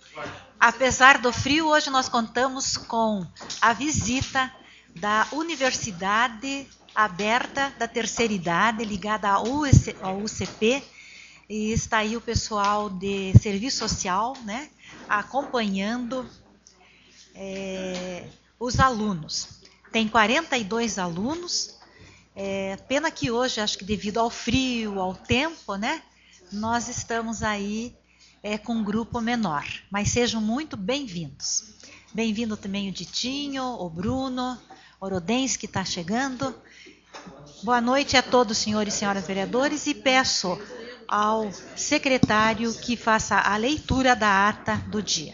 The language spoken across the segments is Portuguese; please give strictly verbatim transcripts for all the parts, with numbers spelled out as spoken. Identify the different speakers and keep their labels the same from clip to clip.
Speaker 1: Apesar do frio, hoje nós contamos com a visita da Universidade Aberta da Terceira Idade, ligada ao U C P, e está aí o pessoal de serviço social, né, acompanhando é, os alunos. Tem quarenta e dois alunos, é, pena que hoje, acho que devido ao frio, ao tempo, né, nós estamos aí é, com um grupo menor, mas sejam muito bem-vindos. Bem-vindo também o Ditinho, o Bruno, o Orodens, que está chegando. Boa noite a todos, senhores e senhoras vereadores, e peço ao secretário que faça a leitura da ata do dia.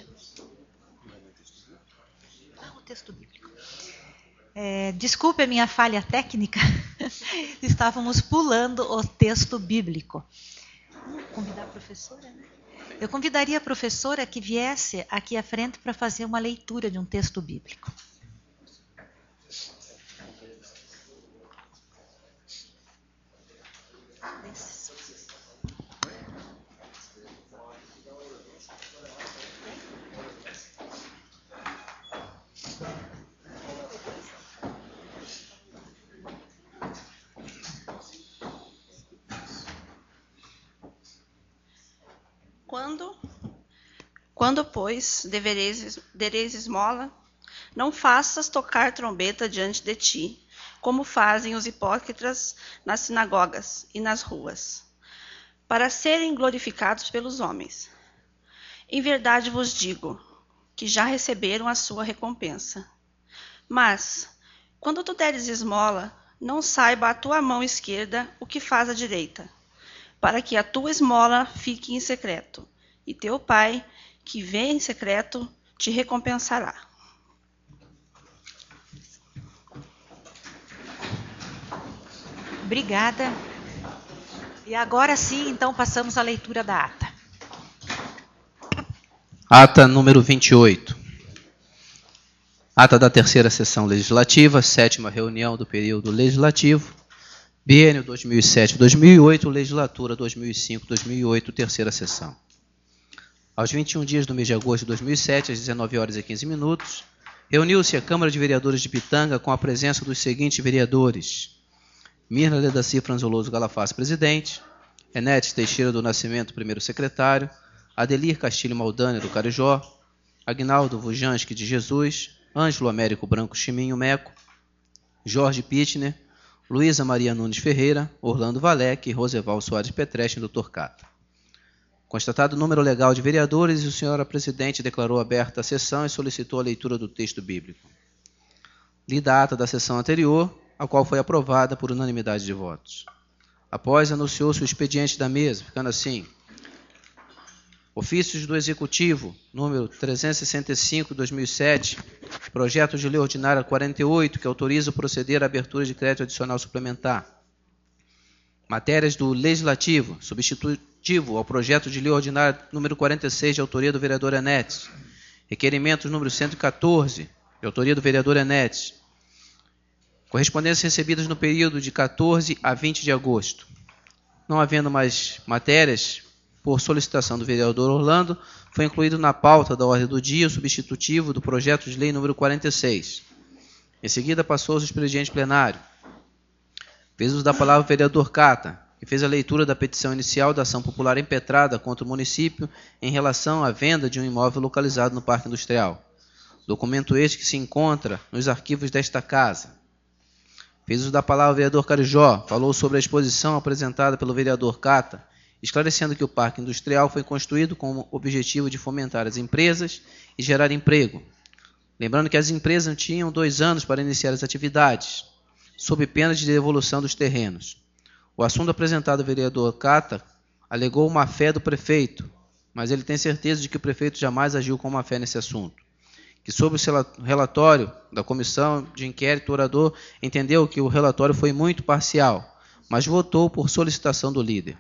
Speaker 1: Ah, o texto bíblico. É, desculpe a minha falha técnica, estávamos pulando o texto bíblico. Vamos convidar a professora, né? Eu convidaria a professora que viesse aqui à frente para fazer uma leitura de um texto bíblico.
Speaker 2: Quando, quando, pois, devereis, dereis esmola, não faças tocar trombeta diante de ti, como fazem os hipócritas nas sinagogas e nas ruas, para serem glorificados pelos homens. Em verdade vos digo, que já receberam a sua recompensa. Mas, quando tu deres esmola, não saiba a tua mão esquerda o que faz a direita, para que a tua esmola fique em secreto, e teu Pai, que vê em secreto, te recompensará.
Speaker 1: Obrigada. E agora sim, então, passamos à leitura da ata.
Speaker 3: Ata número vinte e oito. Ata da terceira sessão legislativa, sétima reunião do período legislativo, biênio dois mil e sete a dois mil e oito, legislatura dois mil e cinco a dois mil e oito, terceira sessão. Aos vinte e um dias do mês de agosto de dois mil e sete, às dezenove horas e quinze minutos, reuniu-se a Câmara de Vereadores de Pitanga com a presença dos seguintes vereadores: Mirna Ledaci Franzoloso Galafaz, presidente; Enetes Teixeira do Nascimento, primeiro secretário; Adelir Castilho Maldani, do Carijó; Agnaldo Vujanski de Jesus; Ângelo Américo Branco Chiminho Meco; Jorge Pitner; Luísa Maria Nunes Ferreira; Orlando Valec; Roseval Soares Petreche e doutor Cata. Constatado o número legal de vereadores, o senhor presidente declarou aberta a sessão e solicitou a leitura do texto bíblico. Lida a ata da sessão anterior, a qual foi aprovada por unanimidade de votos. Após, anunciou-se o expediente da mesa, ficando assim: ofícios do Executivo, número trezentos e sessenta e cinco, dois mil e sete, projeto de lei ordinária quarenta e oito, que autoriza o proceder à abertura de crédito adicional suplementar. Matérias do Legislativo, substitutivo ao projeto de lei ordinária número quarenta e seis, de autoria do vereador Enetes. Requerimentos número cento e quatorze, de autoria do vereador Enetes. Correspondências recebidas no período de quatorze a vinte de agosto. Não havendo mais matérias, por solicitação do vereador Orlando, foi incluído na pauta da ordem do dia o substitutivo do projeto de lei número quarenta e seis. Em seguida, passou-se ao expediente plenário. Fez uso da palavra o vereador Cata, que fez a leitura da petição inicial da ação popular impetrada contra o município em relação à venda de um imóvel localizado no Parque Industrial. Documento este que se encontra nos arquivos desta casa. Fez uso da palavra o vereador Carijó, falou sobre a exposição apresentada pelo vereador Cata, esclarecendo que o Parque Industrial foi construído com o objetivo de fomentar as empresas e gerar emprego. Lembrando que as empresas tinham dois anos para iniciar as atividades, sob pena de devolução dos terrenos. O assunto apresentado ao vereador Cata alegou má fé do prefeito, mas ele tem certeza de que o prefeito jamais agiu com má fé nesse assunto. Que sob o relatório da comissão de inquérito, o orador entendeu que o relatório foi muito parcial, mas votou por solicitação do líder.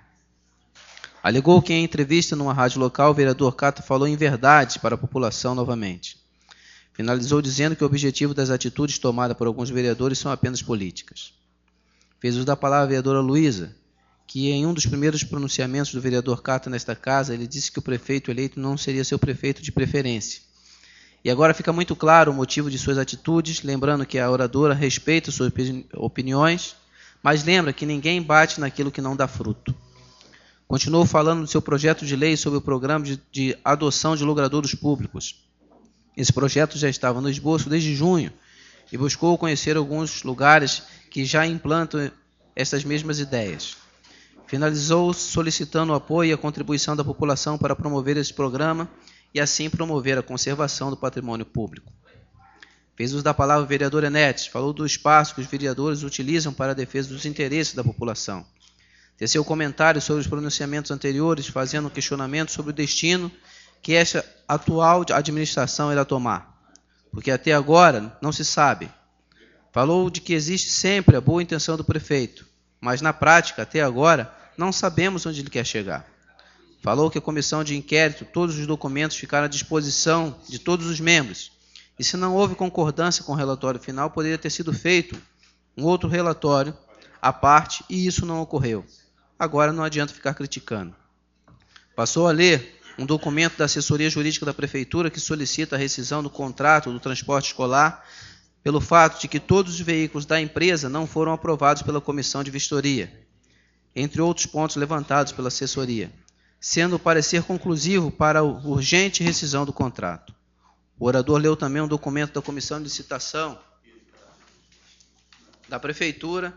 Speaker 3: Alegou que em entrevista numa rádio local, o vereador Cata falou em verdade para a população novamente. Finalizou dizendo que o objetivo das atitudes tomadas por alguns vereadores são apenas políticas. Fez uso da palavra a vereadora Luísa, que em um dos primeiros pronunciamentos do vereador Cata nesta casa, ele disse que o prefeito eleito não seria seu prefeito de preferência. E agora fica muito claro o motivo de suas atitudes, lembrando que a oradora respeita suas opiniões, mas lembra que ninguém bate naquilo que não dá fruto. Continuou falando do seu projeto de lei sobre o programa de, de adoção de logradouros públicos. Esse projeto já estava no esboço desde junho e buscou conhecer alguns lugares que já implantam essas mesmas ideias. Finalizou solicitando o apoio e a contribuição da população para promover esse programa e assim promover a conservação do patrimônio público. Fez uso da palavra o vereador Enetes, falou do espaço que os vereadores utilizam para a defesa dos interesses da população. Teceu comentários sobre os pronunciamentos anteriores, fazendo um questionamento sobre o destino que esta atual administração irá tomar, porque até agora não se sabe. Falou de que existe sempre a boa intenção do prefeito, mas na prática, até agora, não sabemos onde ele quer chegar. Falou que a comissão de inquérito, todos os documentos ficaram à disposição de todos os membros, e se não houve concordância com o relatório final, poderia ter sido feito um outro relatório à parte, e isso não ocorreu. Agora não adianta ficar criticando. Passou a ler um documento da assessoria jurídica da prefeitura que solicita a rescisão do contrato do transporte escolar pelo fato de que todos os veículos da empresa não foram aprovados pela comissão de vistoria, entre outros pontos levantados pela assessoria, sendo o parecer conclusivo para a urgente rescisão do contrato. O orador leu também um documento da comissão de licitação da prefeitura,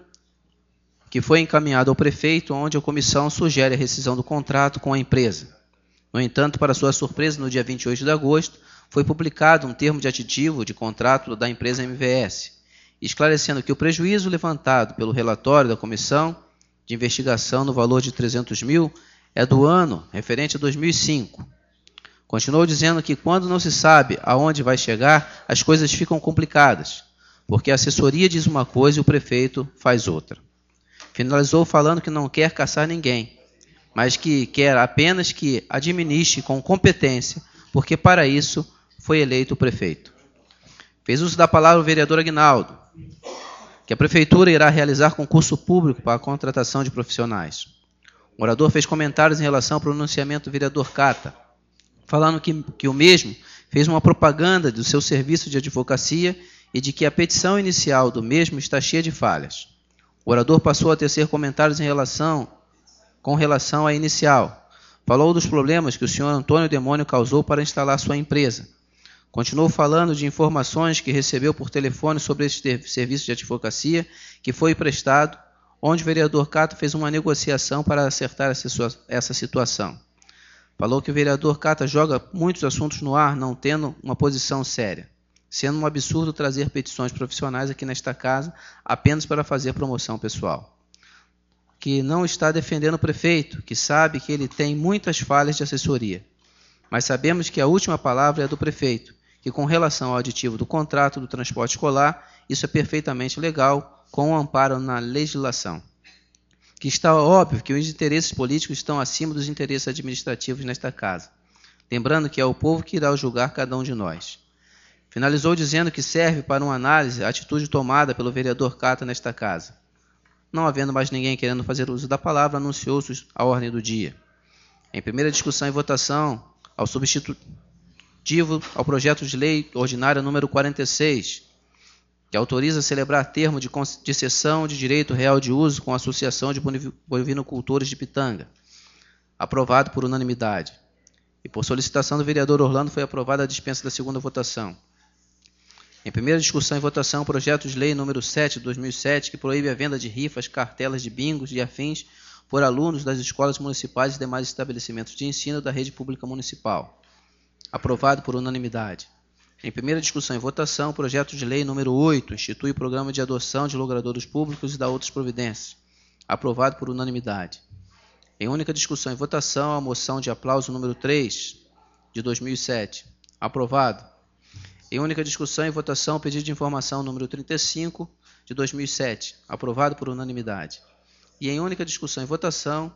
Speaker 3: que foi encaminhado ao prefeito, onde a comissão sugere a rescisão do contrato com a empresa. No entanto, para sua surpresa, no dia vinte e oito de agosto, foi publicado um termo de aditivo de contrato da empresa M V S, esclarecendo que o prejuízo levantado pelo relatório da comissão de investigação no valor de trezentos mil é do ano referente a dois mil e cinco. Continuou dizendo que quando não se sabe aonde vai chegar, as coisas ficam complicadas, porque a assessoria diz uma coisa e o prefeito faz outra. Finalizou falando que não quer caçar ninguém, mas que quer apenas que administre com competência, porque para isso foi eleito o prefeito. Fez uso da palavra o vereador Aguinaldo, que a prefeitura irá realizar concurso público para a contratação de profissionais. O orador fez comentários em relação ao pronunciamento do vereador Cata, falando que, que o mesmo fez uma propaganda do seu serviço de advocacia e de que a petição inicial do mesmo está cheia de falhas. O orador passou a tecer comentários em relação, com relação à inicial. Falou dos problemas que o senhor Antônio Demônio causou para instalar sua empresa. Continuou falando de informações que recebeu por telefone sobre esse serviço de advocacia que foi prestado, onde o vereador Cata fez uma negociação para acertar essa situação. Falou que o vereador Cata joga muitos assuntos no ar, não tendo uma posição séria, sendo um absurdo trazer petições profissionais aqui nesta casa apenas para fazer promoção pessoal. Que não está defendendo o prefeito, que sabe que ele tem muitas falhas de assessoria. Mas sabemos que a última palavra é do prefeito, que com relação ao aditivo do contrato do transporte escolar, isso é perfeitamente legal, com o amparo na legislação. Que está óbvio que os interesses políticos estão acima dos interesses administrativos nesta casa. Lembrando que é o povo que irá julgar cada um de nós. Finalizou dizendo que serve para uma análise a atitude tomada pelo vereador Cata nesta casa. Não havendo mais ninguém querendo fazer uso da palavra, anunciou-se a ordem do dia. Em primeira discussão e votação, ao substitutivo ao projeto de lei ordinária número quarenta e seis, que autoriza a celebrar termo de concessão de direito real de uso com a Associação de Bovinocultores de Pitanga, aprovado por unanimidade. E por solicitação do vereador Orlando foi aprovada a dispensa da segunda votação. Em primeira discussão e votação, o projeto de lei número sete de dois mil e sete, que proíbe a venda de rifas, cartelas de bingos e afins por alunos das escolas municipais e demais estabelecimentos de ensino da rede pública municipal. Aprovado por unanimidade. Em primeira discussão e votação, o projeto de lei número oito, institui o programa de adoção de logradouros públicos e dá outras providências. Aprovado por unanimidade. Em única discussão e votação, a moção de aplauso número três, de dois mil e sete. Aprovado. Em única discussão e votação, o pedido de informação número trinta e cinco, de dois mil e sete. Aprovado por unanimidade. E em única discussão e votação,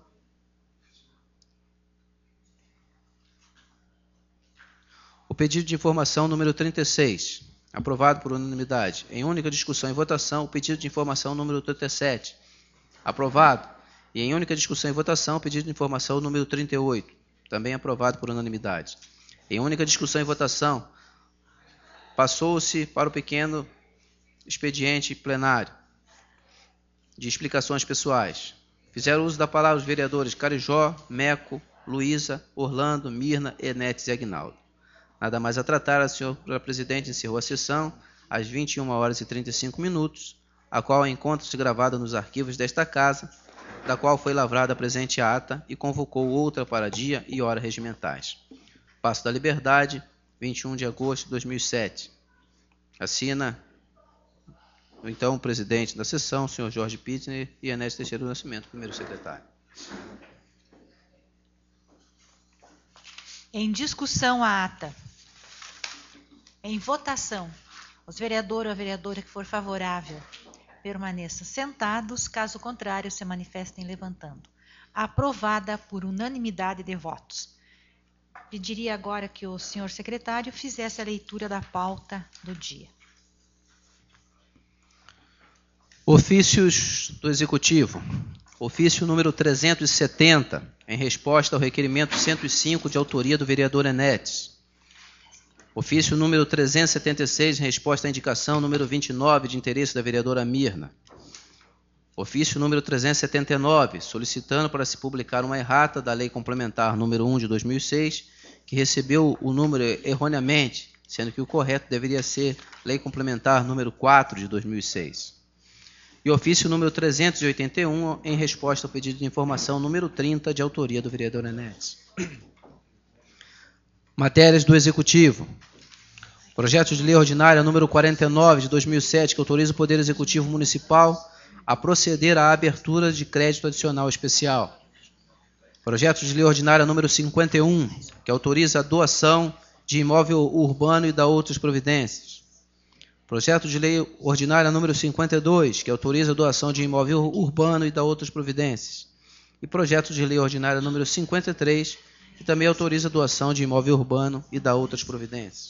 Speaker 3: o pedido de informação número trinta e seis. Aprovado por unanimidade. Em única discussão e votação, o pedido de informação número trinta e sete. Aprovado. E em única discussão e votação, pedido de informação número trinta e oito, também aprovado por unanimidade. Em única discussão e votação, passou-se para o pequeno expediente plenário de explicações pessoais. Fizeram uso da palavra os vereadores Carijó, Meco, Luísa, Orlando, Mirna, Enetes e Aguinaldo. Nada mais a tratar, a senhora presidente encerrou a sessão às vinte e uma horas e trinta e cinco minutos, a qual encontra-se gravada nos arquivos desta casa, da qual foi lavrada a presente ata e convocou outra para dia e hora regimentais. Paço da Liberdade, vinte e um de agosto de dois mil e sete. Assina o então presidente da sessão, senhor Jorge Pittner, e Enéas Teixeira do Nascimento, primeiro secretário.
Speaker 1: Em discussão a ata. Em votação. Os vereadores ou a vereadora que for favorável permaneçam sentados, caso contrário, se manifestem levantando. Aprovada por unanimidade de votos. Pediria agora que o senhor secretário fizesse a leitura da pauta do dia.
Speaker 3: Ofícios do Executivo. Ofício número trezentos e setenta, em resposta ao requerimento cento e cinco de autoria do vereador Enetes. Ofício número trezentos e setenta e seis, em resposta à indicação número vinte e nove, de interesse da vereadora Mirna. Ofício número trezentos e setenta e nove, solicitando para se publicar uma errata da Lei Complementar número um de dois mil e seis, que recebeu o número erroneamente, sendo que o correto deveria ser Lei Complementar número quatro de dois mil e seis. E ofício número trezentos e oitenta e um, em resposta ao pedido de informação número trinta, de autoria do vereador Enetes. Matérias do Executivo. Projeto de Lei Ordinária número quarenta e nove, de dois mil e sete, que autoriza o Poder Executivo Municipal a proceder à abertura de crédito adicional especial. Projeto de Lei Ordinária número cinquenta e um, que autoriza a doação de imóvel urbano e da outras providências. Projeto de Lei Ordinária número cinquenta e dois, que autoriza a doação de imóvel urbano e da outras providências. E Projeto de Lei Ordinária número cinquenta e três, que também autoriza a doação de imóvel urbano e da outras providências.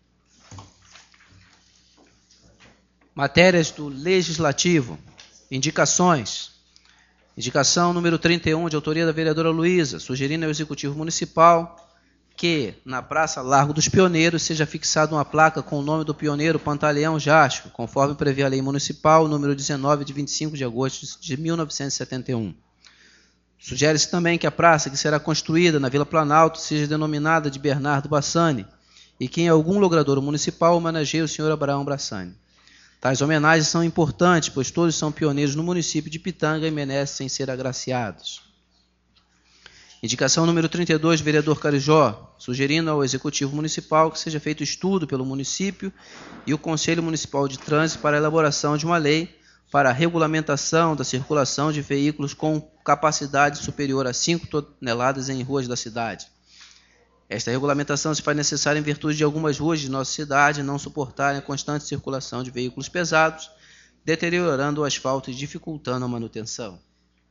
Speaker 3: Matérias do Legislativo. Indicações. Indicação número trinta e um, de autoria da vereadora Luísa, sugerindo ao Executivo Municipal que, na Praça Largo dos Pioneiros, seja fixada uma placa com o nome do pioneiro Pantaleão Jasco, conforme prevê a Lei Municipal número dezenove, de vinte e cinco de agosto de mil novecentos e setenta e um. Sugere-se também que a praça que será construída na Vila Planalto seja denominada de Bernardo Bassani e que em algum logradouro municipal homenageie o senhor Abraão Bassani. Tais homenagens são importantes, pois todos são pioneiros no município de Pitanga e merecem ser agraciados. Indicação número trinta e dois, vereador Carijó, sugerindo ao Executivo Municipal que seja feito estudo pelo município e o Conselho Municipal de Trânsito para a elaboração de uma lei para a regulamentação da circulação de veículos com capacidade superior a cinco toneladas em ruas da cidade. Esta regulamentação se faz necessária em virtude de algumas ruas de nossa cidade não suportarem a constante circulação de veículos pesados, deteriorando o asfalto e dificultando a manutenção.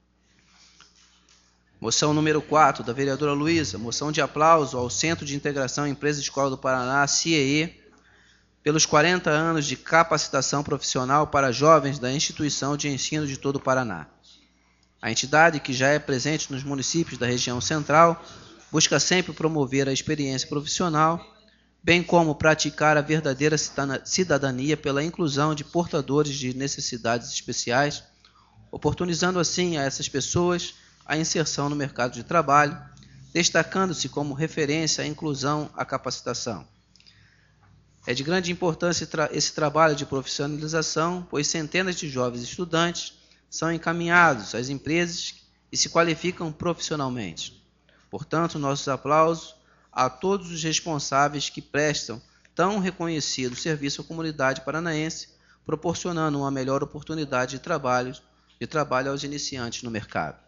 Speaker 3: Moção número quatro, da vereadora Luísa, moção de aplauso ao Centro de Integração Empresa Escola do Paraná, C I E E, pelos quarenta anos de capacitação profissional para jovens da Instituição de Ensino de todo o Paraná. A entidade, que já é presente nos municípios da região central, busca sempre promover a experiência profissional, bem como praticar a verdadeira cidadania pela inclusão de portadores de necessidades especiais, oportunizando assim a essas pessoas a inserção no mercado de trabalho, destacando-se como referência à inclusão à capacitação. É de grande importância esse trabalho de profissionalização, pois centenas de jovens estudantes são encaminhados às empresas e se qualificam profissionalmente. Portanto, nossos aplausos a todos os responsáveis que prestam tão reconhecido serviço à comunidade paranaense, proporcionando uma melhor oportunidade de trabalho, de trabalho aos iniciantes no mercado.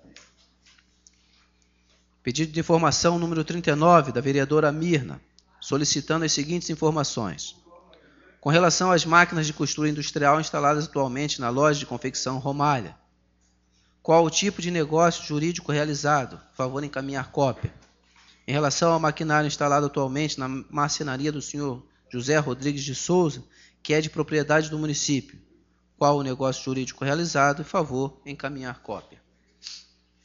Speaker 3: Pedido de informação número trinta e nove, da vereadora Mirna, solicitando as seguintes informações. Com relação às máquinas de costura industrial instaladas atualmente na loja de confecção Romalha, qual o tipo de negócio jurídico realizado? Por favor, encaminhar cópia. Em relação ao maquinário instalado atualmente na marcenaria do senhor José Rodrigues de Souza, que é de propriedade do município, qual o negócio jurídico realizado? Por favor, encaminhar cópia.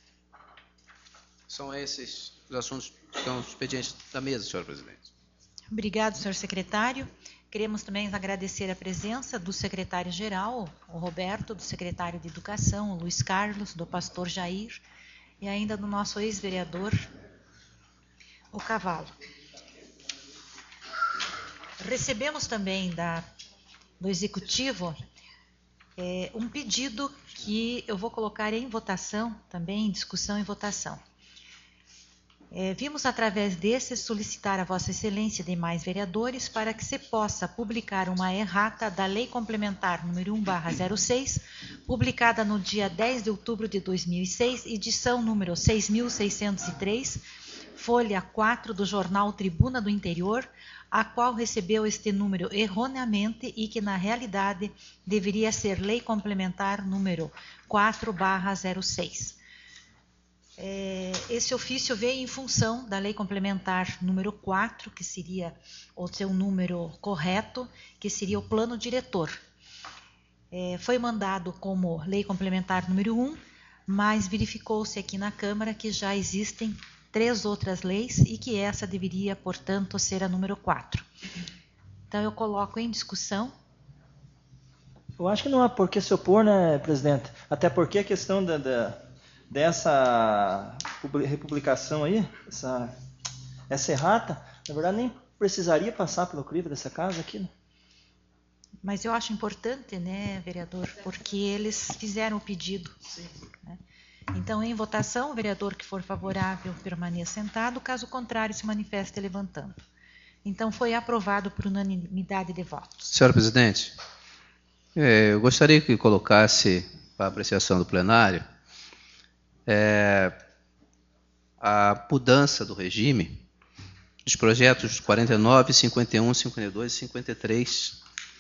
Speaker 3: São esses os assuntos que estão nos expedientes da mesa, senhora presidente.
Speaker 1: Obrigado, senhor secretário. Queremos também agradecer a presença do secretário-geral, o Roberto, do secretário de Educação, o Luiz Carlos, do pastor Jair, e ainda do nosso ex-vereador, o Cavalo. Recebemos também da, do Executivo é, um pedido que eu vou colocar em votação, também em discussão e votação. É, vimos através desse solicitar a Vossa Excelência e demais vereadores para que se possa publicar uma errata da Lei Complementar número um barra zero seis, publicada no dia dez de outubro de dois mil e seis, edição número seis mil seiscentos e três, folha quatro do jornal Tribuna do Interior, a qual recebeu este número erroneamente e que na realidade deveria ser Lei Complementar número quatro barra zero seis. É, esse ofício veio em função da Lei Complementar número quatro, que seria o seu número correto, que seria o Plano Diretor. É, foi mandado como Lei Complementar número um, mas verificou-se aqui na Câmara que já existem três outras leis e que essa deveria, portanto, ser a número quatro. Então, eu coloco em discussão.
Speaker 4: Eu acho que não há por que se opor, né, presidente? Até porque a questão da, da, dessa republicação aí, essa, essa errata, na verdade, nem precisaria passar pelo crivo dessa casa aqui, né?
Speaker 1: Mas eu acho importante, né, vereador, porque eles fizeram o pedido. Né? Então, em votação, o vereador que for favorável permaneça sentado, caso contrário, se manifeste levantando. Então, foi aprovado por unanimidade de votos.
Speaker 3: Senhora presidente, é, eu gostaria que colocasse para apreciação do plenário é, a mudança do regime dos projetos quarenta e nove, cinquenta e um, cinquenta e dois e cinquenta e três.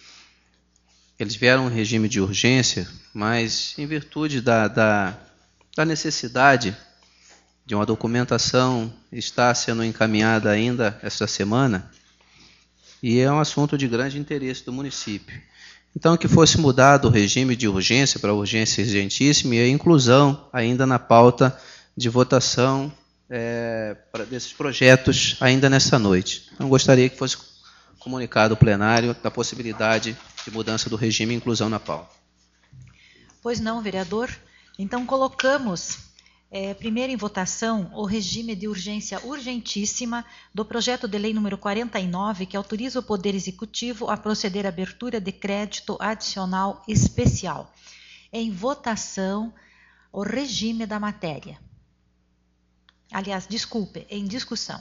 Speaker 3: Eles vieram em regime de urgência, mas em virtude da, da, da necessidade de uma documentação está sendo encaminhada ainda esta semana e é um assunto de grande interesse do município. Então, que fosse mudado o regime de urgência para urgência urgentíssima e a inclusão ainda na pauta de votação é, para desses projetos ainda nessa noite. Então, gostaria que fosse comunicado ao plenário da possibilidade de mudança do regime e inclusão na pauta.
Speaker 1: Pois não, vereador. Então, colocamos é, primeiro em votação o regime de urgência urgentíssima do projeto de lei número quarenta e nove, que autoriza o Poder Executivo a proceder à abertura de crédito adicional especial. Em votação, o regime da matéria. Aliás, desculpe, em discussão.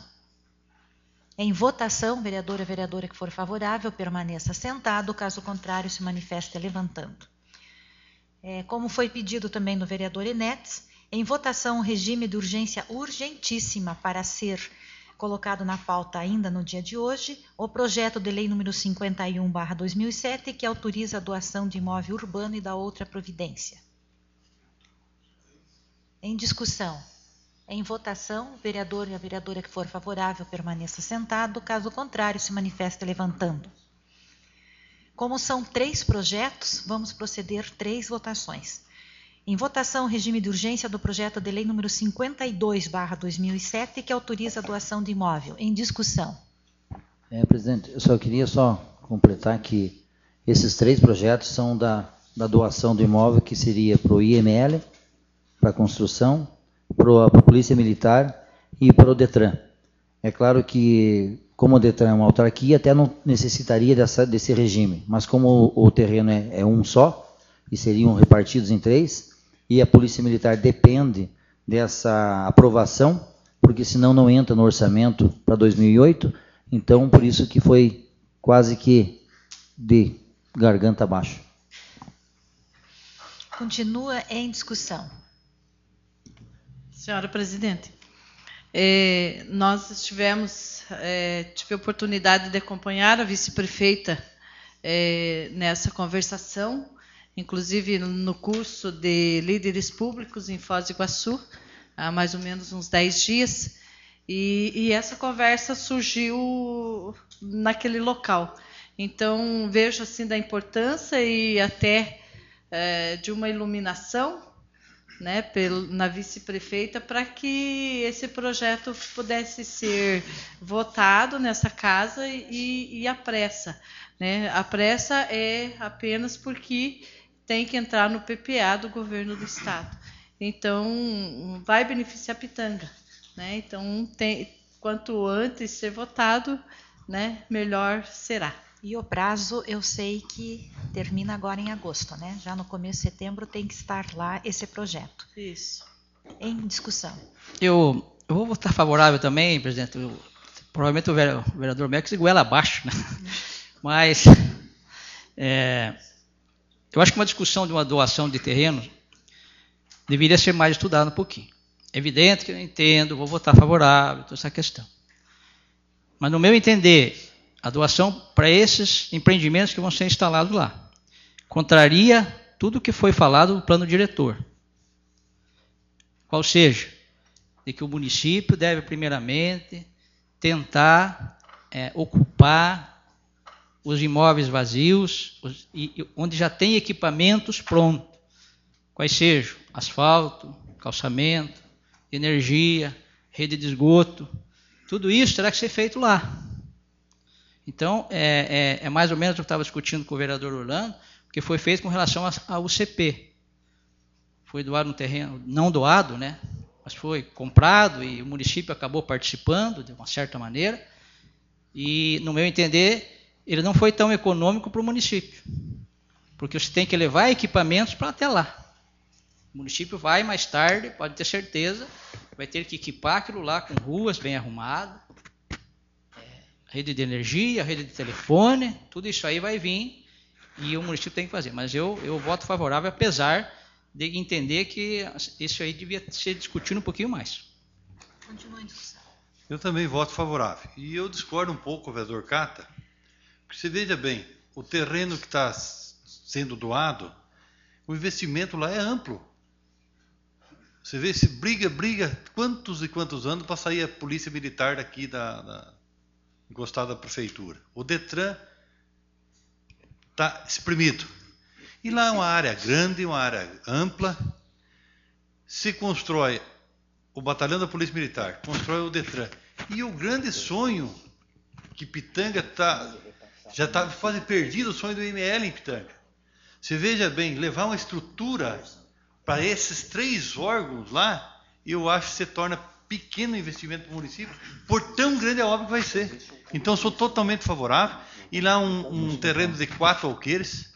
Speaker 1: Em votação, vereador e vereadora que for favorável, permaneça sentado, caso contrário, se manifeste levantando. É, como foi pedido também do vereador Enetes, em votação o regime de urgência urgentíssima para ser colocado na pauta ainda no dia de hoje, o projeto de lei número cinquenta e um barra dois mil e sete, que autoriza a doação de imóvel urbano e da outra providência. Em discussão. Em votação, o vereador e a vereadora que for favorável permaneça sentado, caso contrário, se manifeste levantando. Como são três projetos, vamos proceder três votações. Em votação, o regime de urgência do projeto de lei número cinquenta e dois barra dois mil e sete, que autoriza a doação de imóvel. Em discussão.
Speaker 5: É, presidente, eu só queria só completar que esses três projetos são da, da doação do imóvel, que seria para o I M L, para a construção, para a Polícia Militar e para o DETRAN. É claro que, como o DETRAN é uma autarquia, até não necessitaria dessa, desse regime, mas como o, o terreno é, é um só, e seriam repartidos em três, e a Polícia Militar depende dessa aprovação, porque senão não entra no orçamento para dois mil e oito, então por isso que foi quase que de garganta abaixo.
Speaker 1: Continua em discussão.
Speaker 6: Senhora presidente, eh, nós estivemos, eh, tive a oportunidade de acompanhar a vice-prefeita eh, nessa conversação, inclusive no curso de líderes públicos em Foz do Iguaçu, há mais ou menos uns dez dias, e, e essa conversa surgiu naquele local. Então, vejo assim da importância e até eh, de uma iluminação né, pelo, na vice-prefeita, para que esse projeto pudesse ser votado nessa casa e, e a pressa. Né? A pressa é apenas porque tem que entrar no P P A do governo do estado. Então, vai beneficiar Pitanga. Né? Então, tem, quanto antes ser votado, né, melhor será.
Speaker 1: E o prazo, eu sei que termina agora em agosto, né? Já no começo de setembro tem que estar lá esse projeto.
Speaker 6: Isso.
Speaker 1: Em discussão.
Speaker 7: Eu, eu vou votar favorável também, presidente. Eu, provavelmente o vereador Mex iguela abaixo, né? Mas é, eu acho que uma discussão de uma doação de terrenos deveria ser mais estudada um pouquinho. É evidente que eu entendo, vou votar favorável, toda essa questão. Mas no meu entender, a doação para esses empreendimentos que vão ser instalados lá contraria tudo o que foi falado no plano diretor. Qual seja, de que o município deve primeiramente tentar é, ocupar os imóveis vazios, os, e, onde já tem equipamentos prontos, quais sejam asfalto, calçamento, energia, rede de esgoto, tudo isso terá que ser feito lá. Então, é, é, é mais ou menos o que eu estava discutindo com o vereador Orlando, que foi feito com relação à U C P. Foi doado no terreno, não doado, né? Mas foi comprado e o município acabou participando de uma certa maneira. E, no meu entender, ele não foi tão econômico para o município, porque você tem que levar equipamentos para até lá. O município vai mais tarde, pode ter certeza, vai ter que equipar aquilo lá com ruas bem arrumadas, rede de energia, rede de telefone, tudo isso aí vai vir e o município tem que fazer. Mas eu, eu voto favorável, apesar de entender que isso aí devia ser discutido um pouquinho mais.
Speaker 1: Continua em discussão.
Speaker 8: Eu também voto favorável. E eu discordo um pouco, vereador Cata, porque você veja bem, o terreno que está sendo doado, o investimento lá é amplo. Você vê, se briga, briga, quantos e quantos anos para sair a polícia militar daqui da... da encostado da prefeitura. O Detran está espremido. E lá é uma área grande, uma área ampla. Se constrói o batalhão da Polícia Militar, constrói o Detran. E o grande sonho que Pitanga tá, já está quase perdido, o sonho do I M L em Pitanga. Você veja bem, levar uma estrutura para esses três órgãos lá, eu acho que se torna pequeno investimento do município, por tão grande a obra que vai ser. Então, sou totalmente favorável. E lá um, um terreno de quatro alqueires,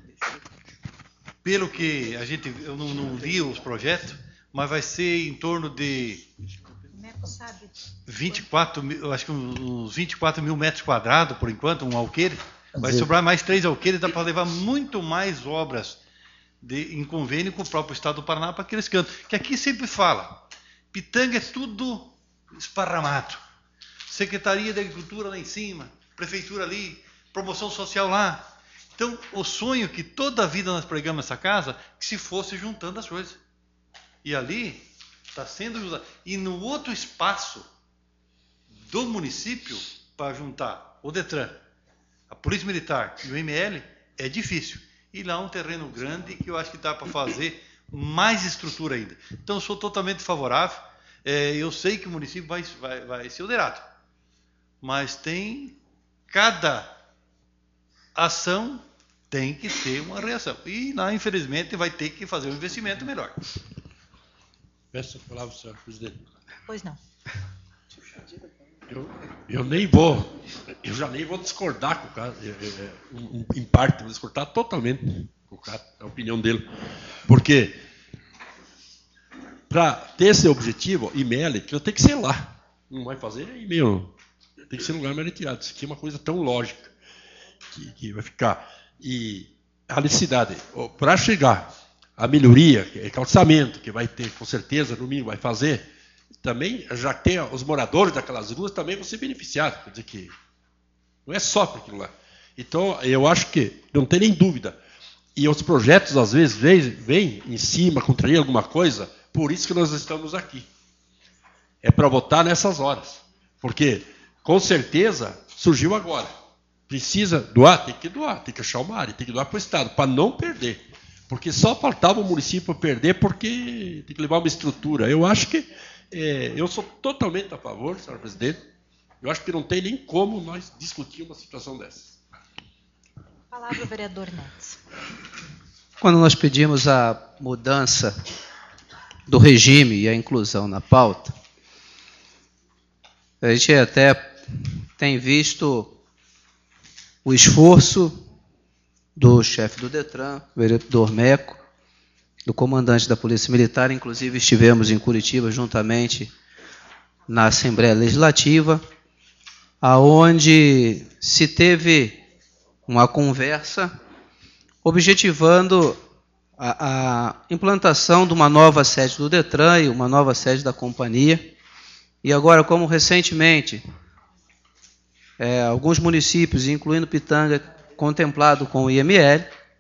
Speaker 8: pelo que a gente, eu não, não li os projetos, mas vai ser em torno de vinte e quatro mil, eu acho que uns vinte e quatro mil metros quadrados, por enquanto, um alqueire. Vai sobrar mais três alqueires, dá para levar muito mais obras de, em convênio com o próprio Estado do Paraná para aqueles cantos. Que aqui sempre fala, Pitanga é tudo esparramado. Secretaria da Agricultura lá em cima, Prefeitura ali, promoção social lá. Então, o sonho que toda a vida nós pregamos nessa casa, que se fosse juntando as coisas. E ali está sendo usado. E no outro espaço do município, para juntar o Detran, a Polícia Militar e o I M L, é difícil. E lá um terreno grande que eu acho que dá para fazer mais estrutura ainda. Então, eu sou totalmente favorável. É, eu sei que o município vai, vai, vai ser onerado. Mas tem... Cada ação tem que ter uma reação. E lá, infelizmente, vai ter que fazer um investimento melhor.
Speaker 9: Peço a palavra, senhor presidente.
Speaker 1: Pois não.
Speaker 9: Eu, eu nem vou... Eu já nem vou discordar com o cara. Eu, eu, em parte, vou discordar totalmente com o cara, a opinião dele. Porque... Para ter esse objetivo, I M L, tem que ser lá. Não vai fazer aí mesmo. Tem que ser um lugar mais retirado. Isso aqui é uma coisa tão lógica que, que vai ficar. E a necessidade, para chegar à melhoria, que é calçamento, que vai ter, com certeza, no mínimo, vai fazer, também, já tem os moradores daquelas ruas também vão ser beneficiados. Quer dizer que não é só para aquilo lá. Então, eu acho que não tem nem dúvida. E os projetos, às vezes, vêm, vêm em cima, contrair alguma coisa. Por isso que nós estamos aqui. É para votar nessas horas. Porque, com certeza, surgiu agora. Precisa doar? Tem que doar. Tem que achar uma área. Tem que doar para o Estado, para não perder. Porque só faltava o município perder porque tem que levar uma estrutura. Eu acho que, é, eu sou totalmente a favor, senhor presidente, eu acho que não tem nem como nós discutir uma situação dessa.
Speaker 1: Palavra o vereador Neves.
Speaker 3: Quando nós pedimos a mudança do regime e a inclusão na pauta, a gente até tem visto o esforço do chefe do DETRAN, vereador Meco, do comandante da Polícia Militar, inclusive estivemos em Curitiba juntamente na Assembleia Legislativa, aonde se teve uma conversa objetivando a, a implantação de uma nova sede do DETRAN e uma nova sede da companhia. E agora, como recentemente, é, alguns municípios, incluindo Pitanga, contemplado com o I M L,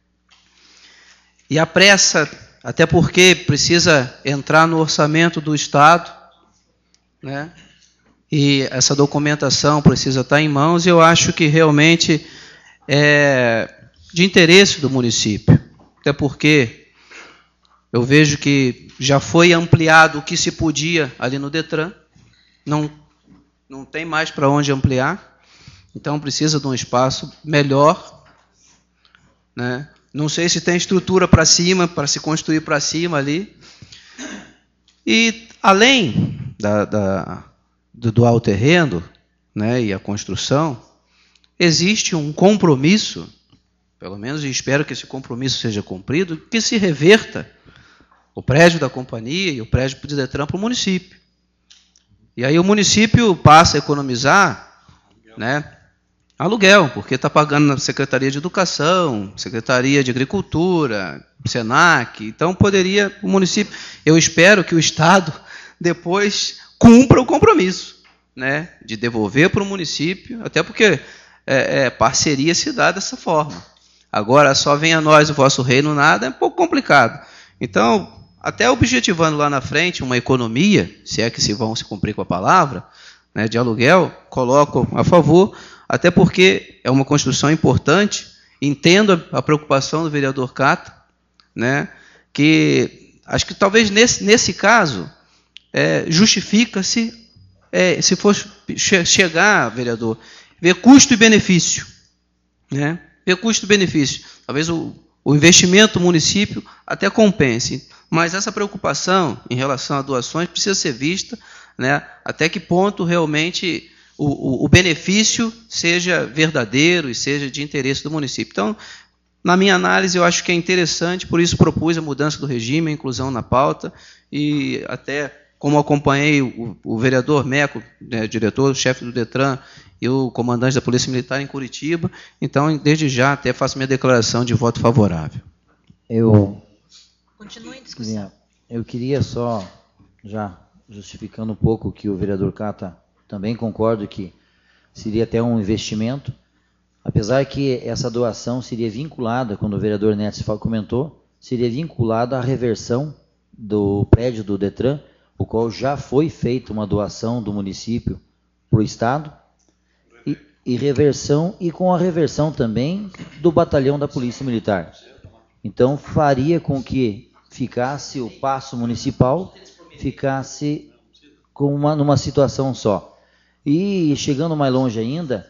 Speaker 3: e a pressa, até porque precisa entrar no orçamento do Estado, né? E essa documentação precisa estar em mãos, e eu acho que realmente é de interesse do município, até porque eu vejo que já foi ampliado o que se podia ali no DETRAN, não, não tem mais para onde ampliar, então precisa de um espaço melhor, né? Não sei se tem estrutura para cima, para se construir para cima ali. E além da, da, do doar o terreno, né, e a construção, existe um compromisso, pelo menos e espero que esse compromisso seja cumprido, que se reverta o prédio da companhia e o prédio do DETRAN para o município. E aí o município passa a economizar, né, aluguel, porque está pagando na Secretaria de Educação, Secretaria de Agricultura, Senac, então poderia o município... Eu espero que o Estado depois cumpra o compromisso, né, de devolver para o município, até porque é, é, parceria se dá dessa forma. Agora, só venha a nós o vosso reino nada, é um pouco complicado. Então, até objetivando lá na frente uma economia, se é que se vão se cumprir com a palavra, né, de aluguel, coloco a favor, até porque é uma construção importante, entendo a preocupação do vereador Cata, né, que acho que talvez nesse, nesse caso é, justifica-se, é, se for che chegar, vereador, ver custo e benefício, né, ver custo e benefício. Talvez o, o investimento do município até compense, mas essa preocupação em relação a doações precisa ser vista, né, até que ponto realmente o, o, o benefício seja verdadeiro e seja de interesse do município. Então, na minha análise, eu acho que é interessante, por isso propus a mudança do regime, a inclusão na pauta, e até como acompanhei o, o vereador Meco, né, diretor, chefe do DETRAN, e o comandante da Polícia Militar em Curitiba, então, desde já, até faço minha declaração de voto favorável.
Speaker 5: Eu,
Speaker 1: Continue em discussão.
Speaker 5: Eu queria só, já justificando um pouco que o vereador Cata também concordo que seria até um investimento, apesar que essa doação seria vinculada, quando o vereador Neto comentou, seria vinculada à reversão do prédio do DETRAN, o qual já foi feita uma doação do município para o Estado, e, e reversão, e com a reversão também do batalhão da Polícia Militar. Então, faria com que ficasse o paço municipal, ficasse com uma, numa situação só. E, chegando mais longe ainda,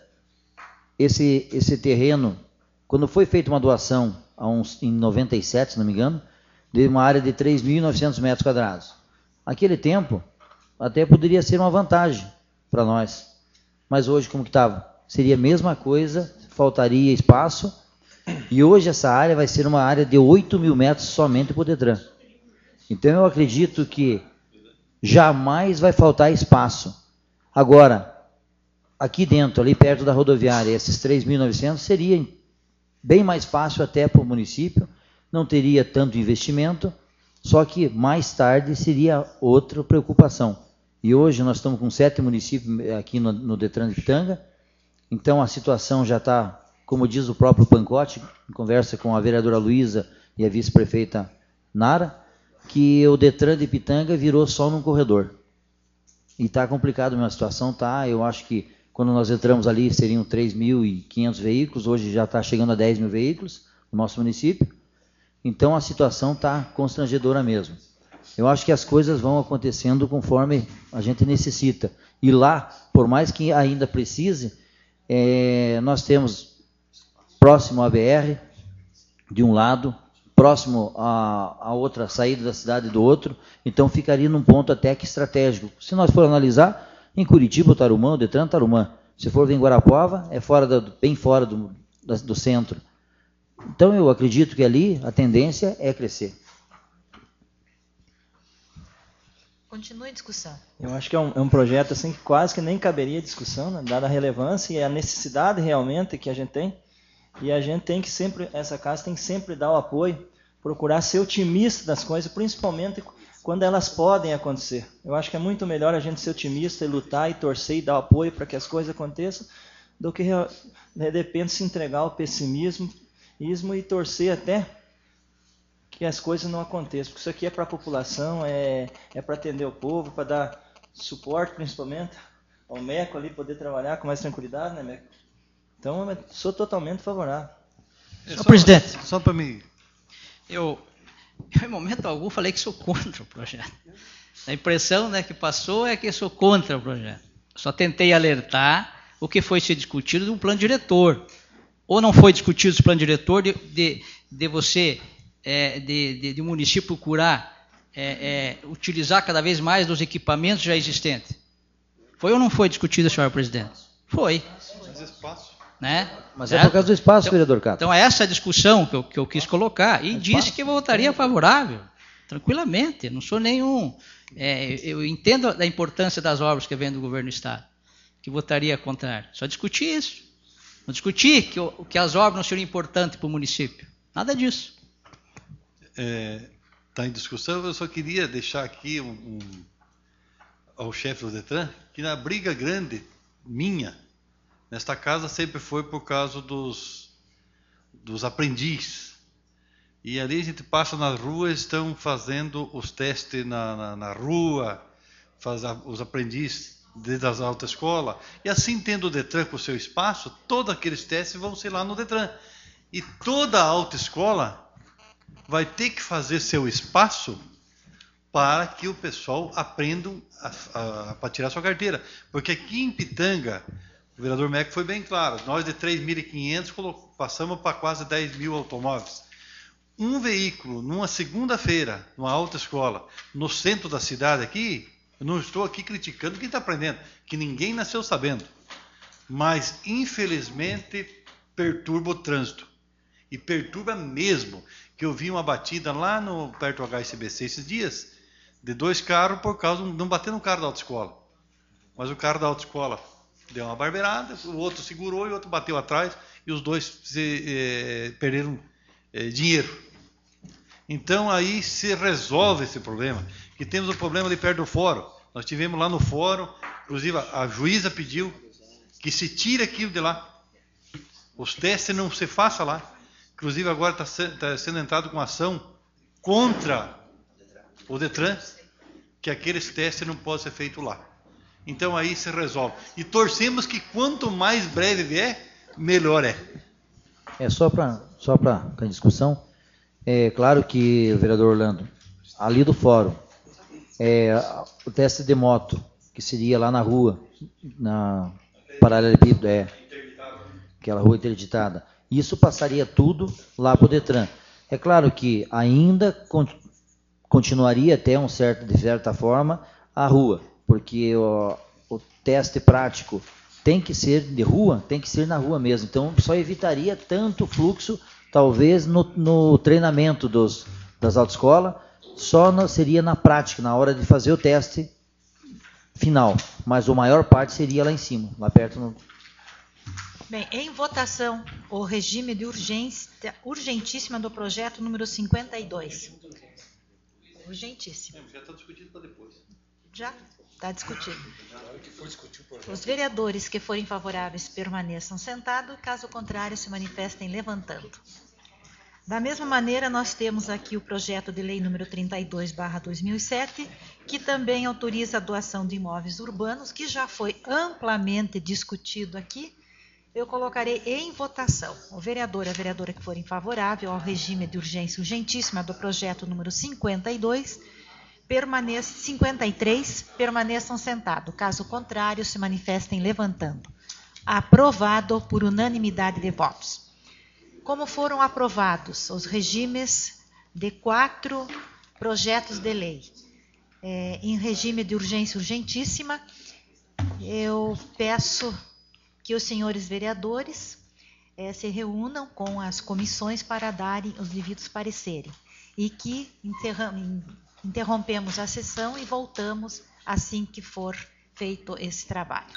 Speaker 5: esse, esse terreno, quando foi feita uma doação a uns, em noventa e sete, se não me engano, de uma área de três mil e novecentos metros quadrados. Naquele tempo, até poderia ser uma vantagem para nós. Mas hoje, como que estava? Seria a mesma coisa, faltaria espaço, e hoje essa área vai ser uma área de oito mil metros somente para o DETRAN. Então, eu acredito que jamais vai faltar espaço. Agora, aqui dentro, ali perto da rodoviária, esses três mil e novecentos seria bem mais fácil até para o município, não teria tanto investimento, só que mais tarde seria outra preocupação. E hoje nós estamos com sete municípios aqui no, no DETRAN de Pitanga, então a situação já está, como diz o próprio Pancotti, em conversa com a vereadora Luísa e a vice-prefeita Nara, que o DETRAN de Pitanga virou só num corredor. E está complicado a minha situação, tá? Eu acho que quando nós entramos ali seriam três mil e quinhentos veículos, hoje já está chegando a dez mil veículos no nosso município. Então a situação está constrangedora mesmo. Eu acho que as coisas vão acontecendo conforme a gente necessita. E lá, por mais que ainda precise, é, nós temos próximo à B R, de um lado, próximo a, a outra saída da cidade do outro, então ficaria num ponto até que estratégico. Se nós for analisar, em Curitiba, o Tarumã, o Detran Tarumã. Se for em Guarapuava, é fora da, bem fora do, da, do centro. Então eu acredito que ali a tendência é crescer.
Speaker 1: Continue a discussão.
Speaker 4: Eu acho que é um, é um projeto assim que quase que nem caberia discussão, né? Dada a relevância e a necessidade realmente que a gente tem. E a gente tem que sempre, essa casa tem que sempre dar o apoio, procurar ser otimista das coisas, principalmente quando elas podem acontecer. Eu acho que é muito melhor a gente ser otimista e lutar e torcer e dar apoio para que as coisas aconteçam, do que de repente se entregar ao pessimismo e torcer até que as coisas não aconteçam. Porque isso aqui é para a população, é, é para atender o povo, para dar suporte principalmente ao MECO ali, poder trabalhar com mais tranquilidade, né, MECO? Então, eu sou totalmente favorável.
Speaker 7: É, Senhor presidente,
Speaker 8: só para mim.
Speaker 7: Eu, em momento algum, falei que sou contra o projeto. A impressão, né, que passou é que eu sou contra o projeto. Só tentei alertar o que foi ser discutido do plano diretor. Ou não foi discutido esse plano diretor de, de, de você, é, de, de, de um município procurar é, é, utilizar cada vez mais dos equipamentos já existentes? Foi ou não foi discutido, senhor presidente? Foi.
Speaker 8: Mas espaço.
Speaker 7: Né?
Speaker 5: Mas é por causa do espaço,
Speaker 7: então,
Speaker 5: vereador Cato.
Speaker 7: Então, essa é a discussão que eu, que eu quis colocar. E disse que eu votaria favorável, tranquilamente. Não sou nenhum... É, eu entendo a importância das obras que vêm do governo do Estado, que votaria contrário. Só discutir isso. Não discutir que, que as obras não seriam importantes para o município. Nada disso.
Speaker 8: Está é, em discussão. Eu só queria deixar aqui um, um, ao chefe do Detran que na briga grande minha, nesta casa sempre foi por causa dos, dos aprendizes. E ali a gente passa nas ruas, estão fazendo os testes na, na, na rua, faz a, os aprendizes desde as autoescolas. E assim, tendo o Detran com o seu espaço, todos aqueles testes vão ser lá no Detran. E toda a autoescola vai ter que fazer seu espaço para que o pessoal aprenda a, a, a, a tirar sua carteira. Porque aqui em Pitanga, o vereador Meco foi bem claro, nós de três mil e quinhentos passamos para quase dez mil automóveis. Um veículo, numa segunda-feira, numa autoescola, no centro da cidade aqui, eu não estou aqui criticando quem está aprendendo, que ninguém nasceu sabendo. Mas, infelizmente, perturba o trânsito. E perturba mesmo, que eu vi uma batida lá no, perto do H S B C esses dias, de dois carros por causa de não bater no carro da autoescola. Mas o carro da autoescola deu uma barbeirada, o outro segurou e o outro bateu atrás, e os dois se, eh, perderam eh, dinheiro. Então aí se resolve esse problema. Que temos o problema ali perto do fórum. Nós tivemos lá no fórum, inclusive a juíza pediu que se tire aquilo de lá. Os testes não se façam lá. Inclusive agora está se, tá sendo entrado com ação contra o Detran, que aqueles testes não podem ser feitos lá. Então aí se resolve. E torcemos que quanto mais breve vier, melhor é.
Speaker 5: É só para só para a discussão. É claro que, vereador Orlando, ali do fórum, é, o teste de moto, que seria lá na rua, na paralelepípedo, é, aquela rua interditada, isso passaria tudo lá para o Detran. É claro que ainda con continuaria até um certo, de certa forma a rua, porque o, o teste prático tem que ser de rua, tem que ser na rua mesmo. Então só evitaria tanto fluxo, talvez no, no treinamento dos, das autoescolas, só no, seria na prática, na hora de fazer o teste final. Mas a maior parte seria lá em cima, lá perto no...
Speaker 1: Bem, em votação, o regime de urgência urgentíssima do projeto número cinquenta e dois. Urgentíssimo.
Speaker 8: Já está discutido para depois.
Speaker 1: Já está discutido. Os vereadores que forem favoráveis permaneçam sentados, caso contrário se manifestem levantando. Da mesma maneira, nós temos aqui o projeto de lei número trinta e dois barra dois mil e sete, que também autoriza a doação de imóveis urbanos, que já foi amplamente discutido aqui. eu colocarei em votação. O vereador e a vereadora que forem favorável ao regime de urgência urgentíssima do projeto número cinquenta e dois, permaneçam, cinquenta e três, permaneçam sentados. Caso contrário, se manifestem levantando. Aprovado por unanimidade de votos. Como foram aprovados os regimes de quatro projetos de lei é, em regime de urgência urgentíssima, eu peço que os senhores vereadores eh, se reúnam com as comissões para darem os devidos pareceres e que interram- interrompemos a sessão e voltamos assim que for feito esse trabalho.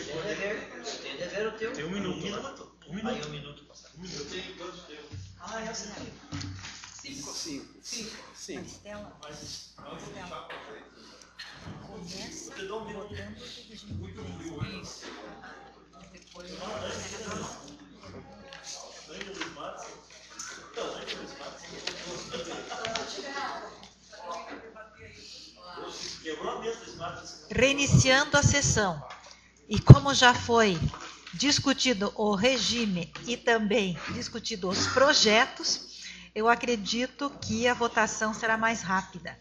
Speaker 4: Tem um minuto. Um minuto. Aí um minuto. Um minuto. Ah, é assim. Cinco. Cinco. Cinco. Cinco.
Speaker 1: Estela, Estela, começa votando o regime de urgência. Isso. Depois reiniciando a sessão. E como já foi discutido o regime e também discutido os projetos, eu acredito que a votação será mais rápida.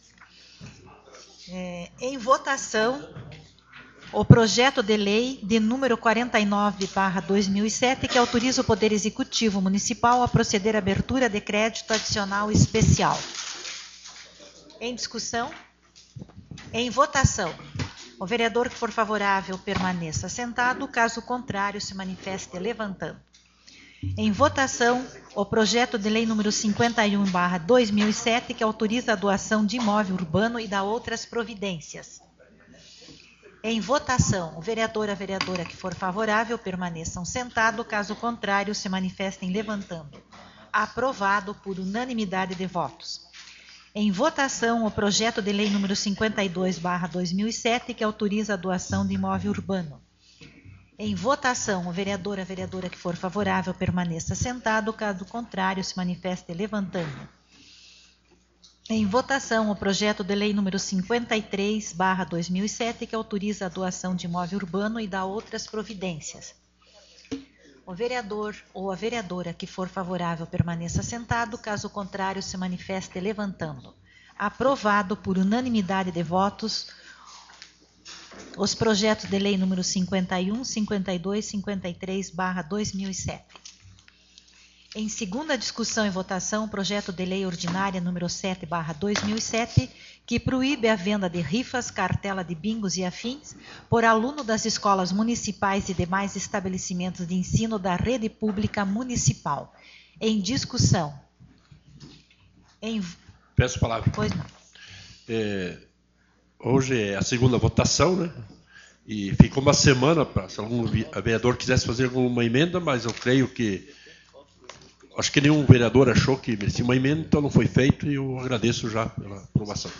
Speaker 1: É, em votação, o projeto de lei de número quarenta e nove barra dois mil e sete, que autoriza o Poder Executivo Municipal a proceder à abertura de crédito adicional especial. Em discussão? Em votação. O vereador que for favorável permaneça sentado, caso contrário se manifeste levantando. Em votação, o projeto de lei número cinquenta e um barra dois mil e sete, que autoriza a doação de imóvel urbano e dá outras providências. Em votação, o vereador e a vereadora que for favorável permaneçam sentado, caso contrário se manifestem levantando. Aprovado por unanimidade de votos. Em votação, o projeto de lei número cinquenta e dois barra dois mil e sete, que autoriza a doação de imóvel urbano. Em votação, o vereador e a vereadora que for favorável permaneça sentado, caso contrário se manifeste levantando. Em votação, o projeto de lei número cinquenta e três barra dois mil e sete, que autoriza a doação de imóvel urbano e dá outras providências. O vereador ou a vereadora que for favorável permaneça sentado, caso contrário se manifeste levantando. Aprovado por unanimidade de votos os projetos de lei número cinquenta e um, cinquenta e dois, cinquenta e três barra dois mil e sete. Em segunda discussão e votação, o projeto de lei ordinária número sete barra dois mil e sete, que proíbe a venda de rifas, cartela de bingos e afins por aluno das escolas municipais e demais estabelecimentos de ensino da rede pública municipal. Em discussão. Em...
Speaker 9: Peço a palavra.
Speaker 1: Pois não.
Speaker 9: É, hoje é a segunda votação, né? E ficou uma semana para se algum vereador quisesse fazer alguma emenda, mas eu creio que acho que nenhum vereador achou que merecia uma emenda, então não foi feito e eu agradeço já pela aprovação.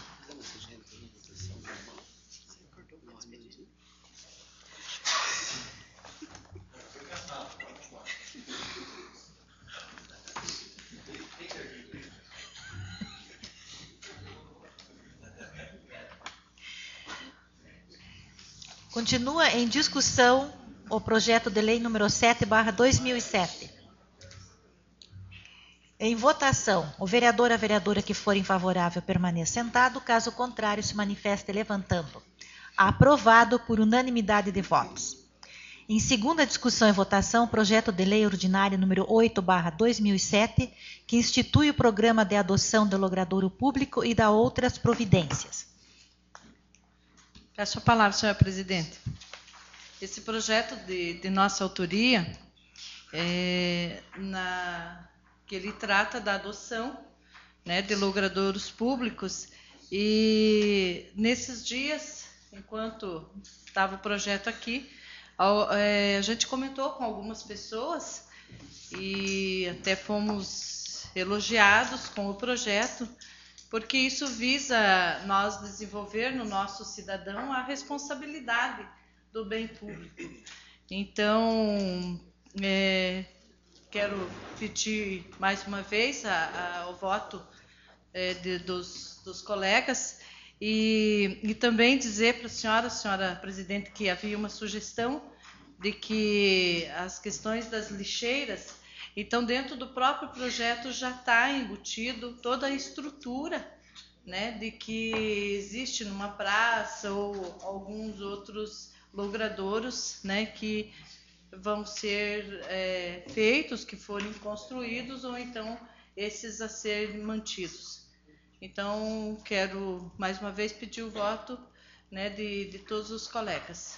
Speaker 1: Continua em discussão o projeto de lei número sete barra dois mil e sete. Em votação, o vereador ou a vereadora que for favorável permaneça sentado, caso contrário se manifeste levantando. Aprovado por unanimidade de votos. Em segunda discussão e votação, o projeto de lei ordinária número oito barra dois mil e sete, que institui o programa de adoção do logradouro público e dá outras providências.
Speaker 6: Peço a palavra, senhora presidente. Esse projeto de, de nossa autoria, é, na, que ele trata da adoção, né, de logradouros públicos, e nesses dias, enquanto estava o projeto aqui, a, é, a gente comentou com algumas pessoas e até fomos elogiados com o projeto, porque isso visa nós desenvolver no nosso cidadão a responsabilidade do bem público. Então, é, quero pedir mais uma vez a, a, o voto é, de, dos, dos colegas e, e também dizer para a senhora, senhora presidente, que havia uma sugestão de que as questões das lixeiras, então dentro do próprio projeto já está embutido toda a estrutura, né, de que existe numa praça ou alguns outros logradouros, né, que vão ser é, feitos, que forem construídos, ou então esses a serem mantidos. Então, quero mais uma vez pedir o voto, né, de, de todos os colegas.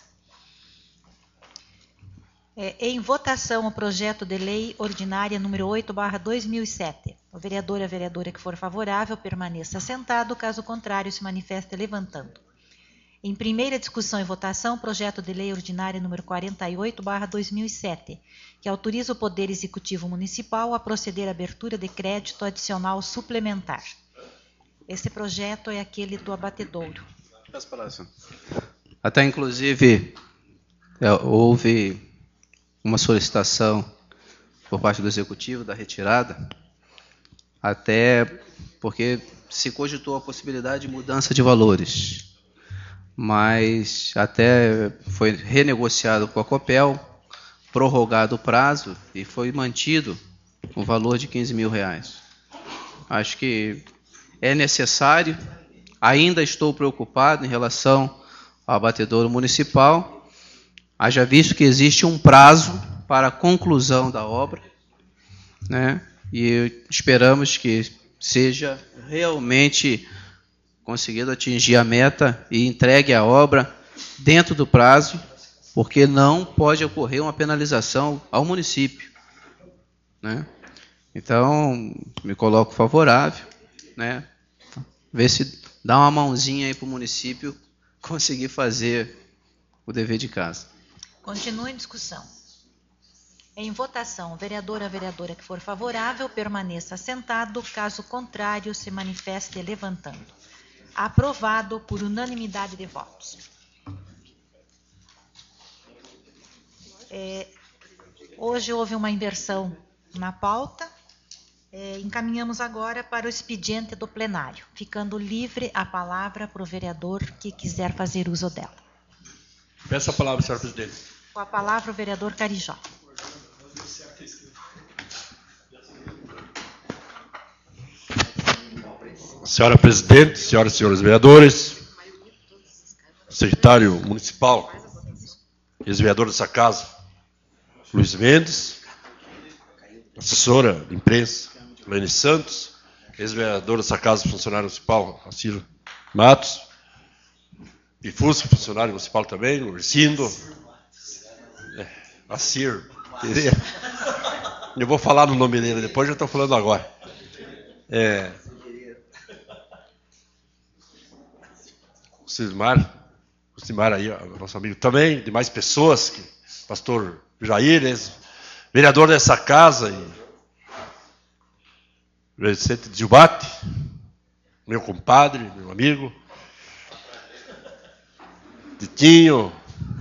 Speaker 1: É, em votação o projeto de lei ordinária número oito barra dois mil e sete. O vereador e a vereadora que for favorável permaneça sentado, caso contrário se manifeste levantando. Em primeira discussão e votação, o projeto de lei ordinária número quarenta e oito barra dois mil e sete, que autoriza o Poder Executivo Municipal a proceder à abertura de crédito adicional suplementar. Esse projeto é aquele do abatedouro.
Speaker 3: Até, inclusive, é, houve uma solicitação por parte do Executivo da retirada, até porque se cogitou a possibilidade de mudança de valores. Mas até foi renegociado com a Copel, prorrogado o prazo e foi mantido o valor de quinze mil reais. Acho que é necessário, ainda estou preocupado em relação ao abatedouro municipal, haja visto que existe um prazo para a conclusão da obra, né? E esperamos que seja realmente conseguido atingir a meta e entregue a obra dentro do prazo, porque não pode ocorrer uma penalização ao município, né? Então, me coloco favorável, né? Ver se dá uma mãozinha aí para o município conseguir fazer o dever de casa.
Speaker 1: Continua em discussão. Em votação, o vereador ou a vereadora que for favorável permaneça sentado, caso contrário se manifeste levantando. Aprovado por unanimidade de votos. É, hoje houve uma inversão na pauta. É, encaminhamos agora para o expediente do plenário, ficando livre a palavra para o vereador que quiser fazer uso dela.
Speaker 9: Peço a palavra, senhor presidente.
Speaker 1: Com a palavra o vereador Carijó.
Speaker 9: Senhora presidente, senhoras e senhores vereadores, secretário municipal, ex-vereador dessa casa, Luiz Mendes, assessora de imprensa, Lene Santos, ex-vereador dessa casa, funcionário municipal, Acir Matos, e Fusco, funcionário municipal também, Ursindo, é, Acir, eu vou falar no nome dele depois, já estou falando agora. É, o Cismar, o Cismar aí, nosso amigo também, demais pessoas, que, pastor Jair, vereador dessa casa, e Vicente Gilbate, meu compadre, meu amigo, Titinho,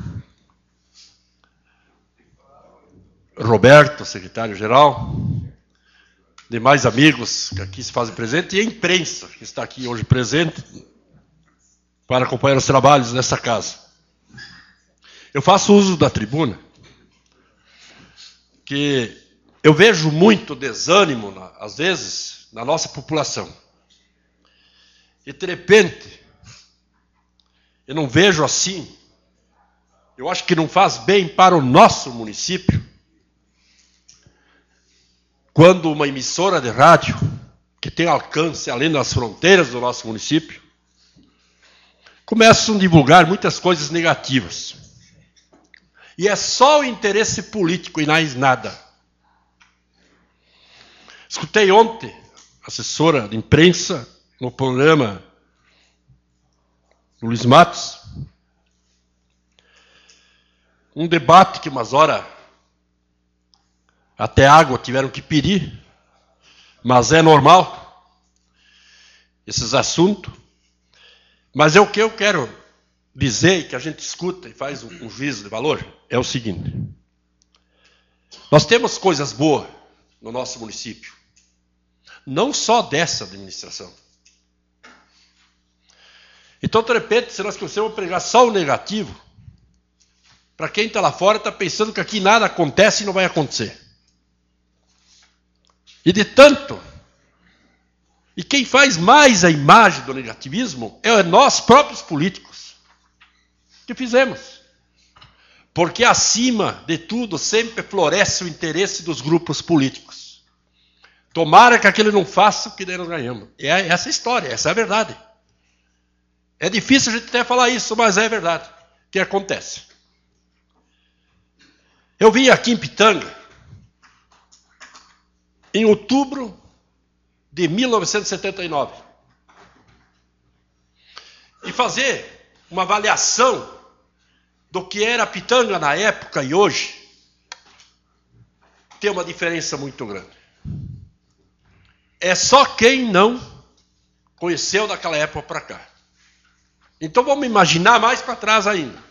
Speaker 9: Roberto, secretário-geral, demais amigos que aqui se fazem presente, e a imprensa que está aqui hoje presente para acompanhar os trabalhos dessa casa. Eu faço uso da tribuna, que eu vejo muito desânimo, às vezes, na nossa população. E, de repente, eu não vejo assim, eu acho que não faz bem para o nosso município, quando uma emissora de rádio, que tem alcance além das fronteiras do nosso município, começam a divulgar muitas coisas negativas. E é só o interesse político e mais nada. Escutei ontem, assessora de imprensa, no programa do Luiz Matos, um debate que umas horas até água tiveram que pedir, mas é normal esses assuntos. Mas é o que eu quero dizer, que a gente escuta e faz um, um juízo de valor, é o seguinte: nós temos coisas boas no nosso município, não só dessa administração. Então, de repente, se nós começarmos a pregar só o negativo, Para quem está lá fora, está pensando que aqui nada acontece e não vai acontecer. E de tanto, e quem faz mais a imagem do negativismo é nós próprios políticos que fizemos. Porque acima de tudo sempre floresce o interesse dos grupos políticos. Tomara que aquele não faça o que daí nós ganhamos. É essa a história, essa é a verdade. É difícil a gente até falar isso, mas é verdade que acontece. Eu vim aqui em Pitanga em outubro de mil novecentos e setenta e nove e fazer uma avaliação do que era Pitanga na época e hoje tem uma diferença muito grande. É só quem não conheceu daquela época para cá. Então vamos imaginar mais para trás ainda.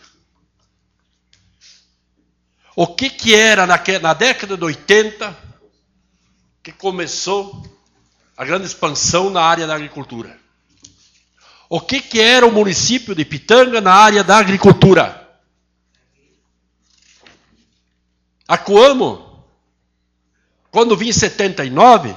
Speaker 9: O que, que era na, na década de oitenta que começou a grande expansão na área da agricultura? O que, que era o município de Pitanga na área da agricultura? A Coamo, quando vim em setenta e nove,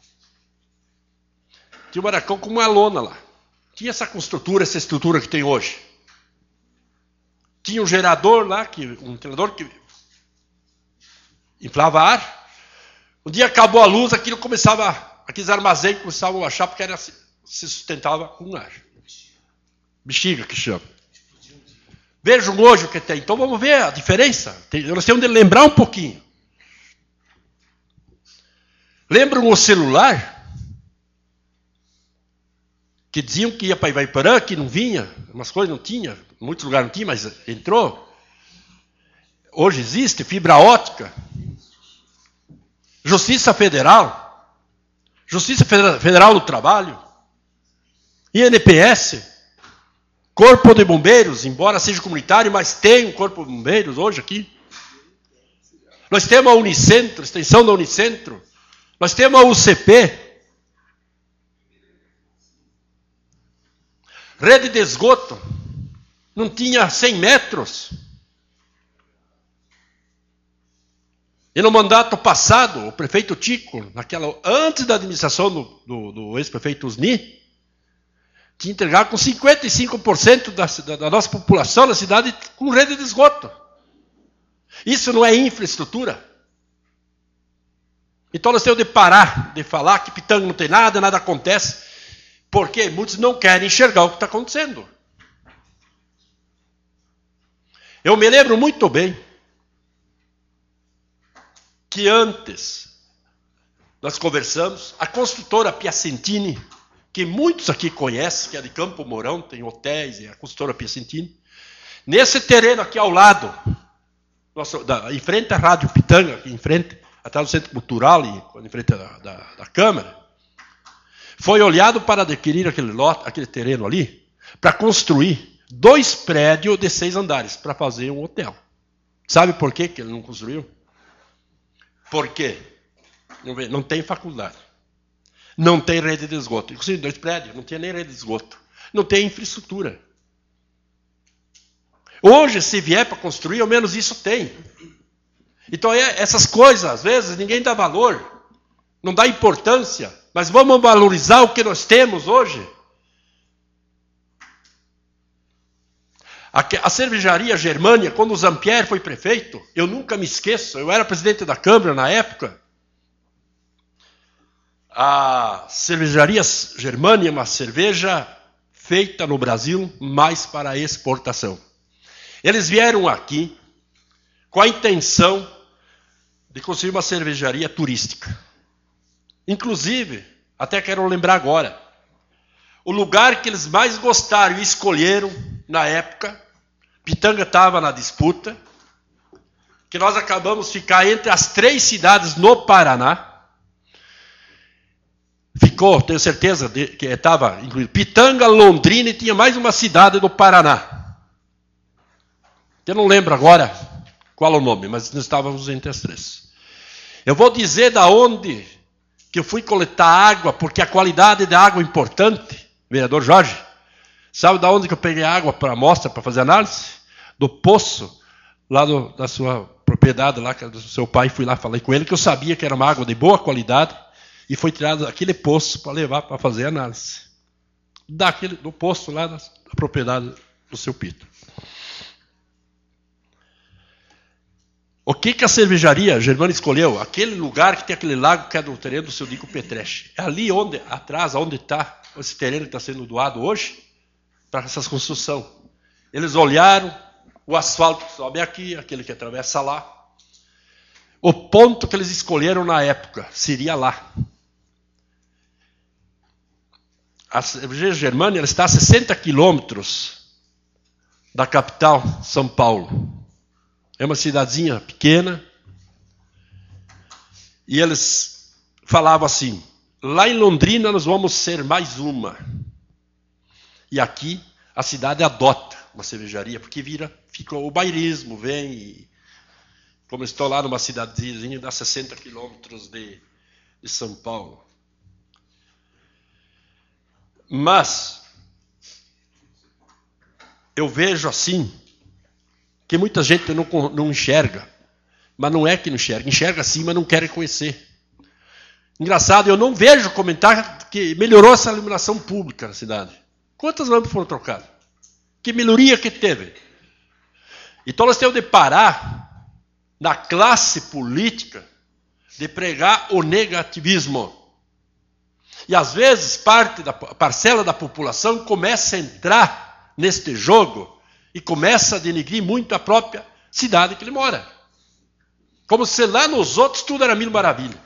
Speaker 9: tinha um barracão com uma lona lá. Tinha essa construtura, essa estrutura que tem hoje. Tinha um gerador lá, que, um ventilador que inflava ar. Um dia acabou a luz, aquilo começava, aqueles armazéns começavam a achar porque era, se sustentava com ar. Bexiga que chama. Vejam hoje o que tem. Então vamos ver a diferença. Tem, nós temos de lembrar um pouquinho. Lembram o celular? Que diziam que ia para Ivaiporã, que não vinha, umas coisas não tinha, em muitos lugares não tinha, mas entrou. Hoje existe fibra ótica. Justiça Federal. Justiça Federal do Trabalho. I N P S. Corpo de Bombeiros, embora seja comunitário, mas tem um Corpo de Bombeiros hoje aqui. Nós temos a Unicentro, a extensão da Unicentro. Nós temos a U C P. Rede de esgoto. Não tinha cem metros. E no mandato passado, o prefeito Tico, naquela, antes da administração do, do, do ex-prefeito Usni, tinha entregado com cinquenta e cinco por cento da, da, da nossa população na cidade com rede de esgoto. Isso não é infraestrutura? Então nós temos de parar de falar que Pitanga não tem nada, nada acontece, porque muitos não querem enxergar o que está acontecendo. Eu me lembro muito bem que antes nós conversamos, a construtora Piacentini, que muitos aqui conhecem, que é de Campo Mourão, tem hotéis, e a construtora Piacentini, nesse terreno aqui ao lado, nossa, da, em frente à Rádio Pitanga, aqui em frente, atrás do Centro Cultural, e em frente da, da, da Câmara, foi olhado para adquirir aquele, lote, aquele terreno ali, para construir dois prédios de seis andares, para fazer um hotel. Sabe por quê que ele não construiu? Porque não, não tem faculdade, não tem rede de esgoto. Inclusive, dois prédios, não tinha nem rede de esgoto. Não tem infraestrutura. Hoje, se vier para construir, ao menos isso tem. Então, é, essas coisas, às vezes, ninguém dá valor, não dá importância, mas vamos valorizar o que nós temos hoje. A, a cervejaria Germânia, quando o Zampieri foi prefeito, eu nunca me esqueço, eu era presidente da Câmara na época. A cervejaria Germânia é uma cerveja feita no Brasil, mais para exportação. Eles vieram aqui com a intenção de construir uma cervejaria turística. Inclusive, até quero lembrar agora, o lugar que eles mais gostaram e escolheram na época, Pitanga estava na disputa, que nós acabamos de ficar entre as três cidades no Paraná. Ficou, tenho certeza, de, que estava incluído Pitanga, Londrina e tinha mais uma cidade do Paraná. Eu não lembro agora qual é o nome, mas nós estávamos entre as três. Eu vou dizer da onde que eu fui coletar água, porque a qualidade da água é importante, vereador Jorge. Sabe de onde que eu peguei água para amostra, para fazer análise? Do poço lá do, da sua propriedade, lá do seu pai, fui lá, falei com ele, que eu sabia que era uma água de boa qualidade, e foi tirado daquele poço para levar para fazer análise. Daquele, do poço lá da, da propriedade do seu Pito. O que, que a cervejaria Germana escolheu? Aquele lugar que tem aquele lago que é do terreno do seu Dico Petreche. É ali onde, atrás, onde está esse terreno que está sendo doado hoje, para essa construção. Eles olharam o asfalto que sobe aqui, aquele que atravessa lá. O ponto que eles escolheram na época seria lá. A cervejaria Germana ela está a sessenta quilômetros da capital, São Paulo. É uma cidadezinha pequena. E eles falavam assim, lá em Londrina nós vamos ser mais uma. E aqui a cidade adota uma cervejaria, porque vira, fica o bairismo, vem e... Como estou lá numa cidadezinha, dá sessenta quilômetros de, de São Paulo. Mas, eu vejo assim, que muita gente não, não enxerga. Mas não é que não enxerga. Enxerga sim, mas não quer reconhecer. Engraçado, eu não vejo comentar que melhorou essa iluminação pública na cidade. Quantas lâmpadas foram trocadas? Que melhoria que teve? Então nós temos de parar na classe política de pregar o negativismo. E às vezes parte da parcela da população começa a entrar neste jogo e começa a denegrir muito a própria cidade que ele mora. Como se lá nos outros tudo era mil maravilha.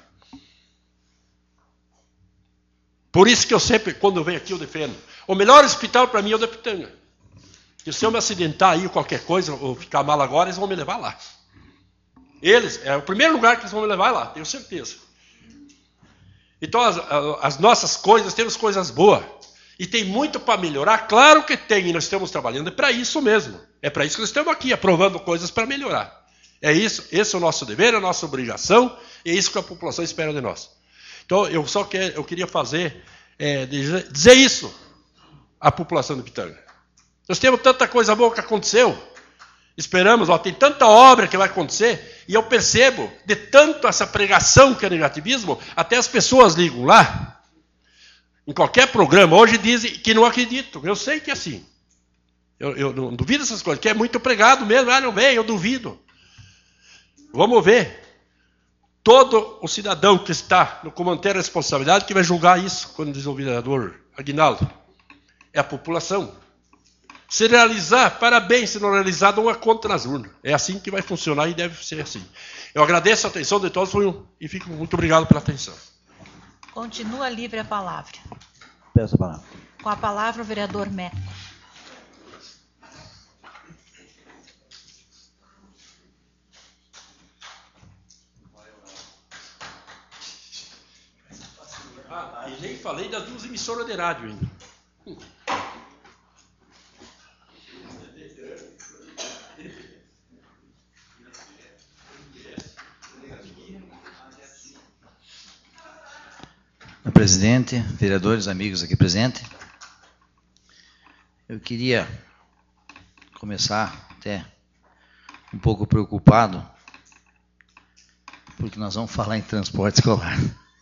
Speaker 9: Por isso que eu sempre, quando eu venho aqui, eu defendo. O melhor hospital para mim é o da Pitanga. E se eu me acidentar aí ou qualquer coisa, ou ficar mal agora, eles vão me levar lá. Eles, é o primeiro lugar que eles vão me levar lá, tenho certeza. Então as, as nossas coisas, temos coisas boas. E tem muito para melhorar, claro que tem, e nós estamos trabalhando, é para isso mesmo. É para isso que nós estamos aqui, aprovando coisas para melhorar. É isso, esse é o nosso dever, é a nossa obrigação, e é isso que a população espera de nós. Então eu só quer, eu queria fazer, é, dizer, dizer isso à população de Pitanga. Nós temos tanta coisa boa que aconteceu, esperamos, ó, tem tanta obra que vai acontecer, e eu percebo, de tanto essa pregação que é negativismo, até as pessoas ligam lá, em qualquer programa, hoje dizem que não acreditam. Eu sei que é assim. Eu, eu não duvido dessas coisas, que é muito pregado mesmo. Ah, não vem, eu duvido. Vamos ver. Todo o cidadão que está no comando da responsabilidade que vai julgar isso, quando diz o vereador Aguinaldo, é a população. Se realizar, parabéns. Se não realizar, dá uma conta nas urnas. É assim que vai funcionar e deve ser assim. Eu agradeço a atenção de todos e fico muito obrigado pela atenção.
Speaker 1: Continua livre a palavra.
Speaker 5: Peço a palavra.
Speaker 1: Com a palavra o vereador Meco.
Speaker 9: Ah, e nem falei das duas emissoras de rádio ainda. Hum.
Speaker 5: Presidente, vereadores, amigos aqui presentes, eu queria começar até um pouco preocupado, porque nós vamos falar em transporte escolar.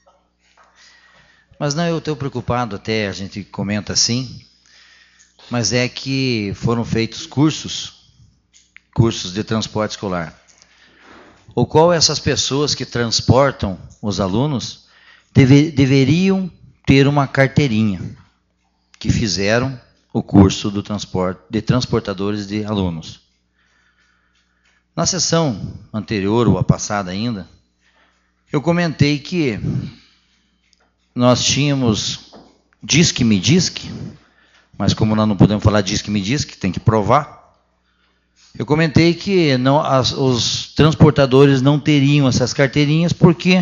Speaker 5: Mas não, eu estou preocupado, até a gente comenta assim, mas é que foram feitos cursos, cursos de transporte escolar, o qual essas pessoas que transportam os alunos Deve, deveriam ter uma carteirinha que fizeram o curso do transporte, de transportadores de alunos. Na sessão anterior, ou a passada ainda, eu comentei que nós tínhamos Disque-me Disque, mas como nós não podemos falar Disque-me Disque, tem que provar. Eu comentei que não, as, os transportadores não teriam essas carteirinhas porque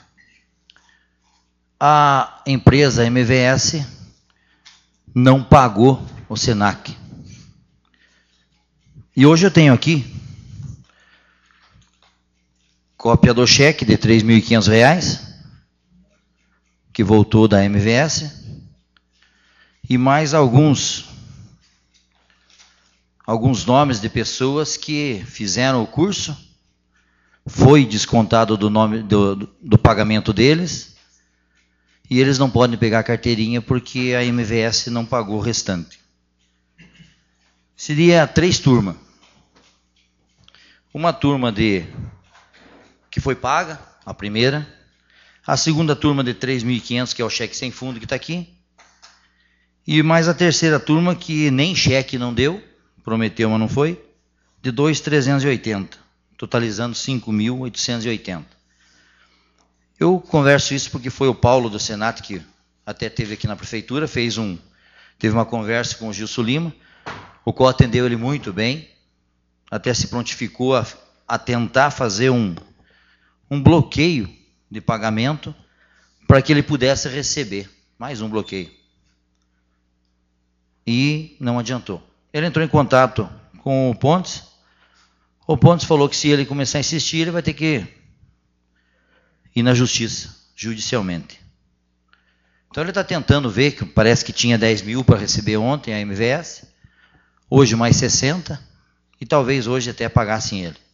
Speaker 5: a empresa M V S não pagou o SENAC. E hoje eu tenho aqui cópia do cheque de três mil e quinhentos reais, que voltou da M V S, e mais alguns alguns nomes de pessoas que fizeram o curso, foi descontado do, nome, do, do pagamento deles, e eles não podem pegar a carteirinha porque a M V S não pagou o restante. Seria três turmas. Uma turma de que foi paga, a primeira. A segunda turma de três mil e quinhentos, que é o cheque sem fundo que está aqui. E mais a terceira turma que nem cheque não deu, prometeu, mas não foi, de dois mil trezentos e oitenta, totalizando cinco mil oitocentos e oitenta. Eu converso isso porque foi o Paulo do Senat, que até teve aqui na prefeitura, fez um, teve uma conversa com o Gilson Lima, o qual atendeu ele muito bem, até se prontificou a, a tentar fazer um, um bloqueio de pagamento para que ele pudesse receber mais um bloqueio. E não adiantou. Ele entrou em contato com o Pontes. O Pontes falou que se ele começar a insistir, ele vai ter que ir na justiça, judicialmente. Então ele está tentando ver, que parece que tinha dez mil para receber ontem a M V S, hoje mais sessenta, e talvez hoje até pagassem ele.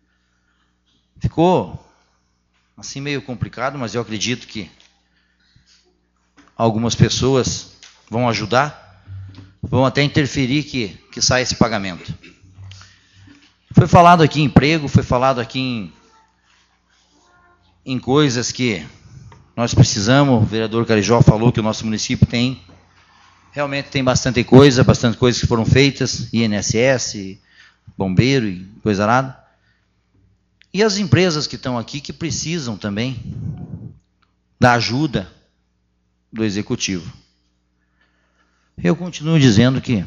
Speaker 5: Ficou assim meio complicado, mas eu acredito que algumas pessoas vão ajudar, vão até interferir que, que saia esse pagamento. Foi falado aqui em emprego, foi falado aqui em, em coisas que nós precisamos. O vereador Carijó falou que o nosso município tem, realmente tem bastante coisa, bastante coisas que foram feitas, I N S S, bombeiro e coisa arada. E as empresas que estão aqui que precisam também da ajuda do executivo. Eu continuo dizendo que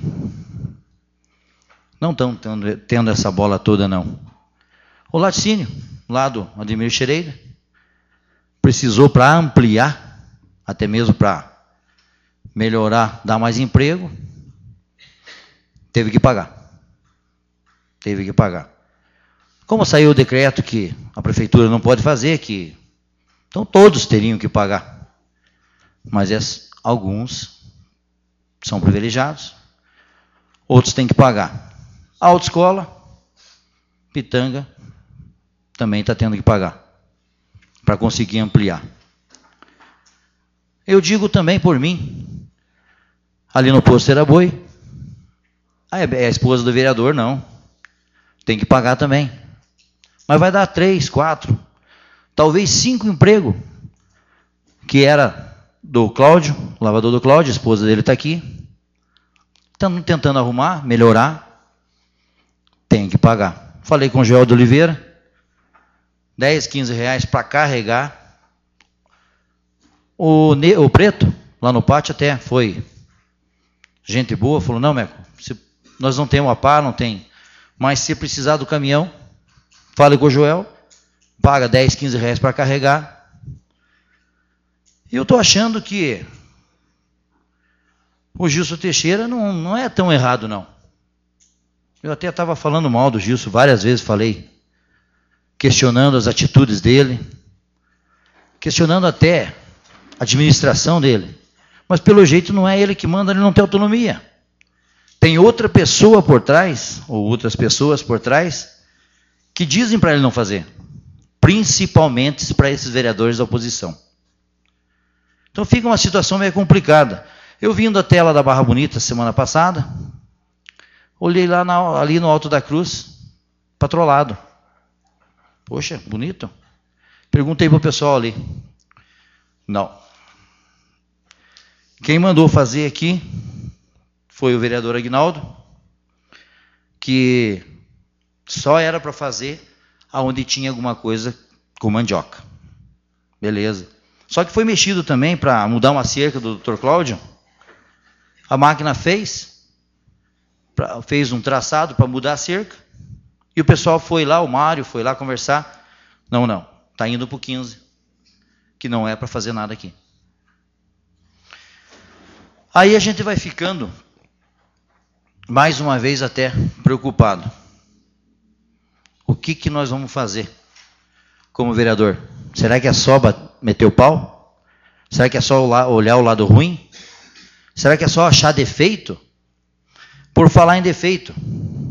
Speaker 5: não estão tendo, tendo essa bola toda, não. O laticínio, lá do Ademir Xereira, precisou para ampliar, até mesmo para melhorar, dar mais emprego, teve que pagar. Teve que pagar. Como saiu o decreto que a prefeitura não pode fazer, que então todos teriam que pagar. Mas es, alguns são privilegiados, outros têm que pagar. A autoescola, Pitanga, também está tendo que pagar, para conseguir ampliar. Eu digo também por mim, ali no posto Era Boi, ah, é a esposa do vereador, não, tem que pagar também. Mas vai dar três, quatro, talvez cinco empregos, que era do Cláudio, o lavador do Cláudio, a esposa dele está aqui. Estamos tentando arrumar, melhorar. Tem que pagar. Falei com o Joel de Oliveira, dez, quinze reais para carregar. O, o Preto, lá no pátio, até foi gente boa, falou, não, Meco, se, nós não temos a pá, não tem, mas se precisar do caminhão, fale com o Joel, paga dez, quinze reais para carregar. E eu estou achando que o Gilson Teixeira não, não é tão errado, não. Eu até estava falando mal do Gilson, várias vezes falei, questionando as atitudes dele, questionando até a administração dele. Mas pelo jeito não é ele que manda, ele não tem autonomia. Tem outra pessoa por trás, ou outras pessoas por trás, que dizem para ele não fazer. Principalmente para esses vereadores da oposição. Então fica uma situação meio complicada. Eu vim da tela da Barra Bonita semana passada, olhei lá na, ali no Alto da Cruz, patrolado. Poxa, bonito. Perguntei para o pessoal ali. Não. Quem mandou fazer aqui foi o vereador Aguinaldo, que só era para fazer aonde tinha alguma coisa com mandioca. Beleza. Só que foi mexido também para mudar uma cerca do doutor Cláudio. A máquina fez, pra, fez um traçado para mudar a cerca, e o pessoal foi lá, o Mário foi lá conversar. Não, não, está indo para o quinze, que não é para fazer nada aqui. Aí a gente vai ficando, mais uma vez até, preocupado. O que, que nós vamos fazer como vereador? Será que é só meter o pau? Será que é só olhar o lado ruim? Será que é só achar defeito? Por falar em defeito,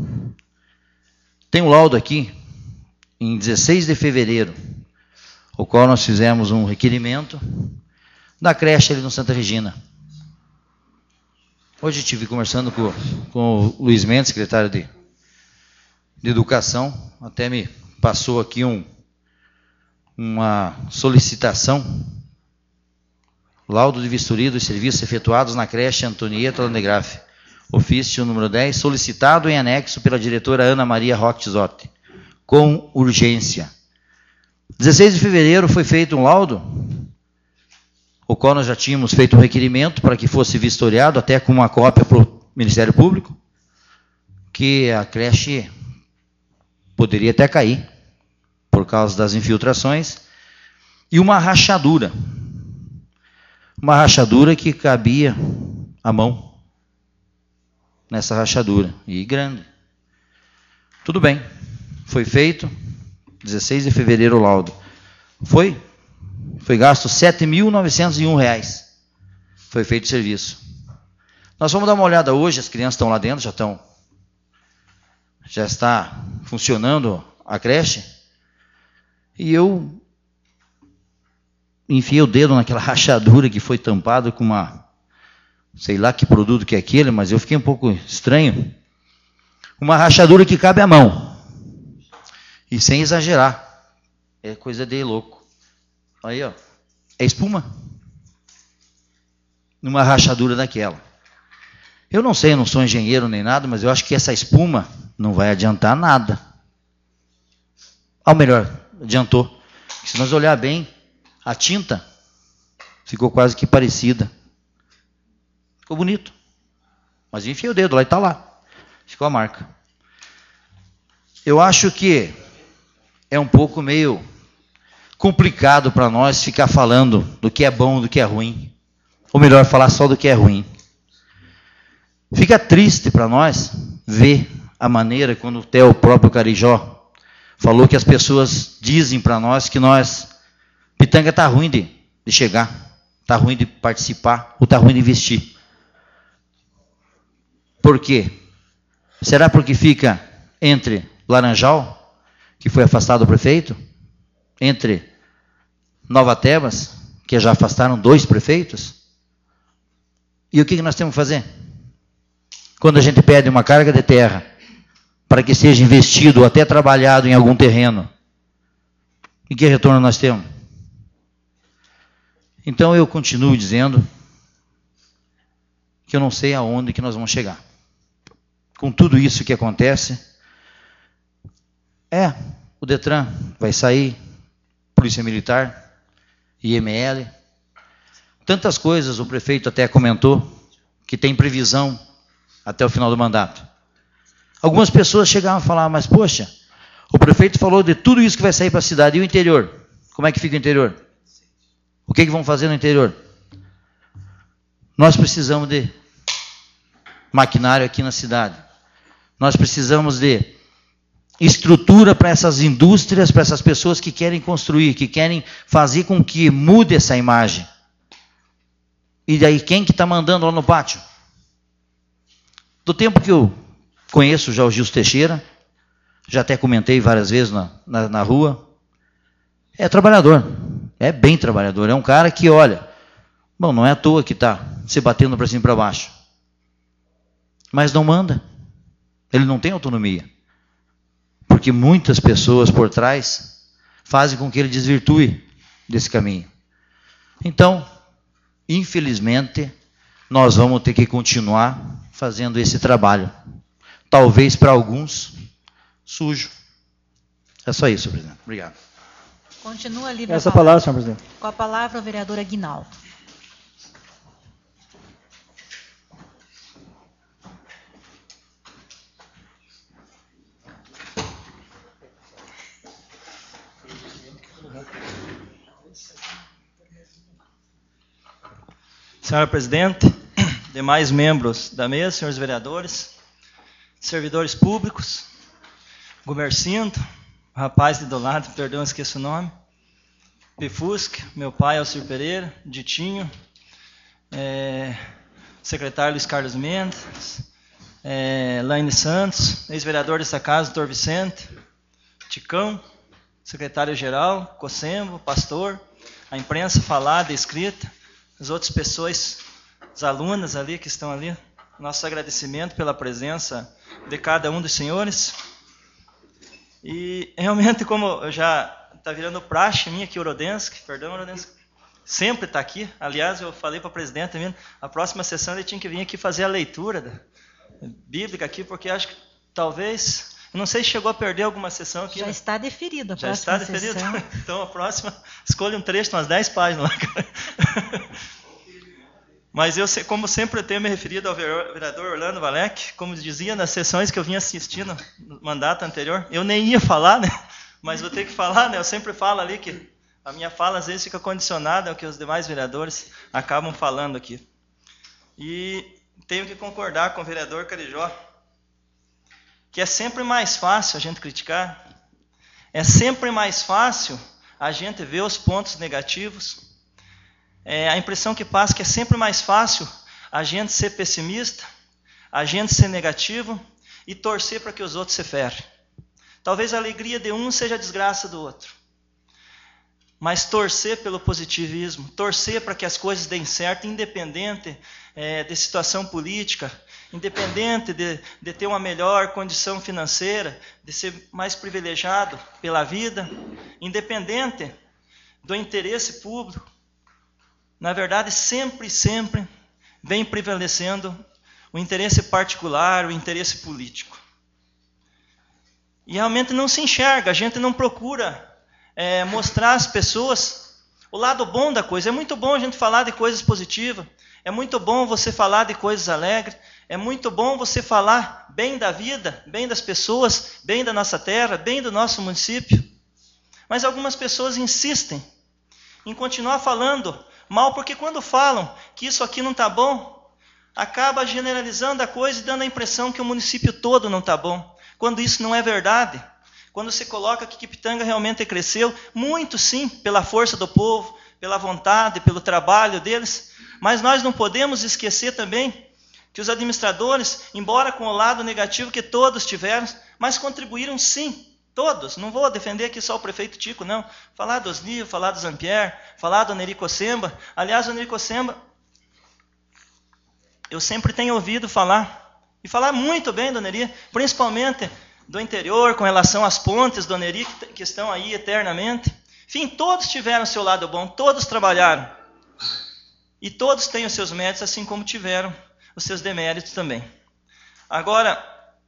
Speaker 5: Tem um laudo aqui, em dezesseis de fevereiro, o qual nós fizemos um requerimento da creche ali no Santa Regina. Hoje estive conversando com, com o Luiz Mendes, secretário de, de Educação, até me passou aqui um, uma solicitação, laudo de vistoria dos serviços efetuados na creche Antonieta Landgraf, ofício número dez, solicitado em anexo pela diretora Ana Maria Roque Tizotti, com urgência. dezesseis de fevereiro foi feito um laudo, o qual nós já tínhamos feito um requerimento para que fosse vistoriado, até com uma cópia para o Ministério Público, que a creche poderia até cair, por causa das infiltrações, e uma rachadura. Uma rachadura que cabia a mão nessa rachadura, e grande. Tudo bem, foi feito, dezesseis de fevereiro o laudo. Foi, foi gasto sete mil novecentos e um reais. Foi feito o serviço. Nós vamos dar uma olhada hoje, as crianças estão lá dentro, já estão, já está funcionando a creche, e eu enfiei o dedo naquela rachadura que foi tampada com uma, sei lá que produto que é aquele, mas eu fiquei um pouco estranho. Uma rachadura que cabe à mão. E sem exagerar. É coisa de louco. Aí, ó. É espuma. Numa rachadura daquela. Eu não sei, eu não sou engenheiro nem nada, mas eu acho que essa espuma não vai adiantar nada. Ou melhor, adiantou. Se nós olhar bem, a tinta ficou quase que parecida. Ficou bonito. Mas enfiei o dedo lá e está lá. Ficou a marca. Eu acho que é um pouco meio complicado para nós ficar falando do que é bom, do que é ruim. Ou melhor, falar só do que é ruim. Fica triste para nós ver a maneira, quando até o próprio Carijó falou que as pessoas dizem para nós que nós, Pitanga está ruim de, de chegar, está ruim de participar, ou está ruim de investir. Por quê? Será porque fica entre Laranjal, que foi afastado o prefeito, entre Nova Tebas, que já afastaram dois prefeitos? E o que nós temos que fazer? Quando a gente pede uma carga de terra para que seja investido ou até trabalhado em algum terreno, e que retorno nós temos? Então eu continuo dizendo que eu não sei aonde que nós vamos chegar. Com tudo isso que acontece, é, o Detran vai sair, Polícia Militar, I M L, tantas coisas, o prefeito até comentou que tem previsão até o final do mandato. Algumas pessoas chegaram a falar, mas poxa, o prefeito falou de tudo isso que vai sair para a cidade, e o interior? Como é que fica o interior? O que, que vão fazer no interior? Nós precisamos de maquinário aqui na cidade. Nós precisamos de estrutura para essas indústrias, para essas pessoas que querem construir, que querem fazer com que mude essa imagem. E daí, quem que está mandando lá no pátio? Do tempo que eu conheço já o Gilson Teixeira, já até comentei várias vezes na, na, na rua, é trabalhador, é bem trabalhador, é um cara que, olha, bom, não é à toa que está se batendo para cima e para baixo, mas não manda, ele não tem autonomia, porque muitas pessoas por trás fazem com que ele desvirtue desse caminho. Então, infelizmente, nós vamos ter que continuar fazendo esse trabalho. Talvez para alguns, sujo. É só isso, presidente. Obrigado.
Speaker 1: Continua livre
Speaker 4: Essa palavra, senhor presidente.
Speaker 1: Com a palavra, o vereador Aguinaldo.
Speaker 4: Senhora presidente, demais membros da mesa, senhores vereadores, servidores públicos, Gumercindo, rapaz de do lado, perdão, esqueço o nome, Pifusque, meu pai, Alcir Pereira, Ditinho, é, secretário Luiz Carlos Mendes, é, Laine Santos, ex-vereador dessa casa, doutor Vicente, Ticão, secretário-geral, Cossembo, pastor, a imprensa falada, escrita, as outras pessoas, as alunas ali que estão ali, nosso agradecimento pela presença de cada um dos senhores. E realmente, como eu já está virando praxe minha aqui, Urodensky, perdão, Urodensky, sempre está aqui. Aliás, eu falei para a presidenta também, a próxima sessão ele tinha que vir aqui fazer a leitura da, bíblica aqui, porque acho que talvez, não sei se chegou a perder alguma sessão aqui.
Speaker 1: Já
Speaker 4: né?
Speaker 1: está deferido a
Speaker 4: Já
Speaker 1: próxima
Speaker 4: está deferido.
Speaker 1: sessão.
Speaker 4: Então a próxima, escolha um trecho, umas dez páginas lá. Mas eu, como sempre, eu tenho me referido ao vereador Orlando Valec, como dizia nas sessões que eu vinha assistindo no mandato anterior, eu nem ia falar, né? Mas vou ter que falar, né? Eu sempre falo ali que a minha fala às vezes fica condicionada ao que os demais vereadores acabam falando aqui. E tenho que concordar com o vereador Carijó, que é sempre mais fácil a gente criticar, é sempre mais fácil a gente ver os pontos negativos. É, a impressão que passa é que é sempre mais fácil a gente ser pessimista, a gente ser negativo e torcer para que os outros se ferrem. Talvez a alegria de um seja a desgraça do outro. Mas torcer pelo positivismo, torcer para que as coisas deem certo, independente é, de situação política, independente de, de ter uma melhor condição financeira, de ser mais privilegiado pela vida, independente do interesse público, na verdade, sempre, sempre vem prevalecendo o interesse particular, o interesse político. E realmente não se enxerga, a gente não procura é, mostrar às pessoas o lado bom da coisa. É muito bom a gente falar de coisas positivas, é muito bom você falar de coisas alegres, é muito bom você falar bem da vida, bem das pessoas, bem da nossa terra, bem do nosso município. Mas algumas pessoas insistem em continuar falando mal, porque quando falam que isso aqui não está bom, acaba generalizando a coisa e dando a impressão que o município todo não está bom, quando isso não é verdade. Quando você coloca que Quipitanga realmente cresceu, muito sim, pela força do povo, pela vontade, pelo trabalho deles, mas nós não podemos esquecer também que os administradores, embora com o lado negativo que todos tiveram, mas contribuíram sim, todos. Não vou defender aqui só o prefeito Tico, não. Falar do Osnil, falar do Zampier, falar do Neri Cossemba. Aliás, o Neri Cossemba, eu sempre tenho ouvido falar, e falar muito bem do Neri, principalmente do interior, com relação às pontes do Neri, que estão aí eternamente. Enfim, todos tiveram seu lado bom, todos trabalharam. E todos têm os seus méritos, assim como tiveram os seus deméritos também. Agora,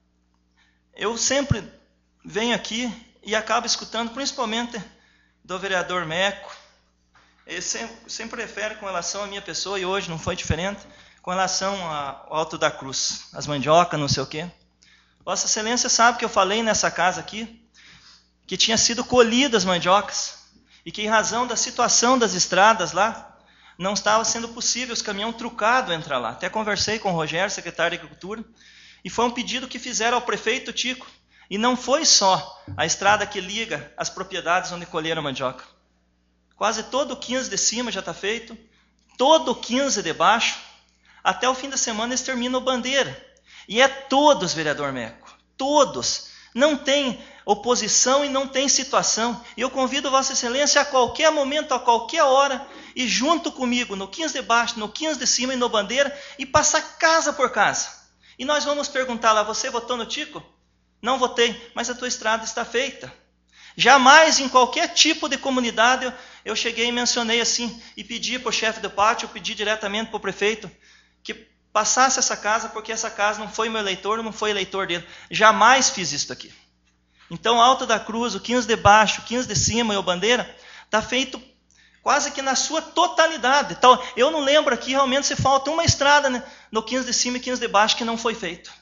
Speaker 4: eu sempre venho aqui e acabo escutando, principalmente do vereador Meco, ele sempre, sempre refere com relação à minha pessoa, e hoje não foi diferente, com relação ao Alto da Cruz, as mandiocas, não sei o quê. Vossa Excelência sabe que eu falei nessa casa aqui, que tinha sido colhidas as mandiocas, e que em razão da situação das estradas lá, não estava sendo possível os caminhões trucados entrar lá. Até conversei com o Rogério, secretário de Agricultura, e foi um pedido que fizeram ao prefeito Tico. E não foi só a estrada que liga as propriedades onde colheram mandioca. Quase todo o quinze de cima já está feito, todo o quinze de baixo, até o fim da semana eles terminam Bandeira. E é todos, vereador Meco, todos. Não tem oposição e não tem situação. E eu convido Vossa Excelência a qualquer momento, a qualquer hora, e junto comigo, no quinze de baixo, no quinze de cima e no Bandeira, e passar casa por casa. E nós vamos perguntar lá, você votou no Tico? Não votei, mas a tua estrada está feita. Jamais em qualquer tipo de comunidade eu, eu cheguei e mencionei assim, e pedi para o chefe do pátio, eu pedi diretamente para o prefeito, que passasse essa casa, porque essa casa não foi meu eleitor, não foi eleitor dele. Jamais fiz isso aqui. Então, Alto da Cruz, o quinze de baixo, o quinze de cima e o Bandeira, está feito quase que na sua totalidade. Então, eu não lembro aqui realmente se falta uma estrada, né, no quinze de cima e quinze de baixo que não foi feito.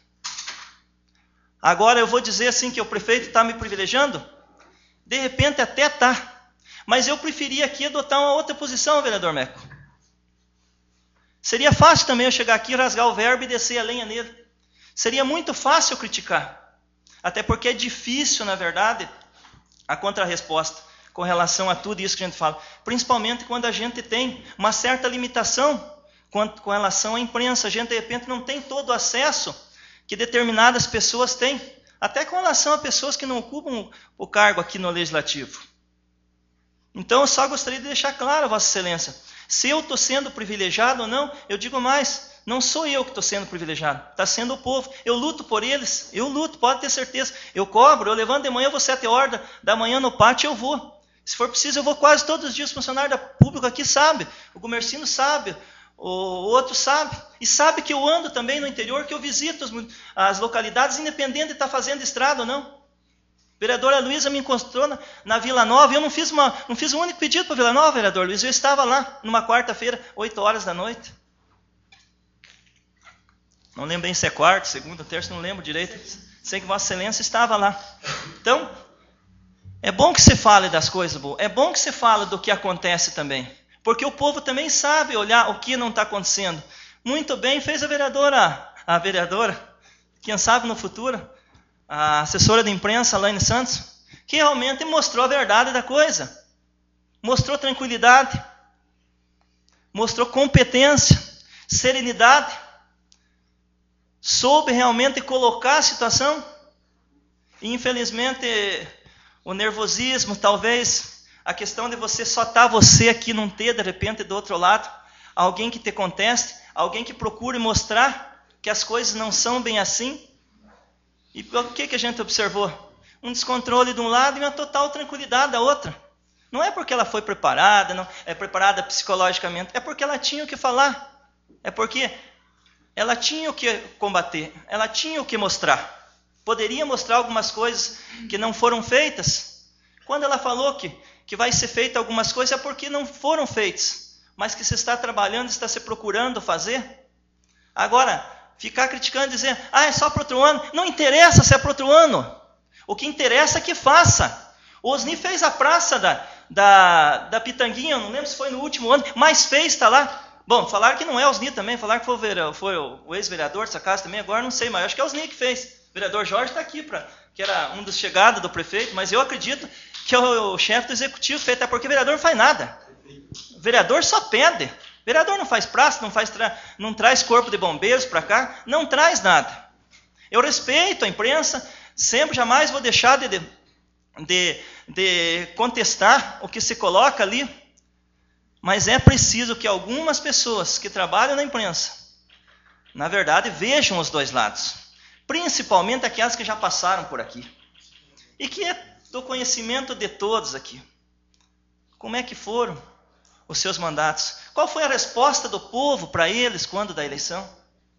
Speaker 4: Agora eu vou dizer assim que o prefeito está me privilegiando? De repente até está. Mas eu preferia aqui adotar uma outra posição, vereador Meco. Seria fácil também eu chegar aqui, rasgar o verbo e descer a lenha nele. Seria muito fácil criticar. Até porque é difícil, na verdade, a contrarresposta com relação a tudo isso que a gente fala. Principalmente quando a gente tem uma certa limitação com relação à imprensa. A gente, de repente, não tem todo o acesso que determinadas pessoas têm, até com relação a pessoas que não ocupam o cargo aqui no Legislativo. Então, eu só gostaria de deixar claro, Vossa Excelência, se eu estou sendo privilegiado ou não, eu digo mais, não sou eu que estou sendo privilegiado, está sendo o povo. Eu luto por eles, eu luto, pode ter certeza. Eu cobro, eu levanto de manhã, eu vou sete horas da manhã no pátio, eu vou. Se for preciso, eu vou quase todos os dias. O funcionário da público aqui sabe, o Gumercino sabe, o outro sabe. E sabe que eu ando também no interior, que eu visito as, as localidades, independente de estar fazendo estrada ou não. A vereadora Luísa me encontrou na, na Vila Nova, e eu não fiz, uma, não fiz um único pedido para a Vila Nova, vereador Luísa. Eu estava lá, numa quarta-feira, oito horas da noite. Não lembro bem se é quarta, segunda, terça, não lembro direito. Sei que Vossa Excelência estava lá. Então, é bom que se fale das coisas boas. É bom que se fale do que acontece também. Porque o povo também sabe olhar o que não está acontecendo. Muito bem fez a vereadora, a vereadora, quem sabe no futuro, a assessora de imprensa, Laine Santos, que realmente mostrou a verdade da coisa. Mostrou tranquilidade. Mostrou competência, serenidade. Soube realmente colocar a situação. E infelizmente o nervosismo, talvez a questão de você só estar você aqui, não ter de repente do outro lado alguém que te conteste, alguém que procure mostrar que as coisas não são bem assim. E o que, que a gente observou? Um descontrole de um lado e uma total tranquilidade da outra. Não é porque ela foi preparada, não é preparada psicologicamente, é porque ela tinha o que falar. É porque ela tinha o que combater, ela tinha o que mostrar. Poderia mostrar algumas coisas que não foram feitas. Quando ela falou que, que vai ser feita algumas coisas, é porque não foram feitas, mas que se está trabalhando, está se procurando fazer. Agora, ficar criticando e dizer, ah, é só para outro ano. Não interessa se é para outro ano. O que interessa é que faça. O Osni fez a praça da, da, da Pitanguinha, não lembro se foi no último ano, mas fez, está lá. Bom, falaram que não é o Osni também, falaram que foi o, foi o ex-vereador dessa casa também, agora não sei, mas acho que é o Osni que fez. O vereador Jorge está aqui, pra, que era um dos chegados do prefeito, mas eu acredito que é o, o chefe do executivo fez, até porque o vereador não faz nada. O vereador só pede. O vereador não faz praça, não, faz tra, não traz corpo de bombeiros para cá, não traz nada. Eu respeito a imprensa, sempre, jamais vou deixar de, de, de contestar o que se coloca ali, mas é preciso que algumas pessoas que trabalham na imprensa, na verdade, vejam os dois lados. Principalmente aquelas que já passaram por aqui. E que é do conhecimento de todos aqui. Como é que foram os seus mandatos? Qual foi a resposta do povo para eles quando da eleição?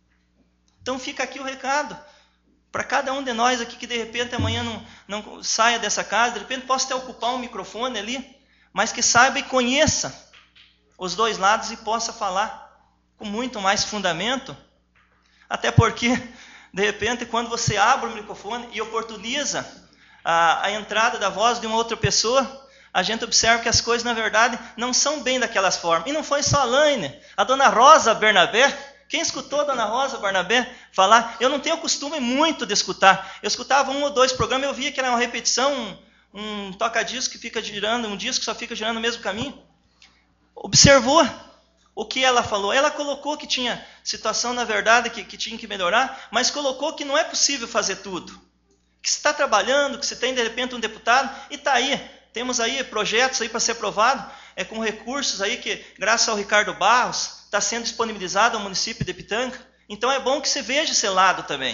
Speaker 4: Então fica aqui o recado. Para cada um de nós aqui que de repente amanhã não, não saia dessa casa, de repente possa até ocupar um microfone ali, mas que saiba e conheça os dois lados e possa falar com muito mais fundamento. Até porque, de repente, quando você abre o microfone e oportuniza a, a entrada da voz de uma outra pessoa, a gente observa que as coisas, na verdade, não são bem daquelas formas. E não foi só a Laine, a dona Rosa Bernabé. Quem escutou a dona Rosa Bernabé falar? Eu não tenho costume muito de escutar. Eu escutava um ou dois programas, eu via que era uma repetição, um, um toca-disco que fica girando, um disco que só fica girando no mesmo caminho. Observou o que ela falou. Ela colocou que tinha situação, na verdade, que, que tinha que melhorar, mas colocou que não é possível fazer tudo. Que se está trabalhando, que se tem, de repente, um deputado, e está aí. Temos aí projetos aí para ser aprovado, é, com recursos aí que, graças ao Ricardo Barros, está sendo disponibilizado ao município de Pitanga. Então é bom que se veja esse lado também.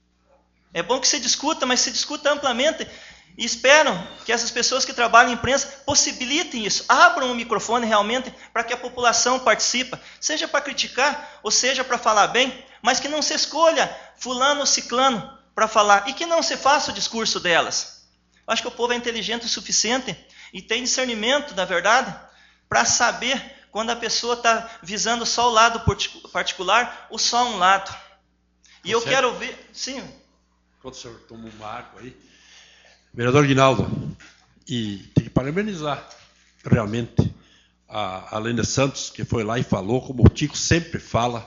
Speaker 4: É bom que se discuta, mas se discuta amplamente. E espero que essas pessoas que trabalham em imprensa possibilitem isso, abram o microfone realmente para que a população participe, seja para criticar ou seja para falar bem, mas que não se escolha fulano ou ciclano para falar e que não se faça o discurso delas. Eu acho que o povo é inteligente o suficiente e tem discernimento, na verdade, para saber quando a pessoa está visando só o lado particular ou só um lado. E eu quero ver... Sim.
Speaker 9: Enquanto o senhor toma uma água aí... Vereador Guinaldo, e tem que parabenizar realmente a, a Laine Santos, que foi lá e falou, como o Tico sempre fala,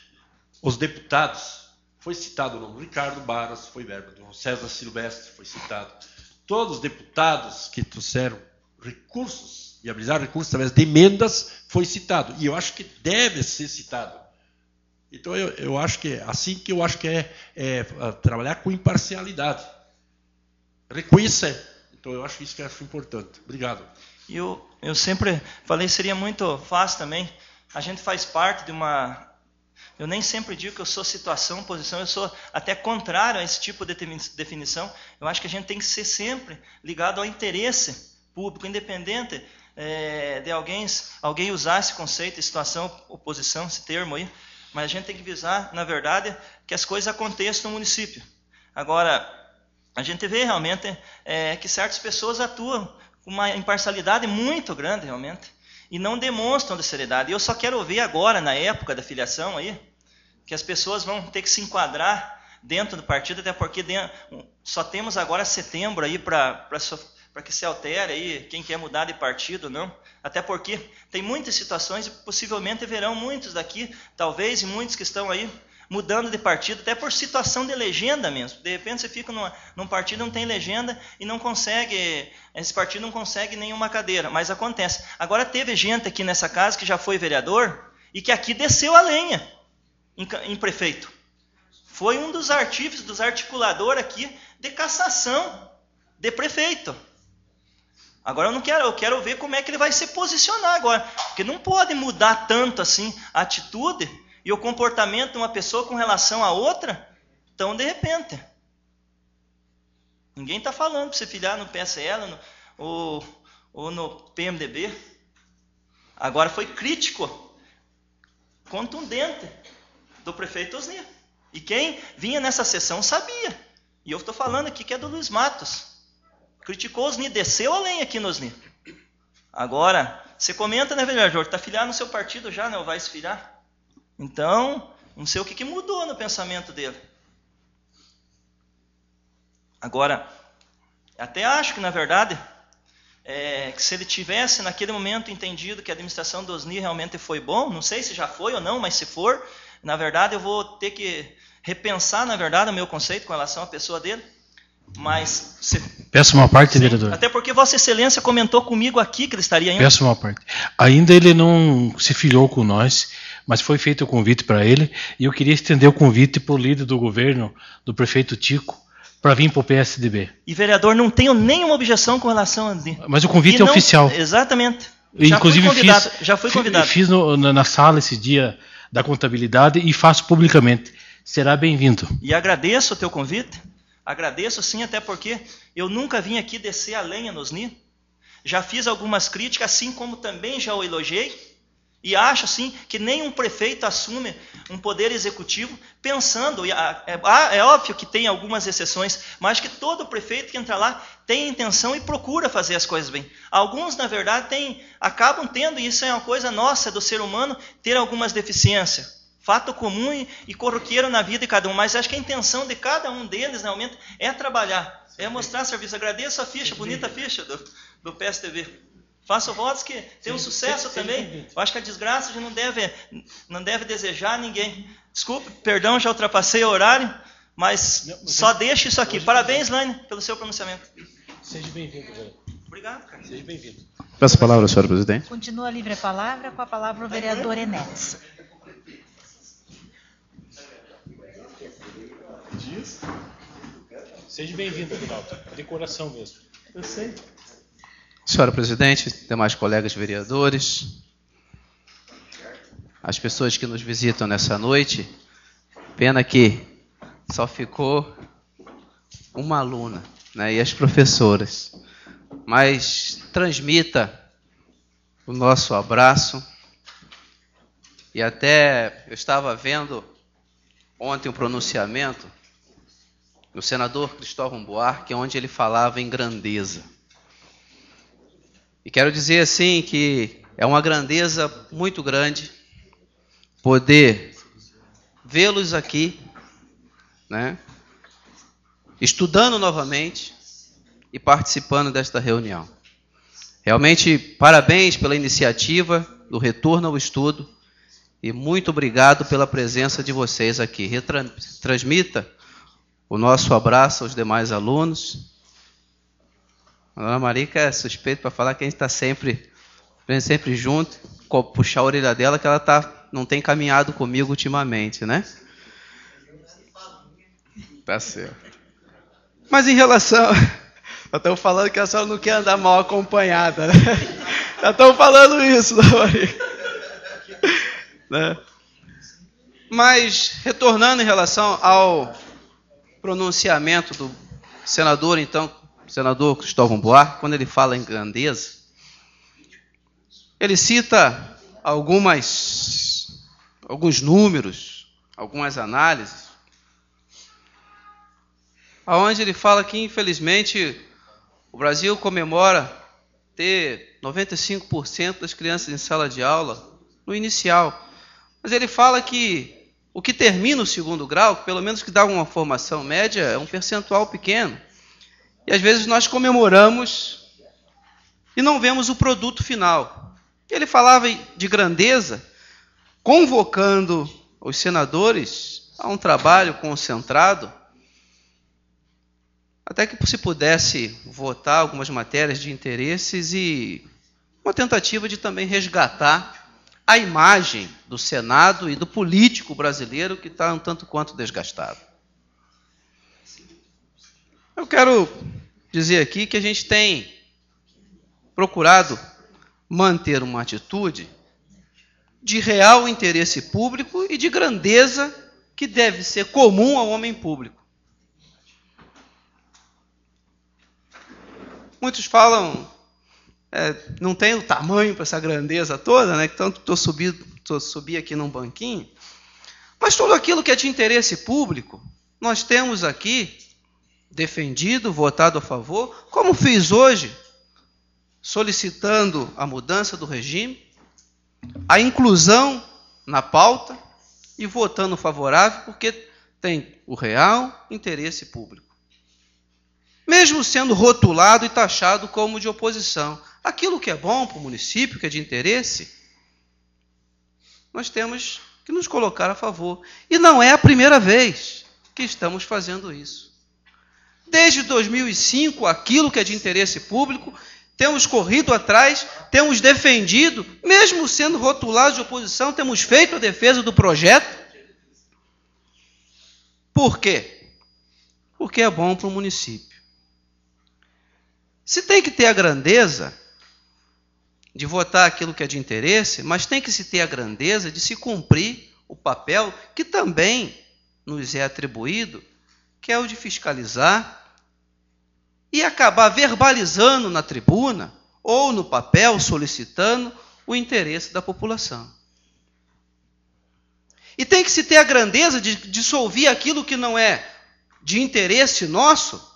Speaker 9: os deputados, foi citado o nome do Ricardo Barros, foi verbo do César Silvestre, foi citado, todos os deputados que trouxeram recursos, viabilizaram recursos através de emendas, foi citado, e eu acho que deve ser citado, Então, eu, eu acho que é assim que eu acho que é, é trabalhar com imparcialidade. Reconhecer. Então, eu acho que isso que é importante. Obrigado.
Speaker 4: E eu, eu sempre falei, seria muito fácil também. A gente faz parte de uma... Eu nem sempre digo que eu sou situação, posição, eu sou até contrário a esse tipo de definição. Eu acho que a gente tem que ser sempre ligado ao interesse público, independente é, de alguém, alguém usar esse conceito de situação, oposição, esse termo aí. Mas a gente tem que visar, na verdade, que as coisas aconteçam no município. Agora, a gente vê realmente é, que certas pessoas atuam com uma imparcialidade muito grande, realmente, e não demonstram de seriedade. E eu só quero ver agora, na época da filiação, aí, que as pessoas vão ter que se enquadrar dentro do partido, até porque dentro, só temos agora setembro aí para que se altere aí, quem quer mudar de partido, não. Até porque tem muitas situações e possivelmente verão muitos daqui, talvez, e muitos que estão aí mudando de partido, até por situação de legenda mesmo. De repente você fica numa, num partido, não tem legenda e não consegue, esse partido não consegue nenhuma cadeira, mas acontece. Agora teve gente aqui nessa casa que já foi vereador e que aqui desceu a lenha em, em prefeito. Foi um dos artífices, dos articuladores aqui de cassação de prefeito. Agora eu não quero, eu quero ver como é que ele vai se posicionar agora, porque não pode mudar tanto assim a atitude e o comportamento de uma pessoa com relação a outra, tão de repente. Ninguém está falando para você filiar no P S L no, ou, ou no P M D B. Agora foi crítico, contundente, do prefeito Osni. E quem vinha nessa sessão sabia. E eu estou falando aqui que é do Luiz Matos. Criticou o Osni, desceu a lenha aqui no Osni. Agora, você comenta, né, vereador? Está filiado no seu partido já, né? Ou vai se filiar? Então, não sei o que, que mudou no pensamento dele. Agora, até acho que, na verdade, é, que se ele tivesse, naquele momento, entendido que a administração do Osni realmente foi bom, não sei se já foi ou não, mas se for, na verdade, eu vou ter que repensar, na verdade, o meu conceito com relação à pessoa dele. Mas... Se...
Speaker 10: Peço uma parte,
Speaker 4: Sim,
Speaker 10: vereador.
Speaker 4: até porque Vossa Excelência comentou comigo aqui que ele estaria indo.
Speaker 10: Peço uma parte. Ainda ele não se filiou com nós, mas foi feito o convite para ele, e eu queria estender o convite para o líder do governo, do prefeito Tico, para vir para o P S D B.
Speaker 4: E, vereador, não tenho nenhuma objeção com relação a...
Speaker 10: Mas o convite e é não... oficial.
Speaker 4: Exatamente.
Speaker 10: Já Inclusive,
Speaker 4: fui
Speaker 10: fiz,
Speaker 4: já fui convidado.
Speaker 10: Fiz no, na sala esse dia da contabilidade e faço publicamente. Será bem-vindo.
Speaker 4: E agradeço o teu convite. Agradeço, sim, até porque eu nunca vim aqui descer a lenha no Osni. Já fiz algumas críticas, assim como também já o elogiei. E acho, assim, que nenhum prefeito assume um poder executivo pensando... É, é óbvio que tem algumas exceções, mas que todo prefeito que entra lá tem intenção e procura fazer as coisas bem. Alguns, na verdade, tem, acabam tendo, e isso é uma coisa nossa, do ser humano, ter algumas deficiências. Fato comum e, e corriqueiro na vida de cada um. Mas acho que a intenção de cada um deles, realmente, é trabalhar, é mostrar serviço. Agradeço a ficha, bonita ficha do, do P S D B. Faço votos que tem um sucesso também. Eu acho que a desgraça a gente não deve, não deve desejar a ninguém. Desculpe, perdão, já ultrapassei o horário, mas não, mas só deixo isso aqui. Parabéns, Laine, pelo seu pronunciamento.
Speaker 10: Seja bem-vindo, velho.
Speaker 4: Obrigado, cara.
Speaker 10: Seja bem-vindo.
Speaker 3: Peço a palavra, senhora presidente.
Speaker 1: Continua a livre a palavra, com a palavra o vereador Enéas.
Speaker 10: Seja bem-vindo, Rinaldo. De coração mesmo.
Speaker 4: Eu sei.
Speaker 3: Senhora presidente, demais colegas vereadores, as pessoas que nos visitam nessa noite, pena que só ficou uma aluna, né, e as professoras. Mas transmita o nosso abraço. E até eu estava vendo ontem um pronunciamento do senador Cristóvão Buarque, onde ele falava em grandeza. E quero dizer assim que é uma grandeza muito grande poder vê-los aqui, né, estudando novamente e participando desta reunião. Realmente, parabéns pela iniciativa do retorno ao estudo e muito obrigado pela presença de vocês aqui. Transmita o nosso abraço aos demais alunos. A dona Marica é suspeita para falar que a gente está sempre, sempre junto, puxar a orelha dela, que ela está não tem caminhado comigo ultimamente, né? Tá certo. Mas em relação... Já estão falando que a senhora não quer andar mal acompanhada, né? Já estão falando isso, dona Maria. Né? Mas, retornando em relação ao pronunciamento do senador, então, senador Cristóvão Buarque, quando ele fala em grandeza, ele cita algumas, alguns números, algumas análises, aonde ele fala que, infelizmente, o Brasil comemora ter noventa e cinco por cento das crianças em sala de aula no inicial. Mas ele fala que o que termina o segundo grau, pelo menos que dá uma formação média, é um percentual pequeno. E às vezes nós comemoramos e não vemos o produto final. Ele falava de grandeza, convocando os senadores a um trabalho concentrado, até que se pudesse votar algumas matérias de interesses e uma tentativa de também resgatar a imagem do Senado e do político brasileiro que está um tanto quanto desgastado. Eu quero dizer aqui que a gente tem procurado manter uma atitude de real interesse público e de grandeza que deve ser comum ao homem público. Muitos falam, é, não tem o tamanho para essa grandeza toda, né? Tanto estou subindo, subi aqui num banquinho. Mas tudo aquilo que é de interesse público, nós temos aqui defendido, votado a favor, como fiz hoje, solicitando a mudança do regime, a inclusão na pauta e votando favorável, porque tem o real interesse público. Mesmo sendo rotulado e taxado como de oposição. Aquilo que é bom para o município, que é de interesse, nós temos que nos colocar a favor. E não é a primeira vez que estamos fazendo isso. Desde dois mil e cinco, aquilo que é de interesse público, temos corrido atrás, temos defendido, mesmo sendo rotulados de oposição, temos feito a defesa do projeto. Por quê? Porque é bom para o município. Se tem que ter a grandeza de votar aquilo que é de interesse, mas tem que se ter a grandeza de se cumprir o papel que também nos é atribuído, que é o de fiscalizar e acabar verbalizando na tribuna ou no papel solicitando o interesse da população. E tem que se ter a grandeza de dissolver aquilo que não é de interesse nosso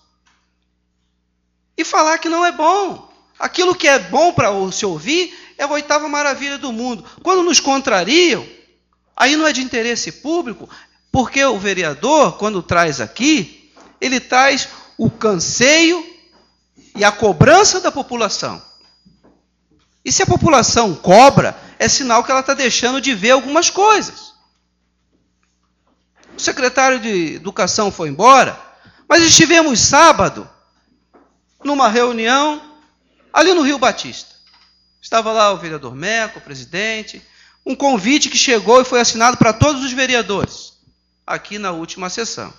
Speaker 3: e falar que não é bom. Aquilo que é bom para se ouvir é a oitava maravilha do mundo. Quando nos contrariam, aí não é de interesse público, porque o vereador, quando traz aqui, ele traz o canseio e a cobrança da população. E se a população cobra, é sinal que ela está deixando de ver algumas coisas. O secretário de Educação foi embora, mas estivemos sábado numa reunião ali no Rio Batista. Estava lá o vereador Meco, o presidente, um convite que chegou e foi assinado para todos os vereadores, aqui na última sessão.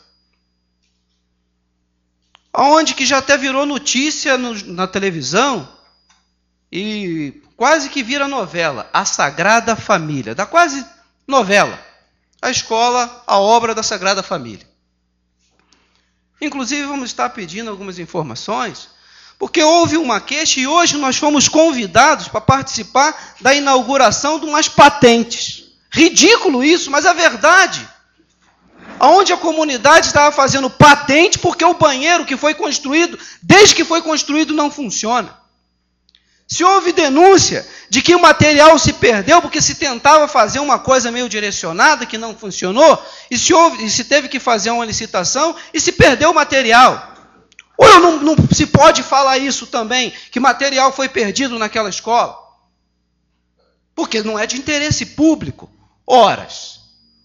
Speaker 3: Onde que já até virou notícia no, na televisão e quase que vira novela, a Sagrada Família, dá quase novela, a escola, a obra da Sagrada Família. Inclusive, vamos estar pedindo algumas informações, porque houve uma queixa e hoje nós fomos convidados para participar da inauguração de umas patentes. Ridículo isso, mas é verdade. Onde a comunidade estava fazendo patente porque o banheiro que foi construído, desde que foi construído, não funciona. Se houve denúncia de que o material se perdeu porque se tentava fazer uma coisa meio direcionada que não funcionou, e se, houve, e se teve que fazer uma licitação e se perdeu o material. Ou não, não se pode falar isso também, que material foi perdido naquela escola? Porque não é de interesse público. Horas.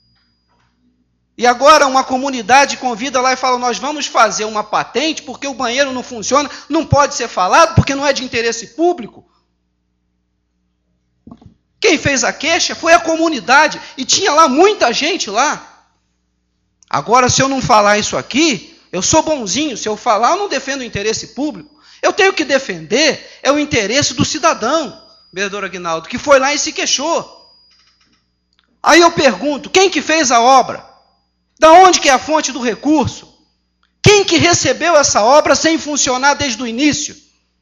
Speaker 3: E agora uma comunidade convida lá e fala, nós vamos fazer uma patente porque o banheiro não funciona, não pode ser falado porque não é de interesse público. Quem fez a queixa foi a comunidade, e tinha lá muita gente lá. Agora, se eu não falar isso aqui, eu sou bonzinho, se eu falar, eu não defendo o interesse público. Eu tenho que defender é o interesse do cidadão, vereador Aguinaldo, que foi lá e se queixou. Aí eu pergunto, quem que fez a obra? Da onde que é a fonte do recurso? Quem que recebeu essa obra sem funcionar desde o início?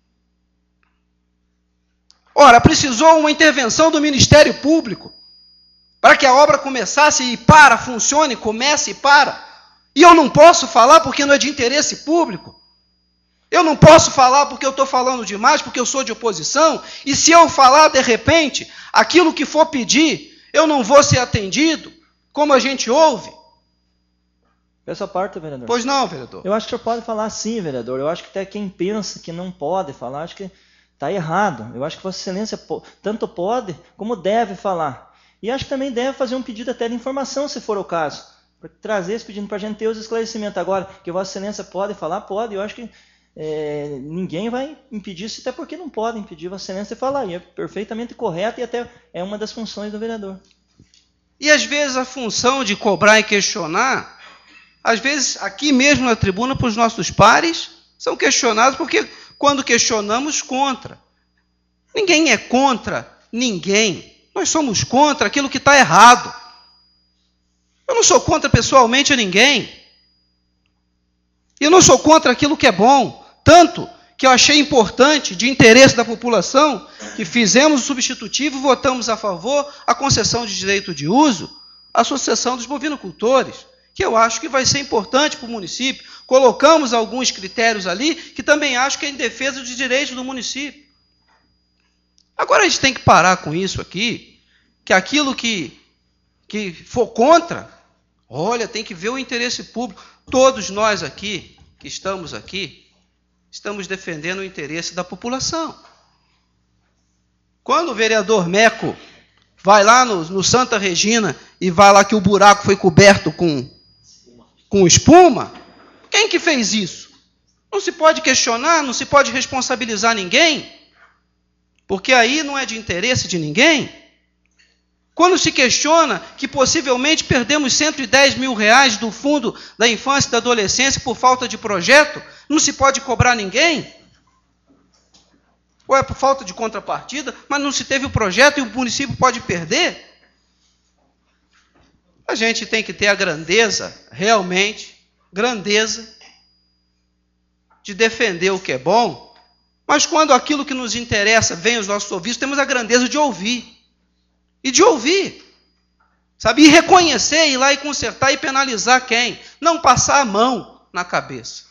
Speaker 3: Ora, precisou uma intervenção do Ministério Público para que a obra começasse e para, funcione, comece e para. E eu não posso falar porque não é de interesse público. Eu não posso falar porque eu estou falando demais, porque eu sou de oposição. E se eu falar, de repente, aquilo que for pedir, eu não vou ser atendido, como a gente ouve.
Speaker 4: Essa parte, vereador.
Speaker 3: Pois não, vereador.
Speaker 4: Eu acho que o senhor pode falar sim, vereador. Eu acho que até quem pensa que não pode falar, acho que está errado. Eu acho que Vossa Excelência tanto pode como deve falar. E acho que também deve fazer um pedido até de informação, se for o caso. Para trazer esse pedido para a gente ter os esclarecimentos. Agora, que Vossa Excelência pode falar, pode. Eu acho que é, ninguém vai impedir isso, até porque não pode impedir Vossa Excelência de falar. E é perfeitamente correto e até é uma das funções do vereador.
Speaker 3: E às vezes a função de cobrar e questionar, às vezes aqui mesmo na tribuna, para os nossos pares, são questionados porque quando questionamos contra. Ninguém é contra ninguém. Nós somos contra aquilo que está errado. Eu não sou contra pessoalmente a ninguém. Eu não sou contra aquilo que é bom. Tanto que eu achei importante, de interesse da população, que fizemos o substitutivo e votamos a favor a concessão de direito de uso à Associação dos Bovinocultores, que eu acho que vai ser importante para o município. Colocamos alguns critérios ali que também acho que é em defesa dos direitos do município. Agora a gente tem que parar com isso aqui, que aquilo que, que for contra, olha, tem que ver o interesse público. Todos nós aqui, que estamos aqui, estamos defendendo o interesse da população. Quando o vereador Meco vai lá no, no Santa Regina e vai lá que o buraco foi coberto com, com espuma, quem que fez isso? Não se pode questionar, não se pode responsabilizar ninguém, porque aí não é de interesse de ninguém. Quando se questiona que possivelmente perdemos cento e dez mil reais do Fundo da Infância e da Adolescência por falta de projeto, não se pode cobrar ninguém? Ou é por falta de contrapartida, mas não se teve o projeto e o município pode perder? A gente tem que ter a grandeza, realmente, grandeza, de defender o que é bom, mas quando aquilo que nos interessa vem aos nossos ouvidos, temos a grandeza de ouvir. E de ouvir, sabe? E reconhecer, ir lá e consertar e penalizar quem? Não passar a mão na cabeça.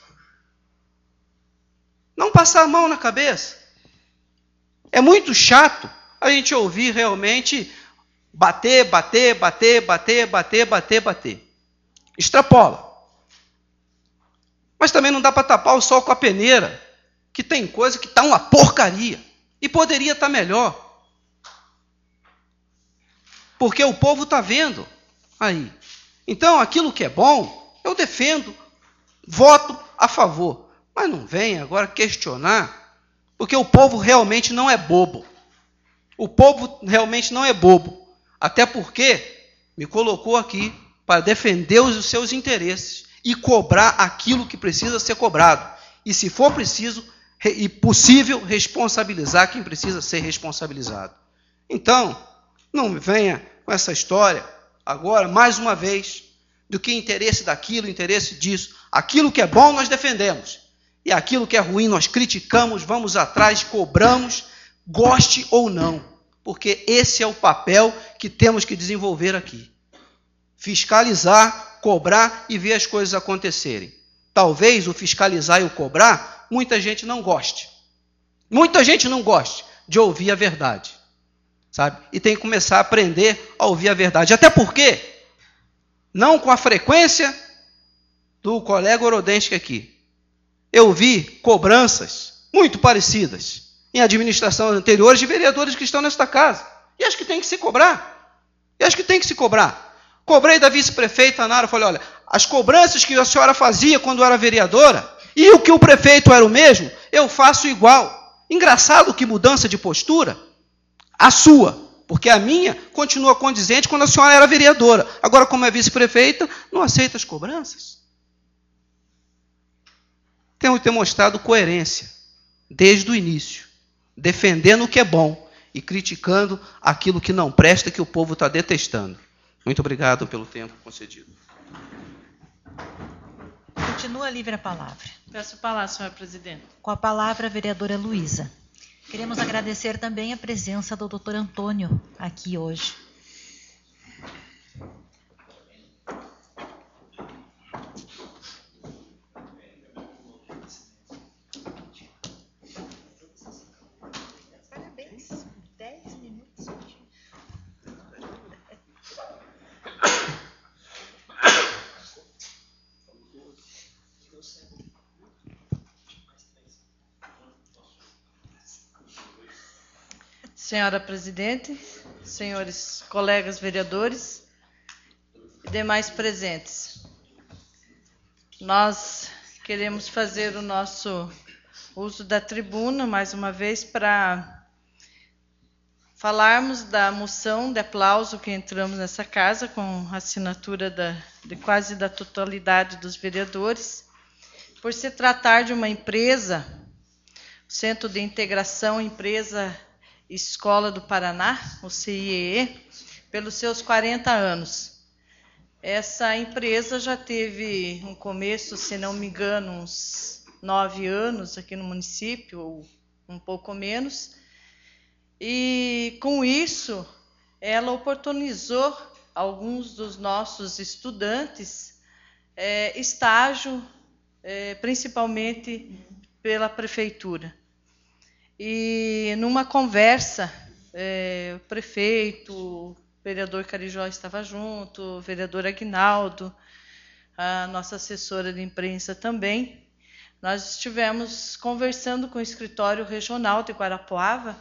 Speaker 3: Não passar a mão na cabeça. É muito chato a gente ouvir realmente bater, bater, bater, bater, bater, bater, bater. Extrapola. Mas também não dá para tapar o sol com a peneira, que tem coisa que está uma porcaria e poderia estar melhor. Porque o povo está vendo aí. Então, aquilo que é bom, eu defendo, voto a favor. Mas não venha agora questionar, porque o povo realmente não é bobo. O povo realmente não é bobo. Até porque me colocou aqui para defender os seus interesses e cobrar aquilo que precisa ser cobrado. E, se for preciso e possível, responsabilizar quem precisa ser responsabilizado. Então, não venha com essa história, agora, mais uma vez, do que interesse daquilo, interesse disso. Aquilo que é bom, nós defendemos. E aquilo que é ruim, nós criticamos, vamos atrás, cobramos, goste ou não. Porque esse é o papel que temos que desenvolver aqui. Fiscalizar, cobrar e ver as coisas acontecerem. Talvez o fiscalizar e o cobrar, muita gente não goste. Muita gente não goste de ouvir a verdade. Sabe? E tem que começar a aprender a ouvir a verdade. Até porque, não com a frequência do colega Orodensky aqui, eu vi cobranças muito parecidas em administrações anteriores de vereadores que estão nesta casa. E acho que tem que se cobrar. E acho que tem que se cobrar. Cobrei da vice-prefeita Nara, falei, olha, as cobranças que a senhora fazia quando era vereadora, e o que o prefeito era o mesmo, eu faço igual. Engraçado que mudança de postura, a sua, Porque a minha continua condizente quando a senhora era vereadora. Agora, como é vice-prefeita, não aceita as cobranças. Temos demonstrado coerência desde o início, defendendo o que é bom e criticando aquilo que não presta, que o povo está detestando. Muito obrigado pelo tempo concedido.
Speaker 1: Continua livre a palavra.
Speaker 6: Peço a palavra, senhora presidente.
Speaker 1: Com a palavra, a vereadora Luísa. Queremos agradecer também a presença do doutor Antônio aqui hoje. Parabéns, dez minutos.
Speaker 6: Senhora presidente, senhores colegas vereadores e demais presentes, nós queremos fazer o nosso uso da tribuna, mais uma vez, para falarmos da moção de aplauso que entramos nessa casa, com a assinatura da, de quase da totalidade dos vereadores, por se tratar de uma empresa, Centro de Integração Empresa Escola do Paraná, o C I E E, pelos seus quarenta anos. Essa empresa já teve um começo, se não me engano, uns nove anos aqui no município, ou um pouco menos, e com isso ela oportunizou alguns dos nossos estudantes é, estágio, é, principalmente pela prefeitura. E numa conversa, é, o prefeito, o vereador Carijó estava junto, o vereador Aguinaldo, a nossa assessora de imprensa também. Nós estivemos conversando com o escritório regional de Guarapuava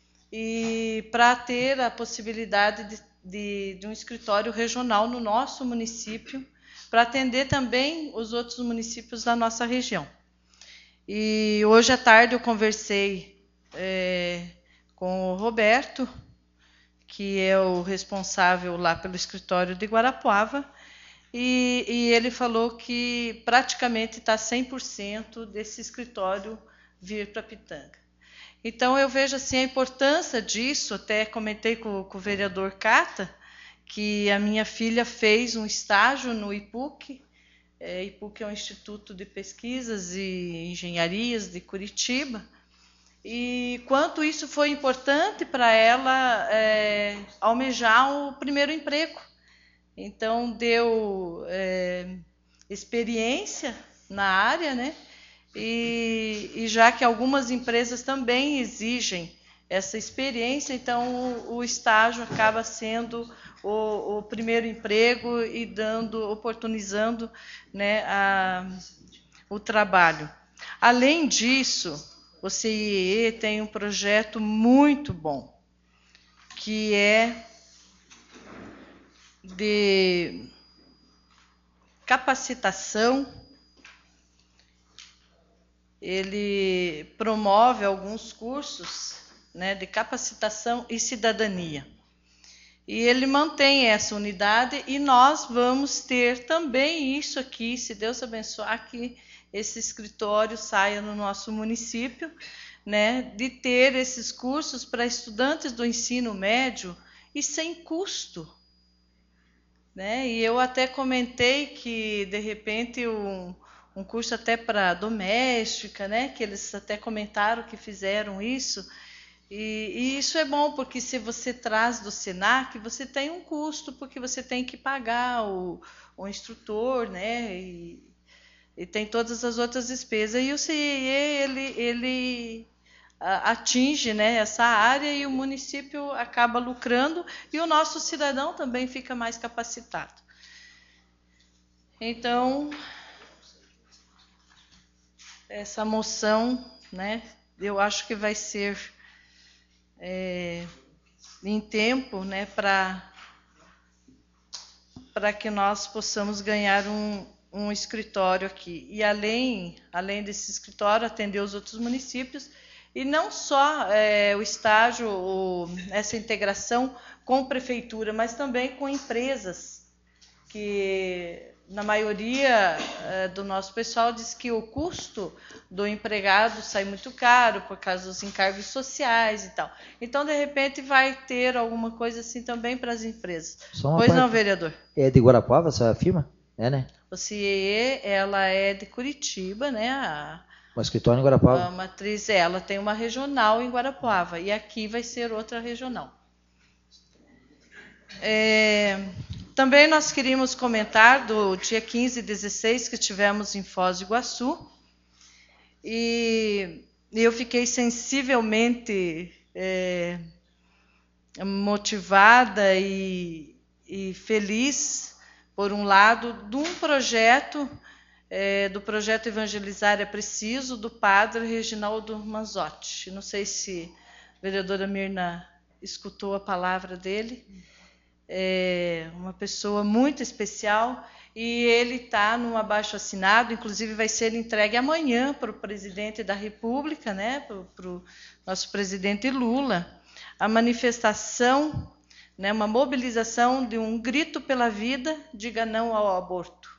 Speaker 6: e para ter a possibilidade de, de, de um escritório regional no nosso município, para atender também os outros municípios da nossa região. E hoje à tarde eu conversei É, com o Roberto, que é o responsável lá pelo escritório de Guarapuava, e, e ele falou que praticamente está cem por cento desse escritório vir para Pitanga. Então eu vejo assim, a importância disso, até comentei com, com o vereador Cata, que a minha filha fez um estágio no I P U C, é, I P U C é um Instituto de Pesquisas e Engenharias de Curitiba, e quanto isso foi importante para ela é, almejar o primeiro emprego. Então, deu é, experiência na área, né? E, e já que algumas empresas também exigem essa experiência, então o, o estágio acaba sendo o, o primeiro emprego e dando, oportunizando, né, a, o trabalho. Além disso, o C I E E tem um projeto muito bom, que é de capacitação. Ele promove alguns cursos, né, de capacitação e cidadania. E ele mantém essa unidade e nós vamos ter também isso aqui, se Deus abençoar, que esse escritório saia no nosso município, né, de ter esses cursos para estudantes do ensino médio e sem custo. Né? E eu até comentei que, de repente, um, um curso até para doméstica, né, que eles até comentaram que fizeram isso, e, e isso é bom, porque se você traz do Senac, você tem um custo, porque você tem que pagar o, o instrutor, né, e, e tem todas as outras despesas. E o C I E, ele, ele atinge, né, essa área e o município acaba lucrando e o nosso cidadão também fica mais capacitado. Então, essa moção, né, eu acho que vai ser é, em tempo, né, para para que nós possamos ganhar um um escritório aqui. E além, além desse escritório, atender os outros municípios, E não só é, o estágio, o, essa integração com prefeitura, mas também com empresas, que na maioria é, do nosso pessoal diz que o custo do empregado sai muito caro por causa dos encargos sociais e tal. Então, de repente, vai ter alguma coisa assim também para as empresas. Pois parte, não, vereador?
Speaker 5: É de Guarapuava essa firma? É, né?
Speaker 6: O C I E, ela é de Curitiba, né? A,
Speaker 5: o escritório em Guarapuava?
Speaker 6: A matriz, ela tem uma regional em Guarapuava e aqui vai ser outra regional. É, também nós queríamos comentar do dia quinze e dezesseis que tivemos em Foz do Iguaçu e eu fiquei sensivelmente é, motivada e, e feliz, por um lado, de um projeto, é, do projeto Evangelizar é Preciso, do padre Reginaldo Manzotti. Não sei se a vereadora Mirna escutou a palavra dele. É uma pessoa muito especial e ele está num abaixo-assinado, inclusive vai ser entregue amanhã para o presidente da República, né, para o nosso presidente Lula, a manifestação, né, uma mobilização de um grito pela vida, diga não ao aborto.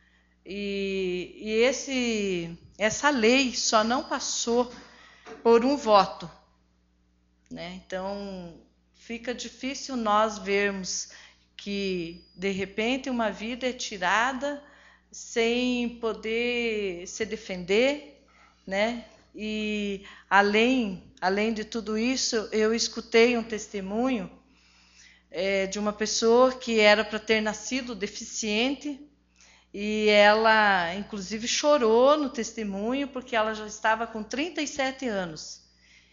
Speaker 6: E, e esse, essa lei só não passou por um voto, né? Então, fica difícil nós vermos que, de repente, uma vida é tirada sem poder se defender, né? E, além, além de tudo isso, eu escutei um testemunho é, de uma pessoa que era para ter nascido deficiente, e ela, inclusive, chorou no testemunho, porque ela já estava com trinta e sete anos.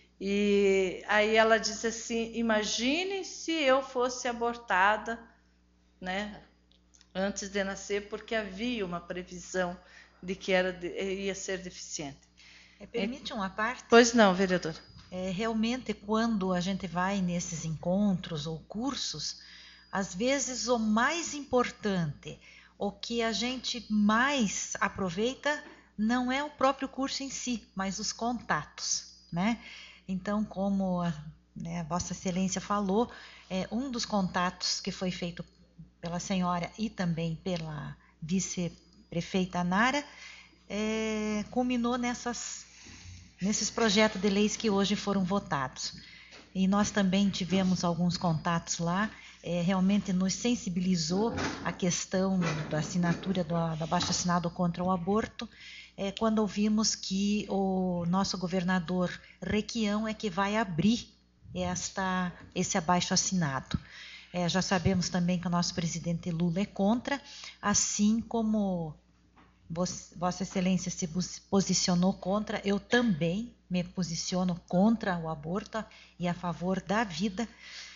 Speaker 6: E aí ela disse assim, imagine se eu fosse abortada, né, antes de nascer, porque havia uma previsão de que era, ia ser deficiente.
Speaker 1: É, permite uma parte?
Speaker 6: Pois não, vereador.
Speaker 1: É, realmente, quando a gente vai nesses encontros ou cursos, às vezes o mais importante, o que a gente mais aproveita, não é o próprio curso em si, mas os contatos, né? Então, como a, né, a Vossa Excelência falou, é, um dos contatos que foi feito pela senhora e também pela vice-prefeita Nara, é, culminou nessas, nesses projetos de leis que hoje foram votados. E nós também tivemos alguns contatos lá, é, realmente nos sensibilizou a questão da assinatura do, do abaixo-assinado contra o aborto, é, quando ouvimos que o nosso governador Requião é que vai abrir esta, esse abaixo-assinado. É, já sabemos também que o nosso presidente Lula é contra, assim como Vossa Excelência se posicionou contra, eu também me posiciono contra o aborto e a favor da vida.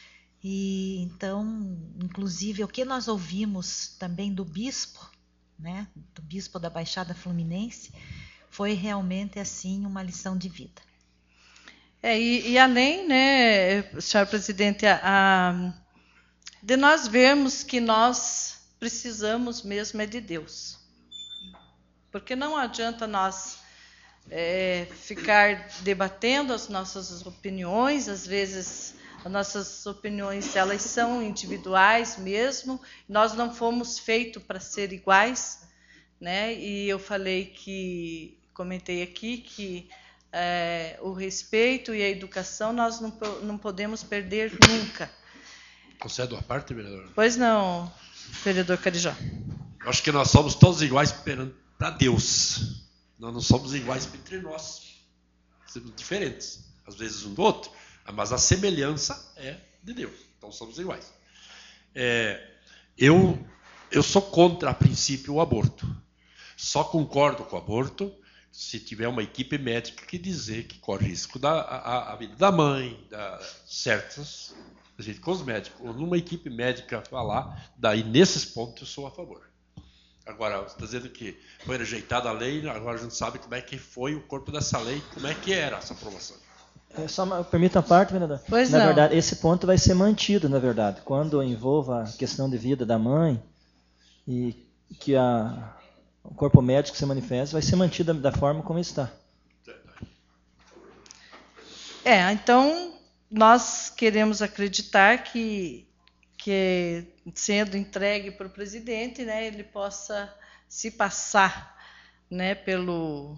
Speaker 1: E então, inclusive, o que nós ouvimos também do bispo, né, do bispo da Baixada Fluminense, foi realmente assim uma lição de vida.
Speaker 6: É, e, e além, né, senhor presidente, a, a, de nós vermos que nós precisamos mesmo é de Deus. Porque não adianta nós é, ficar debatendo as nossas opiniões, às vezes as nossas opiniões elas são individuais mesmo, nós não fomos feitos para ser iguais, né? E eu falei que, comentei aqui que é, o respeito e a educação nós não, não podemos perder nunca.
Speaker 9: Concedo a parte, vereador?
Speaker 6: Pois não, vereador Carijó.
Speaker 9: Eu acho que nós somos todos iguais para Deus. Nós não somos iguais entre nós. Somos diferentes, às vezes um do outro. Mas a semelhança é de Deus. Então somos iguais. É, eu, eu sou contra, a princípio, o aborto. Só concordo com o aborto se tiver uma equipe médica que dizer que corre risco da a, a vida da mãe, da, certas, a gente com os médicos, ou numa equipe médica falar, daí nesses pontos eu sou a favor. Agora, você está dizendo que foi rejeitada a lei, agora a gente sabe como é que foi o corpo dessa lei, como é que era essa aprovação.
Speaker 4: É, só uma, permita a parte, vereador.
Speaker 6: Pois
Speaker 4: na
Speaker 6: não.
Speaker 4: verdade, esse ponto vai ser mantido, na verdade, quando envolva a questão de vida da mãe e que a, o corpo médico se manifesta, vai ser mantido da, da forma como está.
Speaker 6: É, então nós queremos acreditar que, que sendo entregue para o presidente, né, ele possa se passar, né, pelo,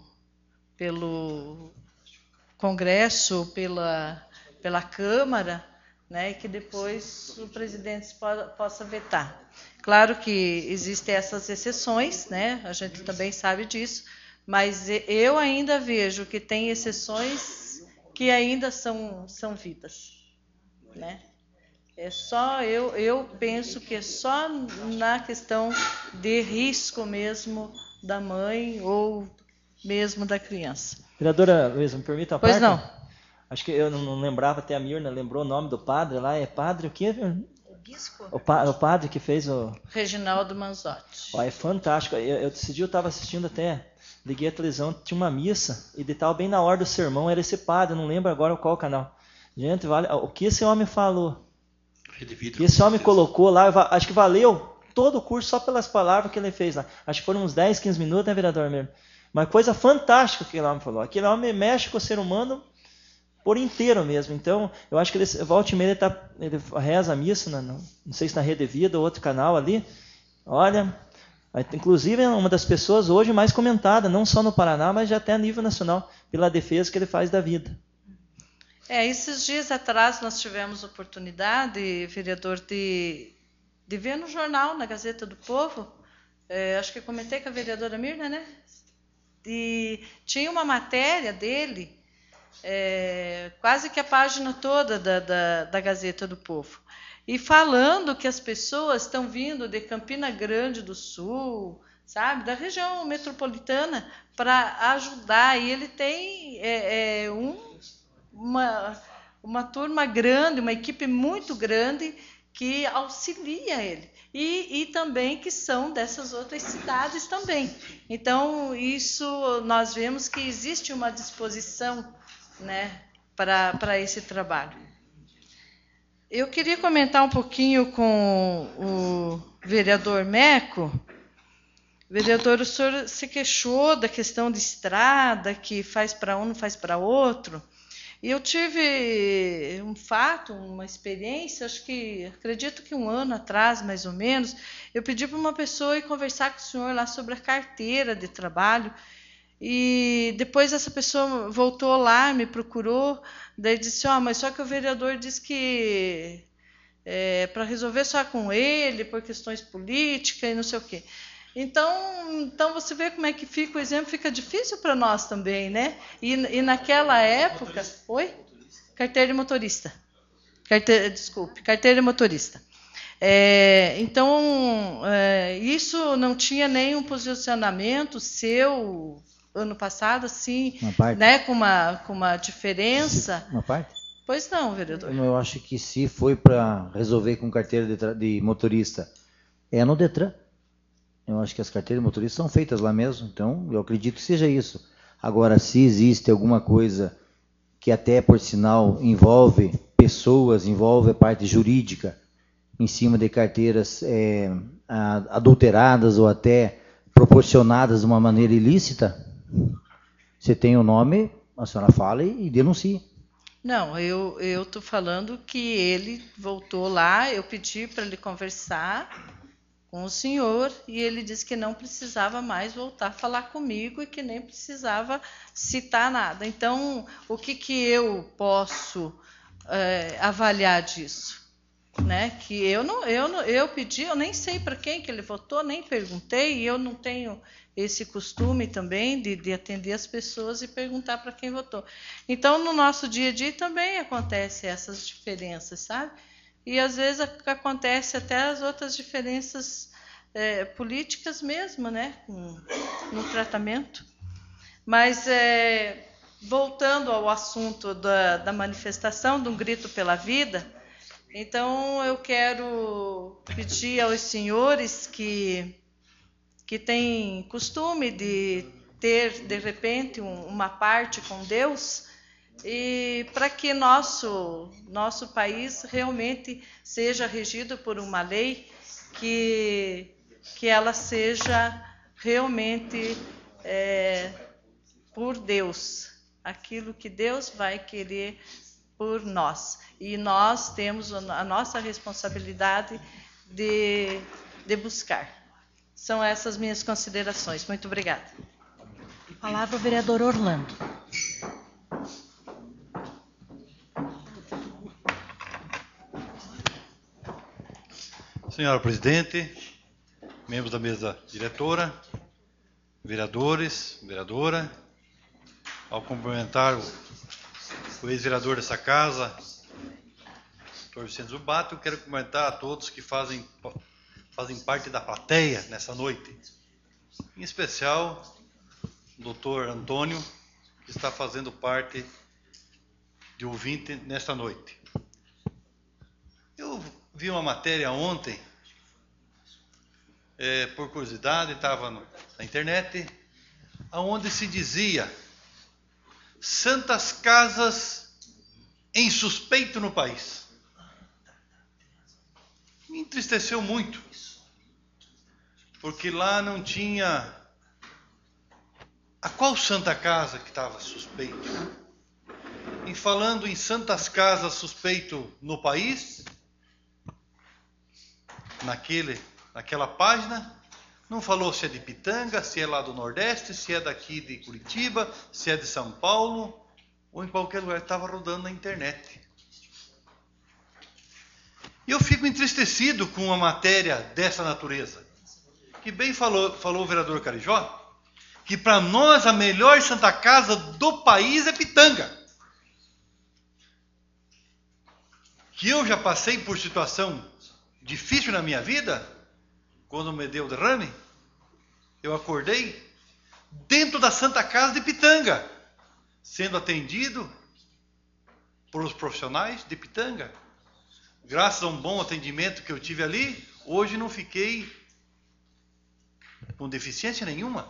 Speaker 6: pelo Congresso, pela, pela Câmara, né, e que depois o presidente possa vetar. Claro que existem essas exceções, né, a gente também sabe disso, mas eu ainda vejo que tem exceções que ainda são, são vidas, né? É só, eu, eu penso que é só na questão de risco mesmo da mãe ou mesmo da criança.
Speaker 4: Vereadora Luísa, me permita a
Speaker 6: parte?
Speaker 4: Pois não. Acho que eu não lembrava, até a Mirna lembrou o nome do padre lá, é padre o quê? O bispo. O, pa, o padre que fez o...
Speaker 6: Reginaldo Manzotti.
Speaker 4: Ó, é fantástico. Eu, eu decidi, eu estava assistindo até, liguei a televisão, tinha uma missa, e de tal, bem na hora do sermão, era esse padre, não lembro agora qual canal. Gente, vale, o que esse homem falou? Que esse homem colocou lá, acho que valeu todo o curso só pelas palavras que ele fez lá. Acho que foram uns dez, quinze minutos, né, vereador mesmo? Uma coisa fantástica que aquele homem falou. Aquele homem mexe com o ser humano por inteiro mesmo. Então, eu acho que ele, volta e meia, ele, tá, ele reza a missa, na, não sei se na Rede Vida ou outro canal ali. Olha, inclusive é uma das pessoas hoje mais comentada, não só no Paraná, mas já até a nível nacional, pela defesa que ele faz da vida.
Speaker 6: É, esses dias atrás nós tivemos oportunidade, vereador, de, de ver no jornal, na Gazeta do Povo, é, acho que eu comentei com a vereadora Mirna, né? E tinha uma matéria dele, é, quase que a página toda da, da, da Gazeta do Povo, e falando que as pessoas estão vindo de Campina Grande do Sul, sabe, da região metropolitana, para ajudar, e ele tem é, é, um... Uma, uma turma grande, uma equipe muito grande que auxilia ele. E, e também que são dessas outras cidades também. Então, isso nós vemos que existe uma disposição, né, para, para esse trabalho. Eu queria comentar um pouquinho com o vereador Meco. Vereador, o senhor se queixou da questão de estrada, que faz para um, não faz para outro. E eu tive um fato, uma experiência, acho que, acredito que um ano atrás, mais ou menos, eu pedi para uma pessoa ir conversar com o senhor lá sobre a carteira de trabalho, e depois essa pessoa voltou lá, me procurou, daí disse, ó, oh, mas só que o vereador disse que é, para resolver só com ele, por questões políticas e não sei o quê. Então, então você vê como é que fica o exemplo, fica difícil para nós também, né? E, e naquela época... Oi? Carteira de motorista. Carteira, desculpe, carteira de motorista. É, então, é, isso não tinha nenhum posicionamento seu ano passado, assim, né, com, uma, com uma diferença...
Speaker 5: Uma parte?
Speaker 6: Pois não, vereador.
Speaker 5: Eu acho que se foi para resolver com carteira de, de motorista, é no Detran. Eu acho que as carteiras de motorista são feitas lá mesmo, então eu acredito que seja isso. Agora, se existe alguma coisa que até, por sinal, envolve pessoas, envolve a parte jurídica, em cima de carteiras é, adulteradas ou até proporcionadas de uma maneira ilícita, você tem o nome, a senhora fala e, e denuncie.
Speaker 6: Não, eu eu estou falando que ele voltou lá, eu pedi para ele conversar com o senhor, e ele disse que não precisava mais voltar a falar comigo e que nem precisava citar nada. Então, o que, que eu posso é, avaliar disso? Né? Que eu não, eu não, eu pedi, eu nem sei para quem que ele votou, nem perguntei, e eu não tenho esse costume também de, de atender as pessoas e perguntar para quem votou. Então, no nosso dia a dia também acontecem essas diferenças, sabe? E às vezes acontece até as outras diferenças é, políticas mesmo, né, no tratamento. Mas, é, voltando ao assunto da, da manifestação, de um grito pela vida, então eu quero pedir aos senhores que, que têm costume de ter, de repente, um, uma parte com Deus, e para que nosso, nosso país realmente seja regido por uma lei que, que ela seja realmente é, por Deus, aquilo que Deus vai querer por nós. E nós temos a nossa responsabilidade de, de buscar. São essas minhas considerações. Muito obrigada.
Speaker 1: Palavra o vereador Orlando.
Speaker 8: Senhora presidente, membros da mesa diretora, vereadores, vereadora, ao cumprimentar o, o ex-vereador dessa casa, doutor Vicente Zubato, eu quero cumprimentar a todos que fazem, fazem parte da plateia nessa noite. Em especial, o doutor Antônio, que está fazendo parte de ouvinte nesta noite. Eu vi uma matéria ontem, é, por curiosidade, estava na internet, onde se dizia santas casas em suspeito no país. Me entristeceu muito, porque lá não tinha a qual santa casa que estava suspeito. E falando em santas casas suspeito no país, naquele, naquela página, não falou se é de Pitanga, se é lá do Nordeste, se é daqui de Curitiba, se é de São Paulo, ou em qualquer lugar, estava rodando na internet. E eu fico entristecido com uma matéria dessa natureza. Que bem falou, falou o vereador Carijó, que para nós a melhor santa casa do país é Pitanga. Que eu já passei por situação difícil na minha vida, quando me deu o derrame, eu acordei dentro da Santa Casa de Pitanga, sendo atendido por os profissionais de Pitanga. Graças a um bom atendimento que eu tive ali, hoje não fiquei com deficiência nenhuma.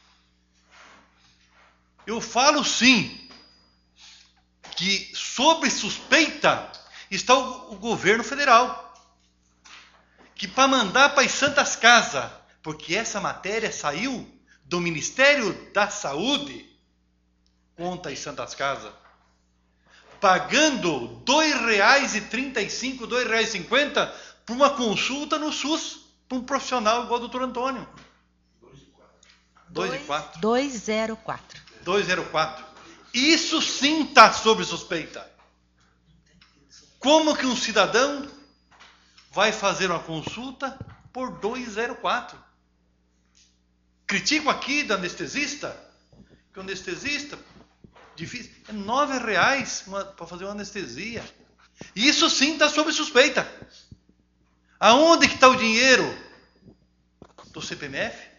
Speaker 8: Eu falo sim que sobre suspeita está o, o governo federal, que para mandar para as santas casas, porque essa matéria saiu do Ministério da Saúde, conta as santas casas, pagando dois reais e trinta e cinco, dois reais e cinquenta por uma consulta no SUS, para um profissional igual ao doutor Antônio. dois e quatro.
Speaker 1: dois zero quatro.
Speaker 8: dois zero quatro. Isso sim está sob suspeita. Como que um cidadão vai fazer uma consulta por dois zero quatro? Critico aqui do anestesista, que o anestesista, difícil, é nove reais para fazer uma anestesia. Isso sim está sob suspeita. Aonde que está o dinheiro do C P M F?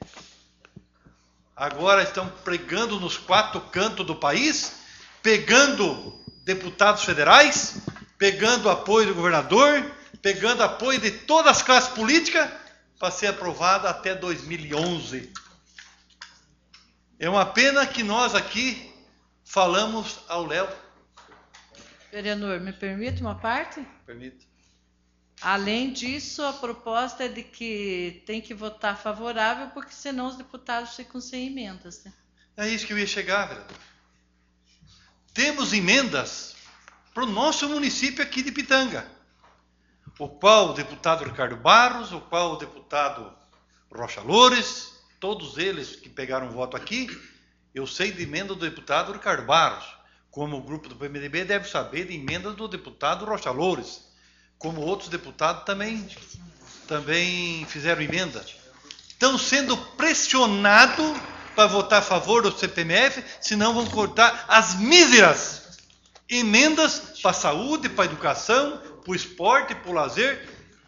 Speaker 8: Agora estão pregando nos quatro cantos do país, pegando deputados federais, pegando apoio do governador, pegando apoio de todas as classes políticas, para ser aprovada até dois mil e onze. É uma pena que nós aqui falamos ao Léo.
Speaker 6: Vereador, me permite uma parte?
Speaker 8: Permite.
Speaker 6: Além disso, a proposta é de que tem que votar favorável, porque senão os deputados ficam sem emendas. Né?
Speaker 8: É isso que eu ia chegar, vereador. Temos emendas para o nosso município aqui de Pitanga, o qual o deputado Ricardo Barros, o qual o deputado Rocha Loures, todos eles que pegaram voto aqui, eu sei de emenda do deputado Ricardo Barros, como o grupo do P M D B deve saber de emenda do deputado Rocha Loures, como outros deputados também, também fizeram emenda. Estão sendo pressionados para votar a favor do C P M F, senão vão cortar as míseras emendas para a saúde, para a educação, para o esporte, para o lazer.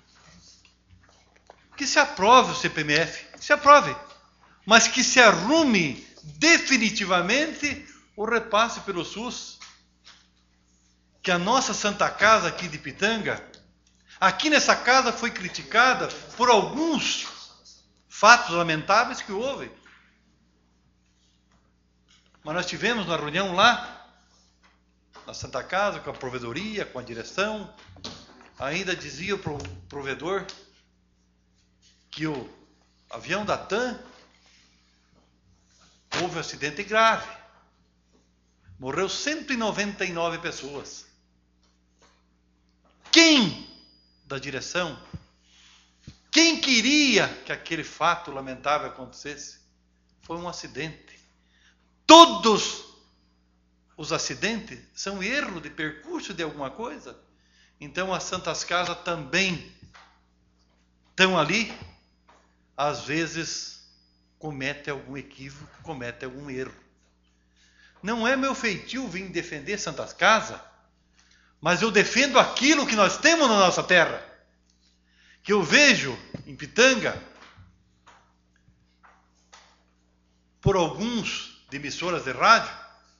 Speaker 8: Que se aprove o C P M F, que se aprove, mas que se arrume definitivamente o repasse pelo SUS. Que a nossa Santa Casa aqui de Pitanga, aqui nessa casa foi criticada por alguns fatos lamentáveis que houve. Mas nós tivemos uma reunião lá, na Santa Casa, com a provedoria, com a direção. Ainda dizia o provedor que o avião da TAM houve um acidente grave. Morreu cento e noventa e nove pessoas. Quem da direção, quem queria que aquele fato lamentável acontecesse? Foi um acidente. Todos os acidentes são erro de percurso de alguma coisa. Então as Santas Casas também estão ali. Às vezes comete algum equívoco, comete algum erro. Não é meu feitio vir defender Santas Casas, mas eu defendo aquilo que nós temos na nossa terra. Que eu vejo em Pitanga, por alguns de emissoras de rádio,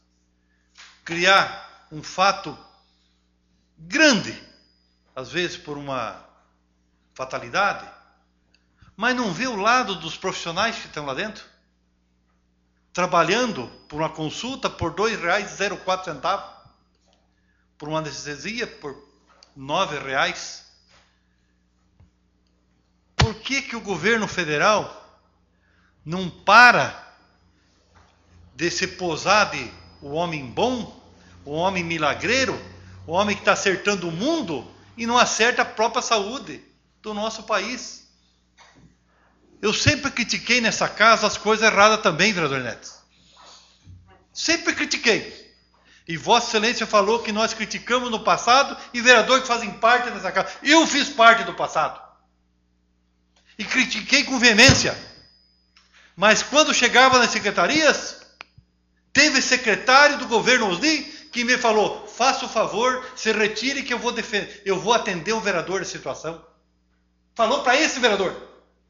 Speaker 8: criar um fato grande, às vezes por uma fatalidade, mas não vê o lado dos profissionais que estão lá dentro, trabalhando por uma consulta por dois reais e zero quatro centavos, por uma anestesia por nove reais. Por que que o governo federal não para de se posar de o homem bom, o homem milagreiro, o homem que está acertando o mundo e não acerta a própria saúde do nosso país? Eu sempre critiquei nessa casa as coisas erradas também, vereador Neto. Sempre critiquei. E Vossa Excelência falou que nós criticamos no passado e vereadores que fazem parte dessa casa. Eu fiz parte do passado. E critiquei com veemência. Mas quando chegava nas secretarias, teve secretário do governo Osni que me falou: faça o favor, se retire que eu vou defender, eu vou atender o vereador da situação. Falou para esse vereador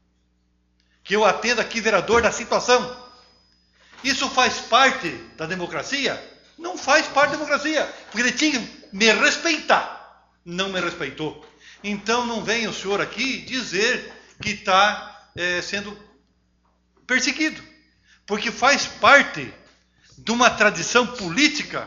Speaker 8: que eu atendo aqui vereador da situação. Isso faz parte da democracia? Não faz parte da democracia, porque ele tinha que me respeitar. Não me respeitou. Então não venha o senhor aqui dizer que está é, sendo perseguido, porque faz parte de uma tradição política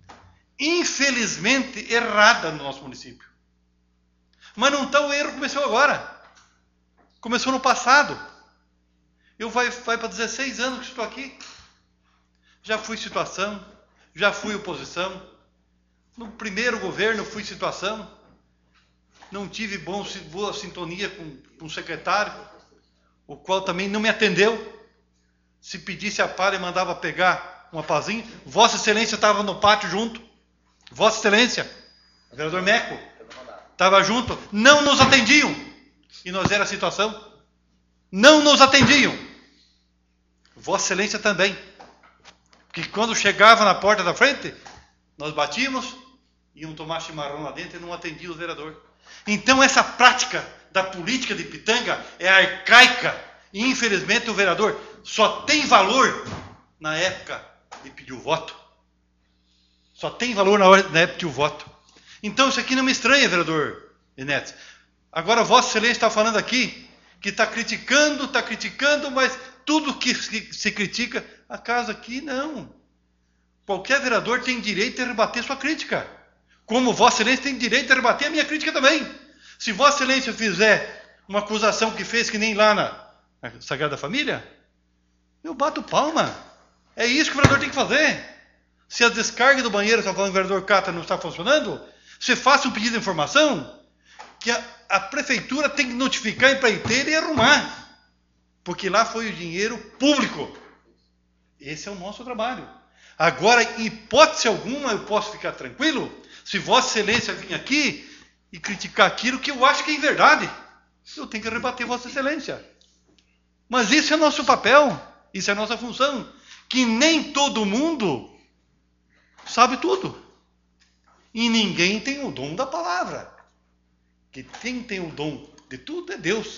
Speaker 8: infelizmente errada no nosso município. Mas não está, o erro começou agora. Começou no passado. Eu vai, vai para dezesseis anos que estou aqui. Já fui situação, já fui oposição. No primeiro governo fui situação. Não tive bom, boa sintonia com, com o secretário, o qual também não me atendeu. Se pedisse a palha, mandava pegar uma pazinha. Vossa Excelência estava no pátio junto. Vossa Excelência, o vereador Meco, estava junto. Não nos atendiam. E nós era a situação. Não nos atendiam. Vossa Excelência também. Porque quando chegava na porta da frente, nós batíamos, iam tomar chimarrão lá dentro e não atendiam o vereador. Então essa prática da política de Pitanga é arcaica. E infelizmente o vereador só tem valor na época de pedir o voto. Só tem valor na hora na época de pedir o voto. Então isso aqui não me estranha, vereador Neto. Agora Vossa Excelência está falando aqui que está criticando, está criticando, mas tudo que se critica, a casa aqui não. Qualquer vereador tem direito de rebater sua crítica. Como Vossa Excelência tem direito de rebater a minha crítica também. Se Vossa Excelência fizer uma acusação que fez que nem lá na, na Sagrada Família, eu bato palma. É isso que o vereador tem que fazer. Se a descarga do banheiro, está falando que o vereador Cata não está funcionando, você faça um pedido de informação que a, a prefeitura tem que notificar a empreiteira e arrumar. Porque lá foi o dinheiro público. Esse é o nosso trabalho. Agora, em hipótese alguma, eu posso ficar tranquilo se Vossa Excelência vir aqui e criticar aquilo que eu acho que é verdade. Eu tenho que rebater Vossa Excelência. Mas isso é nosso papel, isso é nossa função. Que nem todo mundo sabe tudo. E ninguém tem o dom da palavra. Que quem tem o dom de tudo é Deus.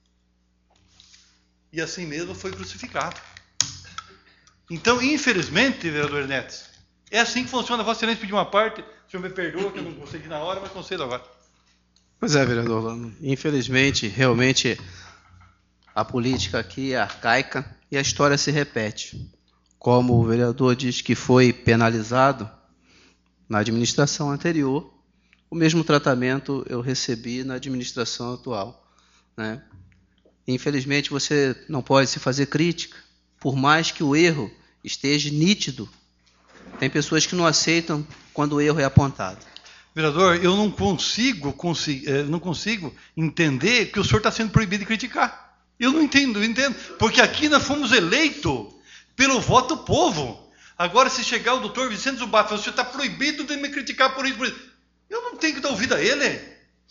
Speaker 8: E assim mesmo foi crucificado. Então, infelizmente, vereador Neto, é assim que funciona. Vossa Excelência pediu uma parte, o senhor me perdoa que eu não consegui na hora, mas concedo agora.
Speaker 3: Pois é, vereador Lano. Infelizmente, realmente, a política aqui é arcaica e a história se repete. Como o vereador diz que foi penalizado na administração anterior, o mesmo tratamento eu recebi na administração atual, né? Infelizmente, você não pode se fazer crítica, por mais que o erro esteja nítido Tem pessoas que não aceitam quando o erro é apontado.
Speaker 8: Vereador, eu não consigo, consigo, não consigo entender que o senhor está sendo proibido de criticar. Eu não entendo, eu entendo. Porque aqui nós fomos eleitos pelo voto do povo. Agora, se chegar o doutor Vicente Zubat e falar, o senhor está proibido de me criticar por isso, por isso. Eu não tenho que dar ouvido a ele.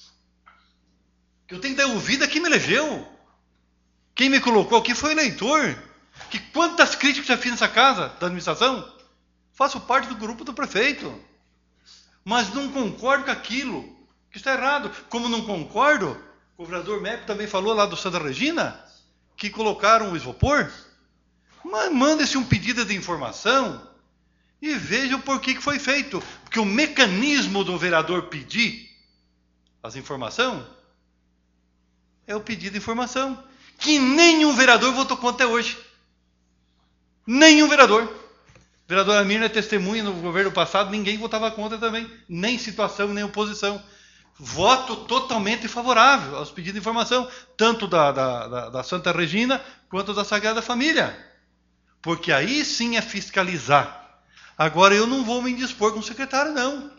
Speaker 8: Eu tenho que dar ouvido a quem me elegeu. Quem me colocou aqui foi o eleitor. Que quantas críticas já fiz nessa casa da administração? Faço parte do grupo do prefeito. Mas não concordo com aquilo, que está errado. Como não concordo, o vereador Meco também falou lá do Santa Regina, que colocaram o isopor. Mas manda-se um pedido de informação e veja o porquê que foi feito. Porque o mecanismo do vereador pedir as informações é o pedido de informação. Que nenhum vereador votou contra até hoje. Nenhum vereador. Vereadora Mirna é testemunha no governo passado, ninguém votava contra também. Nem situação, nem oposição. Voto totalmente favorável aos pedidos de informação, tanto da, da, da, da Santa Regina quanto da Sagrada Família. Porque aí sim é fiscalizar. Agora eu não vou me indispor com o secretário, não.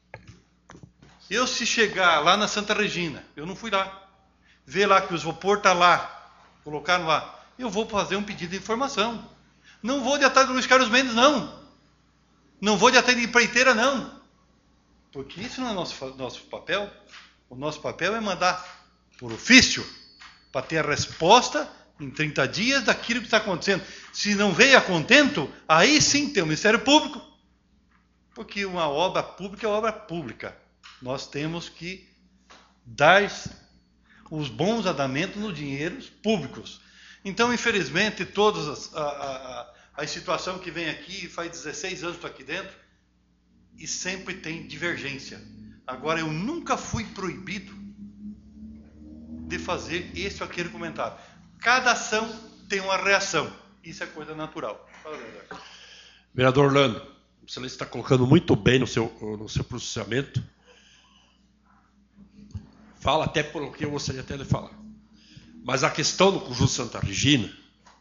Speaker 8: Eu, se chegar lá na Santa Regina, eu não fui lá, ver lá que o isopor está lá, colocaram lá, eu vou fazer um pedido de informação. Não vou de atrás do Luiz Carlos Mendes, não. Não vou de atrás de empreiteira, não. Porque isso não é nosso, nosso papel. O nosso papel é mandar por ofício, para ter a resposta em trinta dias daquilo que está acontecendo. Se não veio a contento, aí sim tem o Ministério Público. Porque uma obra pública é obra pública. Nós temos que dar os bons andamentos nos dinheiros públicos. Então, infelizmente, todas as, a, a, a situação que vem aqui, faz dezesseis anos que estou aqui dentro, e sempre tem divergência. Agora, eu nunca fui proibido de fazer esse ou aquele comentário. Cada ação tem uma reação. Isso é coisa natural. Fala, vereador.
Speaker 9: Vereador Orlando, você está colocando muito bem no seu, no seu pronunciamento. Fala até por o que eu gostaria até de falar. Mas a questão do Conjunto Santa Regina,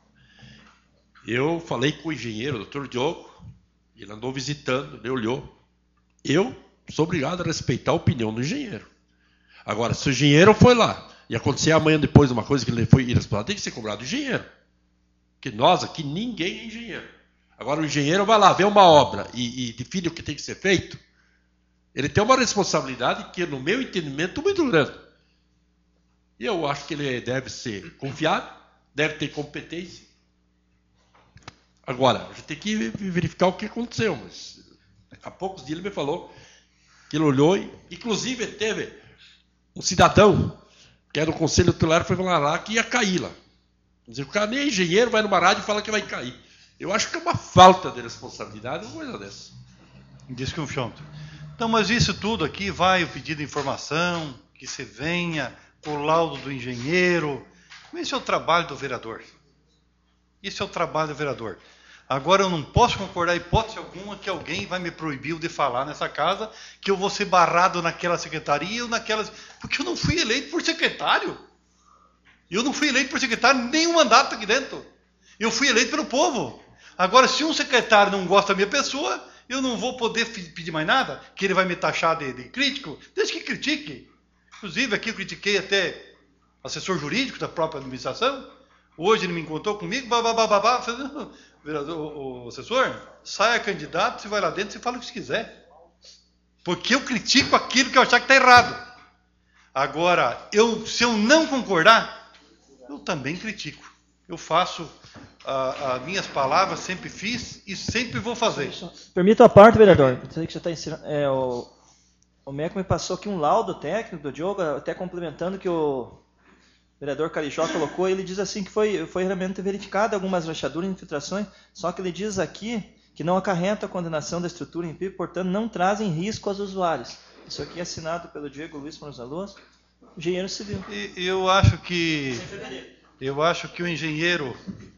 Speaker 9: eu falei com o engenheiro, o doutor Diogo, ele andou visitando, ele olhou. Eu sou obrigado a respeitar a opinião do engenheiro. Agora, se o engenheiro foi lá e acontecer amanhã depois uma coisa que ele foi irresponsável, tem que ser cobrado do engenheiro. Porque nós aqui, ninguém é engenheiro. Agora, o engenheiro vai lá ver uma obra e, e define o que tem que ser feito, ele tem uma responsabilidade que, no meu entendimento, é muito grande. E eu acho que ele deve ser confiado, deve ter competência. Agora, a gente tem que verificar o que aconteceu. Mas há poucos dias ele me falou que ele olhou e, inclusive, teve um cidadão que era do Conselho Tutelar, foi falar lá que ia cair lá. Quer dizer, o cara nem é engenheiro, vai numa rádio e fala que vai cair. Eu acho que é uma falta de responsabilidade uma coisa dessa.
Speaker 8: Desconfiante. Então, mas isso tudo aqui vai o pedido de informação, que se venha o laudo do engenheiro. Esse é o trabalho do vereador. Esse é o trabalho do vereador. Agora, eu não posso concordar, hipótese alguma, que alguém vai me proibir de falar nessa casa que eu vou ser barrado naquela secretaria ou naquelas... Porque eu não fui eleito por secretário. Eu não fui eleito por secretário, nenhum mandato aqui dentro. Eu fui eleito pelo povo. Agora, se um secretário não gosta da minha pessoa, eu não vou poder pedir mais nada, que ele vai me taxar de, de crítico. Deixa que critique. Inclusive, aqui eu critiquei até assessor jurídico da própria administração. Hoje ele me encontrou comigo, babá, vereador, o, o assessor, saia candidato, você vai lá dentro, você fala o que você quiser. Porque eu critico aquilo que eu achar que está errado. Agora, eu, se eu não concordar, eu também critico. Eu faço as minhas palavras, sempre fiz e sempre vou fazer.
Speaker 4: Permita a parte, vereador. Sei que já está ensinando. É, o... O Meco me passou aqui um laudo técnico do Diogo, até complementando que o vereador Carijó colocou. Ele diz assim que foi, foi realmente verificado algumas rachaduras e infiltrações, só que ele diz aqui que não acarreta a condenação da estrutura em P I B, portanto não trazem risco aos usuários. Isso aqui é assinado pelo Diego Luiz Manzalos, engenheiro civil.
Speaker 8: E, eu acho que eu acho que o engenheiro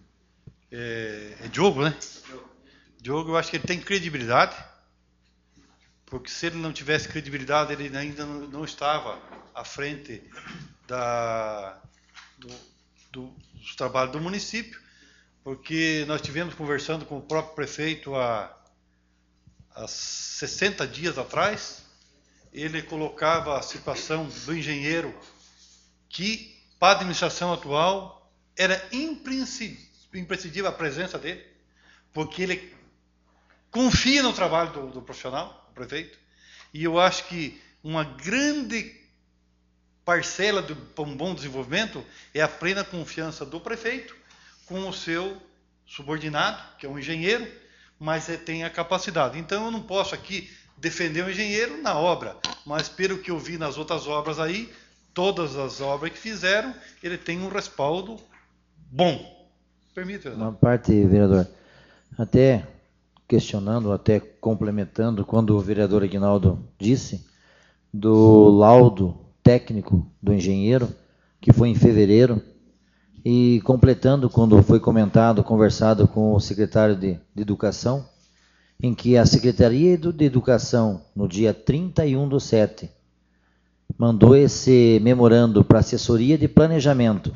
Speaker 8: é, é Diogo, né? Diogo, eu acho que ele tem credibilidade. Porque se ele não tivesse credibilidade, ele ainda não, não estava à frente da, do, do, dos trabalhos do município, porque nós tivemos conversando com o próprio prefeito há, há sessenta dias atrás, ele colocava a situação do engenheiro que, para a administração atual, era imprescindível a presença dele, porque ele confia no trabalho do, do profissional, do prefeito, e eu acho que uma grande parcela de um bom desenvolvimento é a plena confiança do prefeito com o seu subordinado, que é um engenheiro, mas tem a capacidade. Então eu não posso aqui defender o engenheiro na obra, mas pelo que eu vi nas outras obras aí, todas as obras que fizeram, ele tem um respaldo bom. Permite, vereador?
Speaker 5: Uma parte, vereador, até questionando, até complementando, quando o vereador Aguinaldo disse do laudo técnico do engenheiro, que foi em fevereiro, e completando quando foi comentado, conversado com o secretário de, de Educação, em que a Secretaria de Educação, no dia trinta e um do sete, mandou esse memorando para a assessoria de planejamento,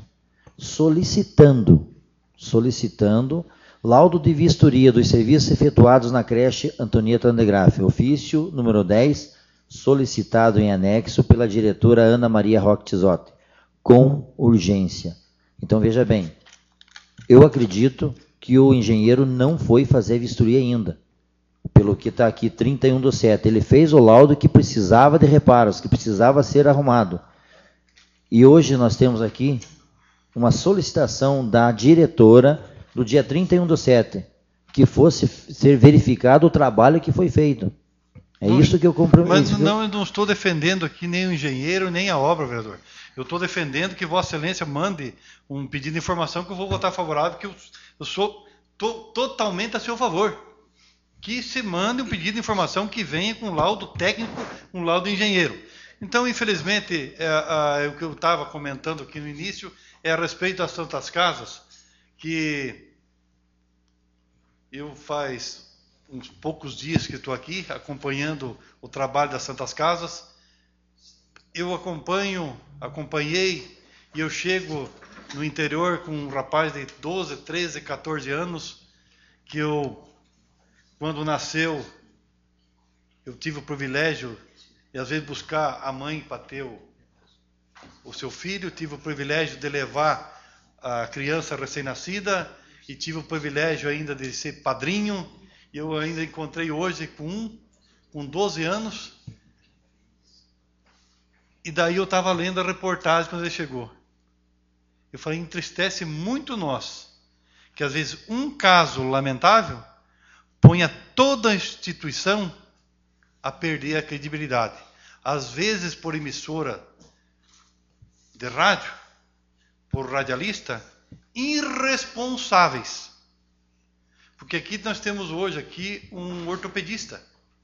Speaker 5: solicitando, solicitando laudo de vistoria dos serviços efetuados na creche Antonieta Andegraff, ofício número dez, solicitado em anexo pela diretora Ana Maria Roque Tizotti, com urgência. Então, veja bem, eu acredito que o engenheiro não foi fazer vistoria ainda, pelo que está aqui, trinta e um do sete. Ele fez o laudo que precisava de reparos, que precisava ser arrumado. E hoje nós temos aqui uma solicitação da diretora do dia trinta e um do sete, que fosse ser verificado o trabalho que foi feito. É não, isso que eu compreendo.
Speaker 8: Mas não, eu não estou defendendo aqui nem o engenheiro, nem a obra, vereador. Eu estou defendendo que Vossa Excelência mande um pedido de informação que eu vou votar favorável, que eu, eu sou to, totalmente a seu favor. Que se mande um pedido de informação que venha com laudo técnico, um laudo de engenheiro. Então, infelizmente, é, é, o que eu estava comentando aqui no início é a respeito das Santas Casas, que eu faz uns poucos dias que estou aqui acompanhando o trabalho das Santas Casas. Eu acompanho, acompanhei, e eu chego no interior com um rapaz de doze, treze, quatorze anos, que eu, quando nasceu, eu tive o privilégio de, às vezes, buscar a mãe para ter o, o seu filho, tive o privilégio de levar a criança recém-nascida, e tive o privilégio ainda de ser padrinho. Eu ainda encontrei hoje com um, com doze anos, e daí eu estava lendo a reportagem quando ele chegou. Eu falei, entristece muito nós, que às vezes um caso lamentável ponha toda a instituição a perder a credibilidade. Às vezes por emissora de rádio, por radialista, irresponsáveis. Porque aqui nós temos hoje aqui um ortopedista.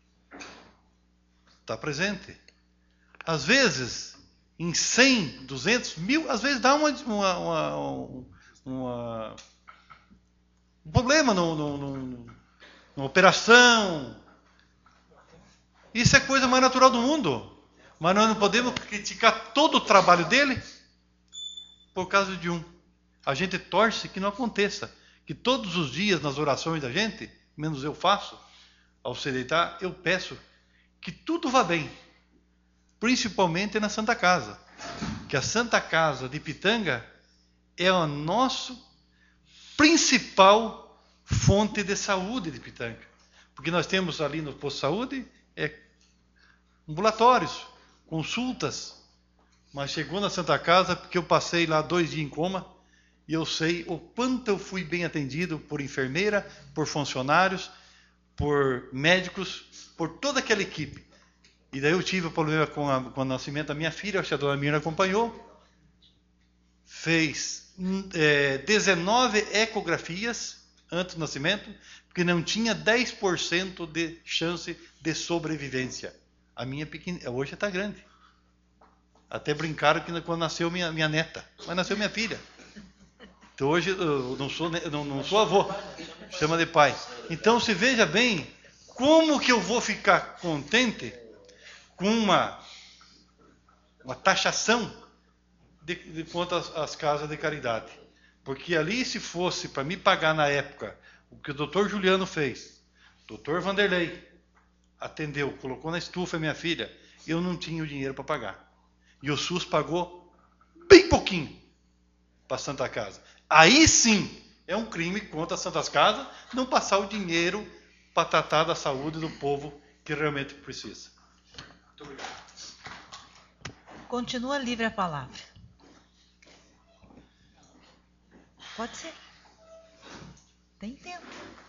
Speaker 8: Está presente. Às vezes, em cem, duzentos, mil, às vezes dá uma, uma, uma, uma um problema no, no, no, numa operação. Isso é coisa mais natural do mundo. Mas nós não podemos criticar todo o trabalho dele por causa de um. A gente torce que não aconteça. Que todos os dias, nas orações da gente, menos eu faço, ao se deitar, eu peço que tudo vá bem. Principalmente na Santa Casa. Que a Santa Casa de Pitanga é a nossa principal fonte de saúde de Pitanga. Porque nós temos ali no posto de saúde é, ambulatórios, consultas. Mas chegou na Santa Casa, porque eu passei lá dois dias em coma, e eu sei o quanto eu fui bem atendido por enfermeira, por funcionários, por médicos, por toda aquela equipe. E daí eu tive o problema com, a, com o nascimento da minha filha, acho que a dona Mirna acompanhou. Fez é, dezenove ecografias antes do nascimento, porque não tinha dez por cento de chance de sobrevivência. A minha pequena, hoje está grande. Até brincaram que quando nasceu minha, minha neta, mas nasceu minha filha. Então hoje eu não sou, não, não sou avô, chama de pai. Então se veja bem, como que eu vou ficar contente com uma, uma taxação de, de quanto às, às casas de caridade? Porque ali, se fosse para me pagar na época o que o doutor Juliano fez, doutor Vanderlei, atendeu, colocou na estufa minha filha, eu não tinha o dinheiro para pagar. E o SUS pagou bem pouquinho para a Santa Casa. Aí sim é um crime contra as Santas Casas não passar o dinheiro para tratar da saúde do povo que realmente precisa. Muito obrigado.
Speaker 1: Continua livre a palavra. Pode ser. Tem tempo.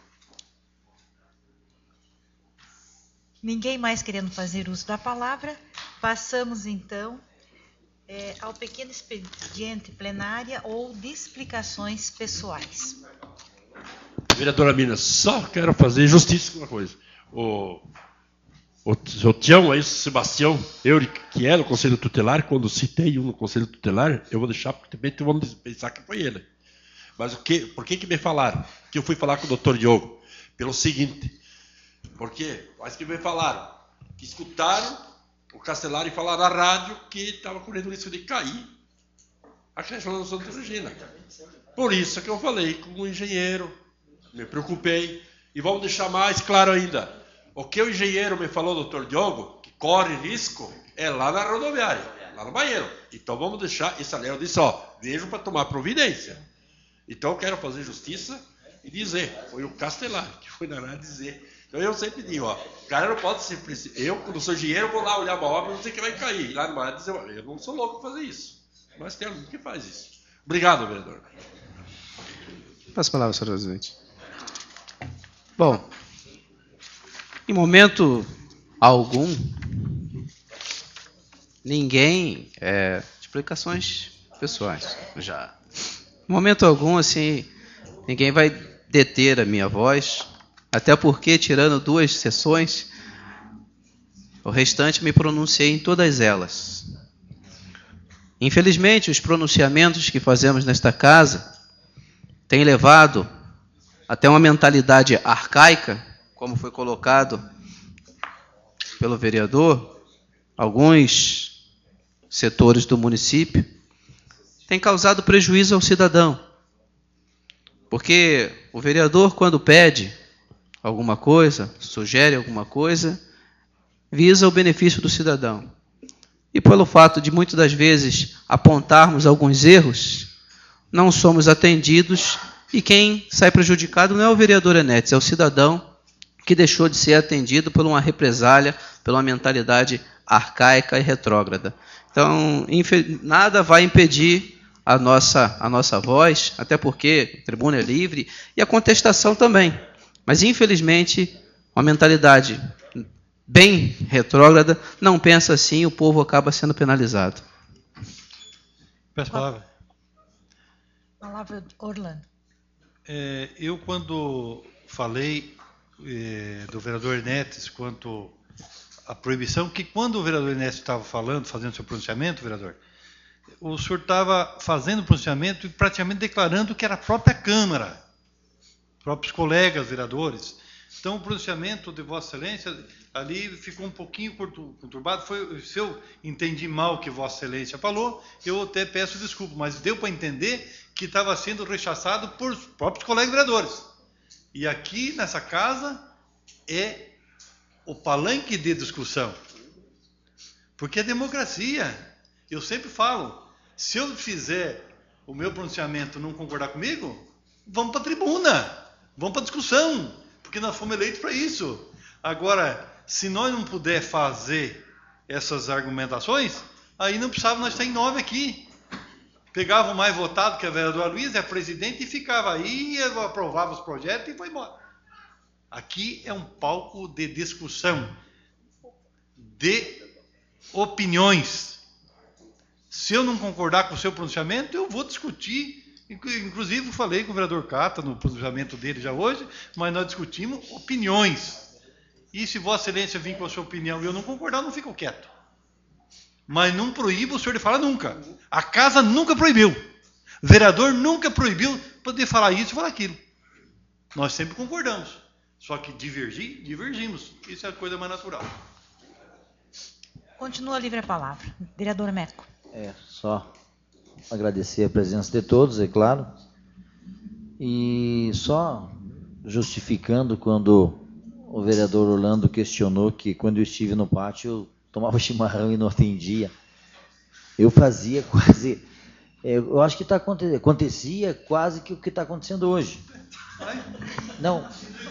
Speaker 1: Ninguém mais querendo fazer uso da palavra, passamos então é, ao pequeno expediente plenária ou de explicações pessoais.
Speaker 9: Vereadora Mina, só quero fazer justiça com uma coisa. O, o, o Tião, aí, o Sebastião, eu que era no Conselho Tutelar, quando citei um no Conselho Tutelar, eu vou deixar, porque também vamos pensar que foi ele. Mas o que, por que, que me falaram? Que eu fui falar com o doutor Diogo? Pelo seguinte, porque, mas que me falaram, que escutaram o Castelar e falaram na rádio que estava correndo risco de cair a questão da Santa Regina. Por isso que eu falei com o engenheiro, me preocupei, e vamos deixar mais claro ainda. O que o engenheiro me falou, doutor Diogo, que corre risco, é lá na rodoviária, lá no banheiro. Então vamos deixar, esse ali eu disse, ó, vejo para tomar providência. Então eu quero fazer justiça e dizer, foi o Castelar que foi na rádio dizer. Então eu sempre digo, ó, o cara não pode ser, eu, quando sou engenheiro, vou lá olhar uma obra, não sei o que vai cair. Lá no rádio dizer, eu não sou louco para fazer isso. Mas tem alguém que faz isso. Obrigado, vereador.
Speaker 3: Passo a palavra, senhor presidente. Bom, em momento algum, ninguém, é, explicações pessoais, já. Em momento algum, assim, ninguém vai deter a minha voz, até porque, tirando duas sessões, o restante me pronunciei em todas elas. Infelizmente, os pronunciamentos que fazemos nesta casa têm levado até uma mentalidade arcaica, como foi colocado pelo vereador, alguns setores do município, tem causado prejuízo ao cidadão. Porque o vereador, quando pede alguma coisa, sugere alguma coisa, visa o benefício do cidadão. E pelo fato de muitas das vezes apontarmos alguns erros, não somos atendidos e quem sai prejudicado não é o vereador Enéas, é o cidadão que deixou de ser atendido por uma represália, pela uma mentalidade arcaica e retrógrada. Então, nada vai impedir a nossa, a nossa voz, até porque a tribuna é livre, e a contestação também. Mas, infelizmente, uma mentalidade bem retrógrada não pensa assim, o povo acaba sendo penalizado.
Speaker 8: Peço a palavra.
Speaker 1: Palavra, Orlando.
Speaker 8: É, eu, quando falei é, do vereador Enéas quanto à proibição, que quando o vereador Enéas estava falando, fazendo seu pronunciamento, vereador, o senhor estava fazendo o pronunciamento e praticamente declarando que era a própria Câmara, próprios colegas vereadores. Então, o pronunciamento de Vossa Excelência ali ficou um pouquinho conturbado. Foi, se eu entendi mal o que Vossa Excelência falou, eu até peço desculpa, mas deu para entender que estava sendo rechaçado por próprios colegas vereadores. E aqui, nessa casa, é o palanque de discussão. Porque é democracia. Eu sempre falo, se eu fizer o meu pronunciamento e não concordar comigo, vamos para a tribuna, vamos para a discussão, porque nós fomos eleitos para isso. Agora, se nós não puder fazer essas argumentações, aí não precisava nós estar em nove aqui. Pegava o mais votado, que é a vereadora Luísa, é presidente, e ficava aí, aprovava os projetos e foi embora. Aqui é um palco de discussão, de opiniões. Se eu não concordar com o seu pronunciamento, eu vou discutir. Inclusive, eu falei com o vereador Cata no pronunciamento dele já hoje, mas nós discutimos opiniões. E se Vossa Excelência vir com a sua opinião e eu não concordar, eu não fico quieto. Mas não proíbo o senhor de falar nunca. A casa nunca proibiu. O vereador nunca proibiu poder falar isso e falar aquilo. Nós sempre concordamos. Só que divergir, divergimos. Isso é a coisa mais natural.
Speaker 1: Continua livre a palavra. Vereador Meco.
Speaker 5: É, só agradecer a presença de todos, é claro. E só justificando quando o vereador Orlando questionou que quando eu estive no pátio eu tomava chimarrão e não atendia. Eu fazia quase... Eu acho que tá, acontecia quase que o que está acontecendo hoje. Não.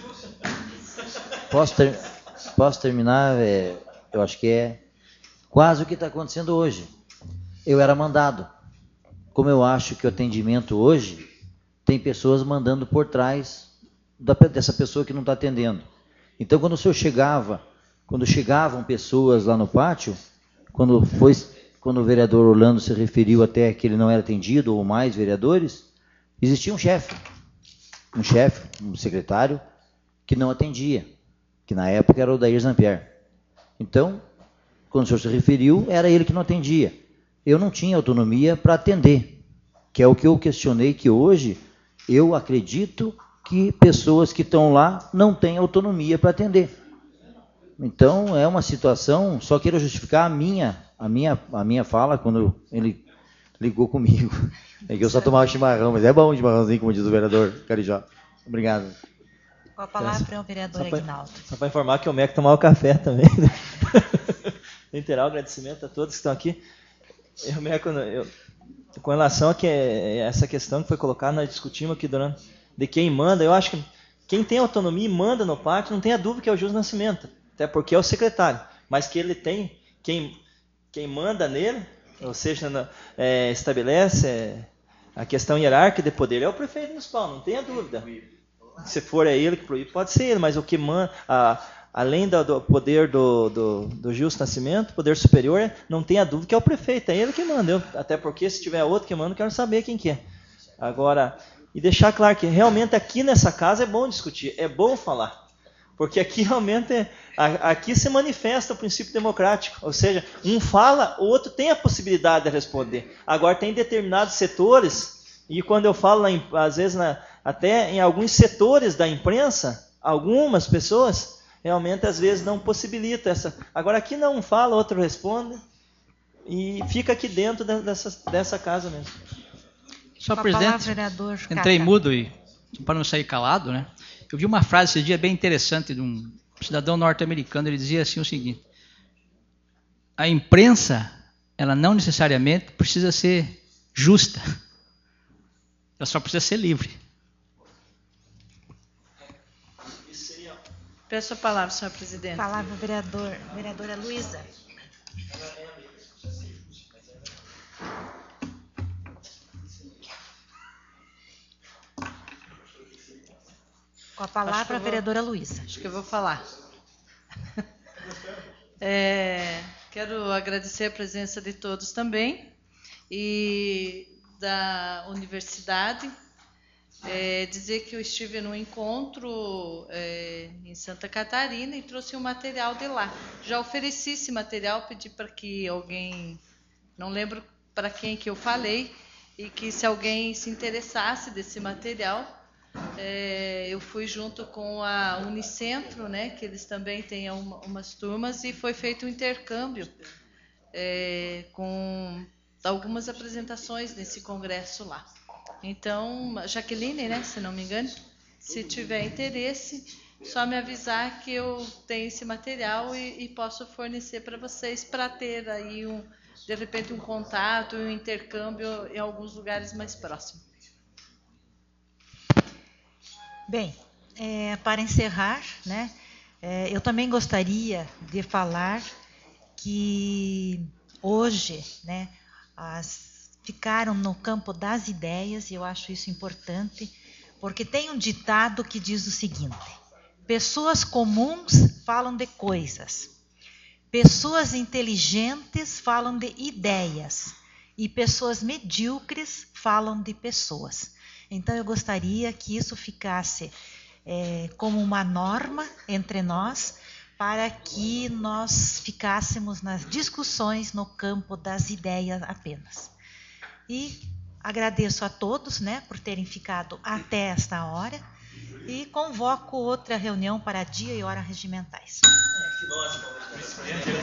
Speaker 5: Posso, ter, posso terminar? É, eu acho que é quase o que está acontecendo hoje. Eu era mandado. Como eu acho que o atendimento hoje tem pessoas mandando por trás da, dessa pessoa que não está atendendo. Então, quando o senhor chegava, quando chegavam pessoas lá no pátio, quando foi, quando o vereador Orlando se referiu até que ele não era atendido, ou mais vereadores, existia um chefe, um chefe, um secretário, que não atendia, que na época era o Dair Zampier. Então, quando o senhor se referiu, era ele que não atendia. Eu não tinha autonomia para atender, que é o que eu questionei, que hoje eu acredito que pessoas que estão lá não têm autonomia para atender. Então, é uma situação, só quero justificar a minha, a minha, a minha fala quando ele ligou comigo. É que eu só tomava chimarrão, mas é bom o chimarrãozinho, como diz o vereador Carijó. Obrigado.
Speaker 1: Com a palavra é o vereador
Speaker 4: só
Speaker 1: Aguinaldo.
Speaker 4: Só para informar que o M E C tomava café também. Né? Reiterar o agradecimento a todos que estão aqui. Eu, M E C, eu, com relação a que, essa questão que foi colocada, nós discutimos aqui durante, de quem manda, eu acho que quem tem autonomia e manda no pátio, não tenha dúvida que é o Jus Nascimento, até porque é o secretário, mas que ele tem, quem, quem manda nele, ou seja, é, estabelece é, a questão hierárquica de poder, é o prefeito municipal, não tenha dúvida. Se for é ele que proíbe, pode ser ele, mas o que manda, a, além do, do poder do, do, do Jus Nascimento, poder superior, não tenha dúvida que é o prefeito, é ele que manda. Eu, até porque se tiver outro que manda, eu quero saber quem que é. Agora, e deixar claro que realmente aqui nessa casa é bom discutir, é bom falar. Porque aqui realmente, é, aqui se manifesta o princípio democrático. Ou seja, um fala, o outro tem a possibilidade de responder. Agora, tem determinados setores, e quando eu falo, lá em, às vezes, na, até em alguns setores da imprensa, algumas pessoas, realmente, às vezes, não possibilita essa. Agora, aqui não, um fala, outro responde, e fica aqui dentro dessa, dessa casa mesmo.
Speaker 7: Só, presidente,
Speaker 1: vereador
Speaker 7: entrei
Speaker 1: Cata.
Speaker 7: mudo e para não sair calado, né? Eu vi uma frase esse dia bem interessante de um cidadão norte-americano. Ele dizia assim o seguinte: a imprensa, ela não necessariamente precisa ser justa, ela só precisa ser livre.
Speaker 6: Peço a palavra, senhor presidente.
Speaker 1: Palavra, vereador, vereadora Luísa. Com a palavra, a vereadora Luísa.
Speaker 6: Acho que eu vou falar. É, quero agradecer a presença de todos também e da universidade. É, dizer que eu estive num encontro é, em Santa Catarina e trouxe um material de lá. Já ofereci esse material, pedi para que alguém, não lembro para quem que eu falei, e que se alguém se interessasse desse material, é, eu fui junto com a Unicentro, né, que eles também têm uma, umas turmas, e foi feito um intercâmbio é, com algumas apresentações nesse congresso lá. Então, Jaqueline, né, se não me engano, se tiver interesse, só me avisar que eu tenho esse material e, e posso fornecer para vocês, para ter aí, um, de repente, um contato, um intercâmbio em alguns lugares mais próximos.
Speaker 1: Bem, é, para encerrar, né, é, eu também gostaria de falar que hoje, né, as ficaram no campo das ideias, e eu acho isso importante, porque tem um ditado que diz o seguinte: pessoas comuns falam de coisas, pessoas inteligentes falam de ideias, e pessoas medíocres falam de pessoas. Então, eu gostaria que isso ficasse é, como uma norma entre nós, para que nós ficássemos nas discussões no campo das ideias apenas. E agradeço a todos, né, por terem ficado até esta hora, e convoco outra reunião para dia e hora regimentais.